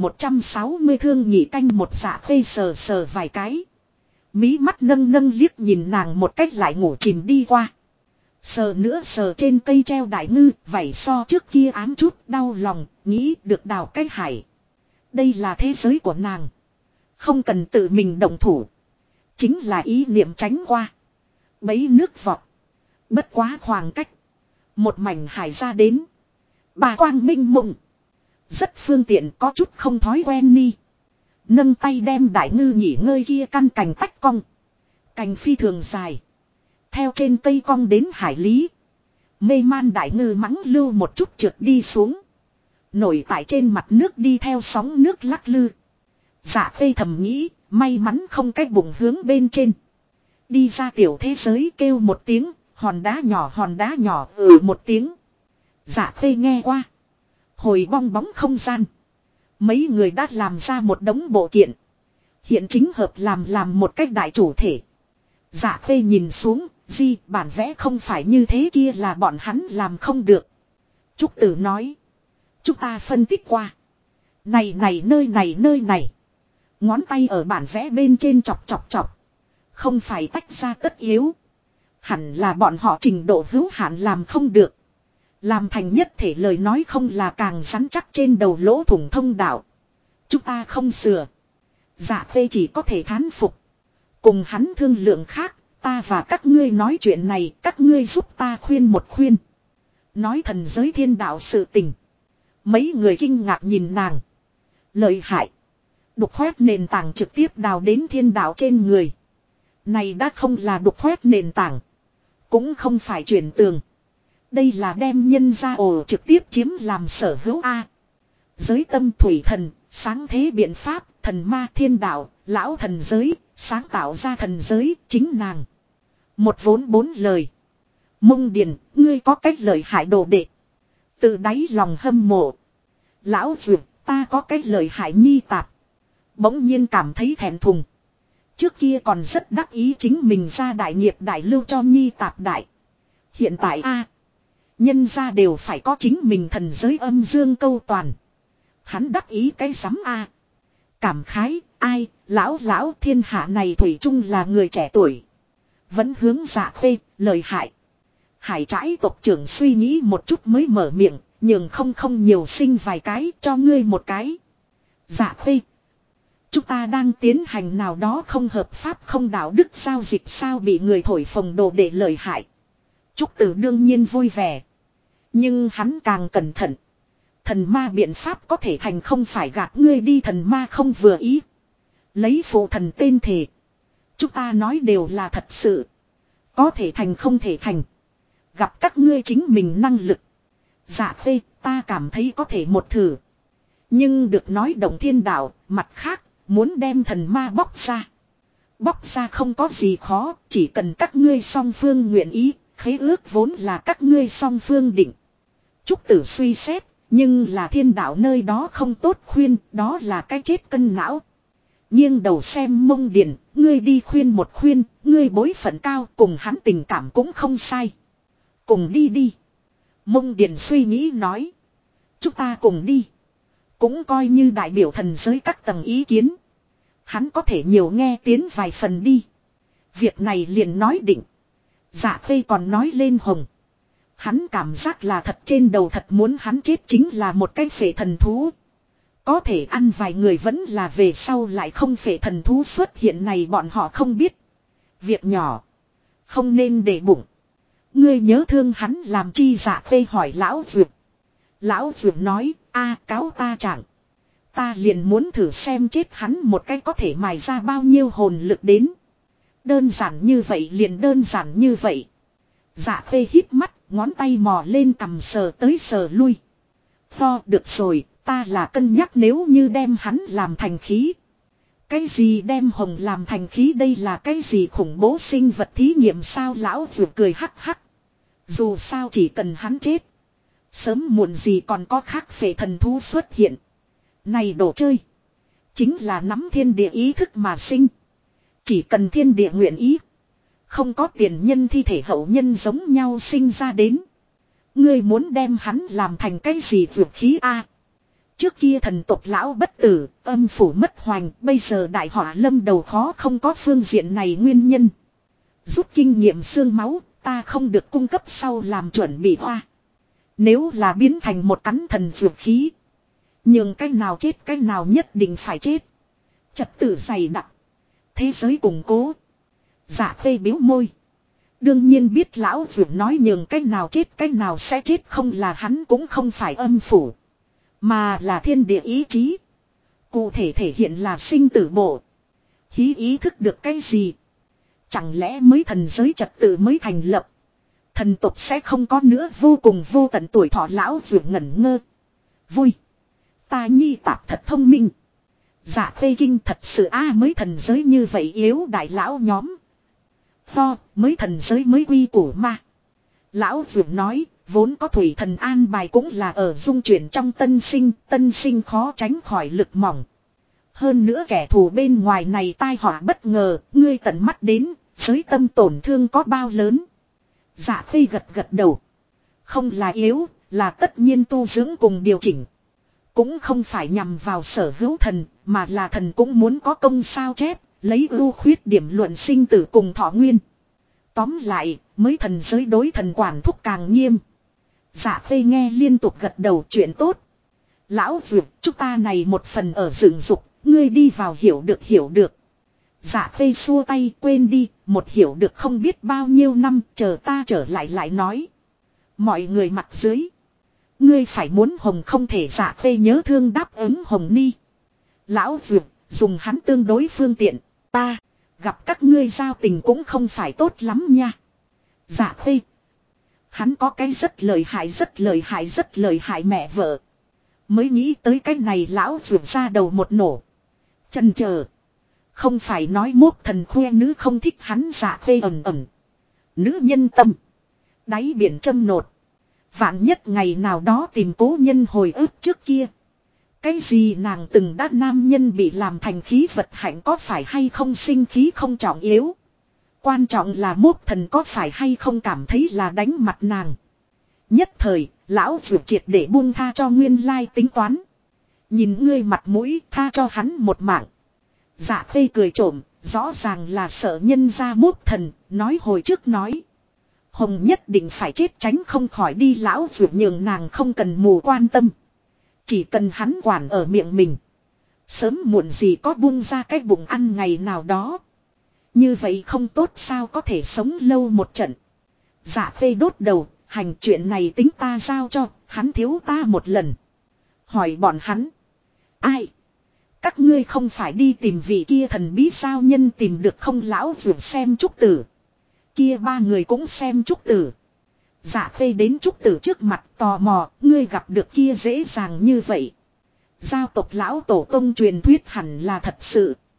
2160 thương nhị canh một Dạ Khê sờ sờ vài cái. Mí mắt nâng nâng liếc nhìn nàng một cách lại ngủ chìm đi qua. Sờ nữa sờ trên cây treo đại ngư, vảy so trước kia ám chút đau lòng, nghĩ được đào cái hải. Đây là thế giới của nàng. Không cần tự mình động thủ. Chính là ý niệm tránh qua. Bấy nước vọt. Bất quá khoảng cách. Một mảnh hải ra đến. Bà quang minh mộng. Rất phương tiện có chút không thói quen ni. Nâng tay đem đại ngư nghỉ ngơi kia căn cành tách cong. Cành phi thường dài. Theo trên cây cong đến hải lý. Mê man đại ngư mắng lưu một chút trượt đi xuống. Nổi tại trên mặt nước đi theo sóng nước lắc lư. Dạ khê thầm nghĩ, may mắn không cái bụng hướng bên trên. Đi ra tiểu thế giới kêu một tiếng, hòn đá nhỏ một tiếng. Dạ khê nghe qua. Hồi bong bóng không gian. Mấy người đã làm ra một đống bộ kiện. Hiện chính hợp làm một cách đại chủ thể. Dạ khê nhìn xuống, bản vẽ không phải như thế kia là bọn hắn làm không được. Trúc Tử nói. Chúng ta phân tích qua. Này nơi này. Ngón tay ở bản vẽ bên trên chọc. Không phải tách ra tất yếu. Hẳn là bọn họ trình độ hữu hạn làm không được. Làm thành nhất thể lời nói không là càng rắn chắc trên đầu lỗ thủng thông đạo. Chúng ta không sửa. Dạ khê chỉ có thể thán phục. Cùng hắn thương lượng khác, ta và các ngươi nói chuyện này, các ngươi giúp ta khuyên một khuyên. Nói thần giới thiên đạo sự tình. Mấy người kinh ngạc nhìn nàng. Lợi hại. Đục khoét nền tảng trực tiếp đào đến thiên đạo trên người. Này đã không là đục khoét nền tảng. Cũng không phải chuyển tường. Đây là đem nhân ra ồ trực tiếp chiếm làm sở hữu A. Giới tâm thủy thần, sáng thế biện pháp, thần ma thiên đạo, lão thần giới, sáng tạo ra thần giới, chính nàng. Một vốn 4 lời. Mông Điền, ngươi có cách lợi hại đồ đệ. Từ đáy lòng hâm mộ. Lão Dược, ta có cách lợi hại nhi tạp. Bỗng nhiên cảm thấy thẹn thùng. Trước kia còn rất đắc ý chính mình ra đại nghiệp đại lưu cho nhi tạp đại. Hiện tại a nhân ra đều phải có chính mình thần giới âm dương câu toàn. Hắn đắc ý cái rắm a cảm khái, ai, lão thiên hạ này thủy chung là người trẻ tuổi. Vẫn hướng Dạ khê, lời hại. Hải trãi tộc trưởng suy nghĩ một chút mới mở miệng, nhường không nhiều sinh vài cái, cho ngươi một cái. Dạ khê. Chúng ta đang tiến hành nào đó không hợp pháp không đạo đức giao dịch sao bị người thổi phồng đồ để lợi hại. Trúc Tử đương nhiên vui vẻ. Nhưng hắn càng cẩn thận. Thần ma biện pháp có thể thành không phải gạt ngươi đi, thần ma không vừa ý. Lấy phụ thần tên thề. Chúng ta nói đều là thật sự. Có thể thành không thể thành. Gặp các ngươi chính mình năng lực. Dạ khê, ta cảm thấy có thể một thử. Nhưng được nói động thiên đạo, mặt khác, muốn đem thần ma bóc ra. Bóc ra không có gì khó, chỉ cần các ngươi song phương nguyện ý, khế ước vốn là các ngươi song phương định. Trúc Tử suy xét, nhưng là thiên đạo nơi đó không tốt khuyên, đó là cái chết cân não. Nghiêng đầu xem Mông Điền, ngươi đi khuyên một khuyên, ngươi bối phận cao cùng hắn tình cảm cũng không sai. Cùng đi đi. Mông Điền suy nghĩ nói. Chúng ta cùng đi. Cũng coi như đại biểu thần giới các tầng ý kiến. Hắn có thể nhiều nghe tiếng vài phần đi. Việc này liền nói định. Dạ Khê còn nói lên Hồng. Hắn cảm giác là thật trên đầu thật muốn hắn chết chính là một cái phệ thần thú. Có thể ăn vài người vẫn là về sau lại không phệ thần thú xuất hiện này bọn họ không biết. Việc nhỏ. Không nên để bụng. Ngươi nhớ thương hắn làm chi Dạ Khê hỏi Lão Dược. Lão Dược nói cáo ta chẳng. Ta liền muốn thử xem chết hắn một cái có thể mài ra bao nhiêu hồn lực đến. Đơn giản như vậy liền đơn giản như vậy. Dạ Khê hít mắt, ngón tay mò lên cầm sờ tới sờ lui. Được rồi, ta là cân nhắc nếu như đem hắn làm thành khí. Cái gì đem Hồng làm thành khí đây là cái gì khủng bố sinh vật thí nghiệm sao Lão vừa cười hắc hắc. Dù sao chỉ cần hắn chết. Sớm muộn gì còn có khác phệ thần thú xuất hiện. Này đồ chơi. Chính là nắm thiên địa ý thức mà sinh. Chỉ cần thiên địa nguyện ý. Không có tiền nhân thi thể hậu nhân giống nhau sinh ra đến. Ngươi muốn đem hắn làm thành cái gì vượt khí a? Trước kia thần tộc lão bất tử, âm phủ mất hoành, bây giờ đại họa lâm đầu khó không có phương diện này nguyên nhân. Rút kinh nghiệm xương máu, ta không được cung cấp sau làm chuẩn bị hoa. Nếu là biến thành một cắn thần vượt khí. Nhưng cái nào chết cái nào nhất định phải chết. Trật tự dày đặc. Thế giới củng cố. Dạ Khê biếu môi. Đương nhiên biết lão vượt nói nhường cái nào chết cái nào sẽ chết không là hắn cũng không phải âm phủ. Mà là thiên địa ý chí. Cụ thể thể hiện là sinh tử bộ. Hí ý thức được cái gì? Chẳng lẽ mới thần giới trật tự mới thành lập? Thần tộc sẽ không có nữa vô cùng vô tận tuổi thọ lão vượt ngẩn ngơ. Vui. Ta nhi tạp thật thông minh. Dạ Khê kinh thật sự mới thần giới như vậy yếu đại lão nhóm. Mới thần giới mới quy củ mà. Lão vượt nói, vốn có thủy thần an bài cũng là ở dung chuyển trong tân sinh khó tránh khỏi lực mỏng. Hơn nữa kẻ thù bên ngoài này tai họa bất ngờ, ngươi tận mắt đến, giới tâm tổn thương có bao lớn. Dạ Khê gật gật đầu. Không là yếu, là tất nhiên tu dưỡng cùng điều chỉnh. Cũng không phải nhằm vào sở hữu thần, mà là thần cũng muốn có công sao chép, lấy ưu khuyết điểm luận sinh tử cùng thọ nguyên. Tóm lại, mới thần giới đối thần quản thúc càng nghiêm. Dạ Khê nghe liên tục gật đầu chuyện tốt. Lão Dược, chúng ta này một phần ở dựng dục, ngươi đi vào hiểu được. Dạ Khê xua tay quên đi, một hiểu được không biết bao nhiêu năm, chờ ta trở lại nói. Mọi người mặt dưới. Ngươi phải muốn Hồng không thể Dạ Khê nhớ thương đáp ứng Hồng Ni. Lão Dược, dùng hắn tương đối phương tiện, ta, gặp các ngươi giao tình cũng không phải tốt lắm nha. Dạ Khê. Hắn có cái rất lợi hại mẹ vợ. Mới nghĩ tới cái này lão Dược ra đầu một nổ. Chần chờ. Không phải nói mốt thần khoe nữ không thích hắn Dạ Khê ẩm. Nữ nhân tâm. Đáy biển châm nột. Vạn nhất ngày nào đó tìm cố nhân hồi ức trước kia. Cái gì nàng từng đã nam nhân bị làm thành khí vật hạnh có phải hay không sinh khí không trọng yếu. Quan trọng là mốt thần có phải hay không cảm thấy là đánh mặt nàng. Nhất thời, lão vượt triệt để buông tha cho nguyên lai tính toán. Nhìn ngươi mặt mũi tha cho hắn một mạng. Dạ Khê cười trộm, rõ ràng là sợ nhân ra mốt thần, nói hồi trước nói. Hồng nhất định phải chết tránh không khỏi đi lão vượt nhường nàng không cần mù quan tâm. Chỉ cần hắn quản ở miệng mình. Sớm muộn gì có buông ra cái bụng ăn ngày nào đó. Như vậy không tốt sao có thể sống lâu một trận. Dạ Khê đốt đầu, hành chuyện này tính ta giao cho, hắn thiếu ta một lần. Hỏi bọn hắn. Ai? Các ngươi không phải đi tìm vị kia thần bí sao nhân tìm được không lão vượt xem Trúc Tử. Kia ba người cũng xem Trúc Tử. Dạ Khê đến Trúc Tử trước mặt tò mò, ngươi gặp được kia dễ dàng như vậy. Giao tộc lão tổ tông truyền thuyết hẳn là thật sự.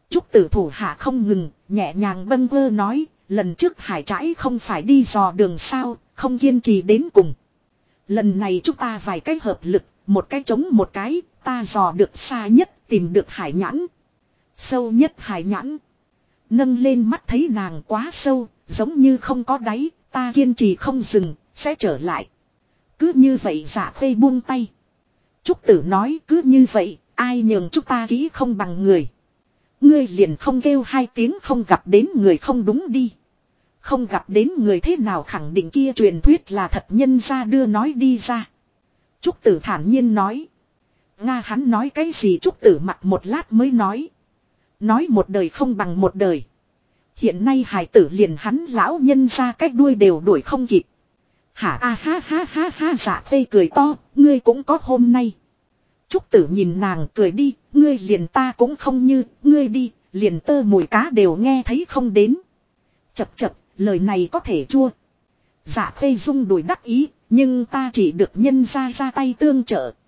Trúc tử thủ hạ không ngừng, nhẹ nhàng bâng quơ nói, lần trước Hải Trãi không phải đi dò đường sao, không kiên trì đến cùng. Lần này chúng ta vài cái hợp lực, một cái chống một cái, ta dò được xa nhất, tìm được hải nhãn. Sâu nhất hải nhãn. Nâng lên mắt thấy nàng quá sâu, giống như không có đáy, ta kiên trì không dừng, sẽ trở lại. Cứ như vậy Dạ Khê buông tay. Trúc tử nói cứ như vậy, ai nhường chúng ta kỹ không bằng người. Ngươi liền không kêu hai tiếng không gặp đến người không đúng đi. Không gặp đến người thế nào khẳng định kia truyền thuyết là thật nhân ra đưa nói đi ra. Trúc tử thản nhiên nói. Nga hắn nói cái gì Trúc tử mặc một lát mới nói. Nói một đời không bằng một đời. Hiện nay hài tử liền hắn lão nhân ra cách đuôi đều đuổi không kịp. Hả a ha ha ha ha Dạ Khê cười to, ngươi cũng có hôm nay. Trúc tử nhìn nàng cười đi, ngươi liền ta cũng không như, ngươi đi, liền tơ mùi cá đều nghe thấy không đến. Chập chập, lời này có thể chua. Dạ Khê rung đùi đắc ý, nhưng ta chỉ được nhân ra tay tương trợ.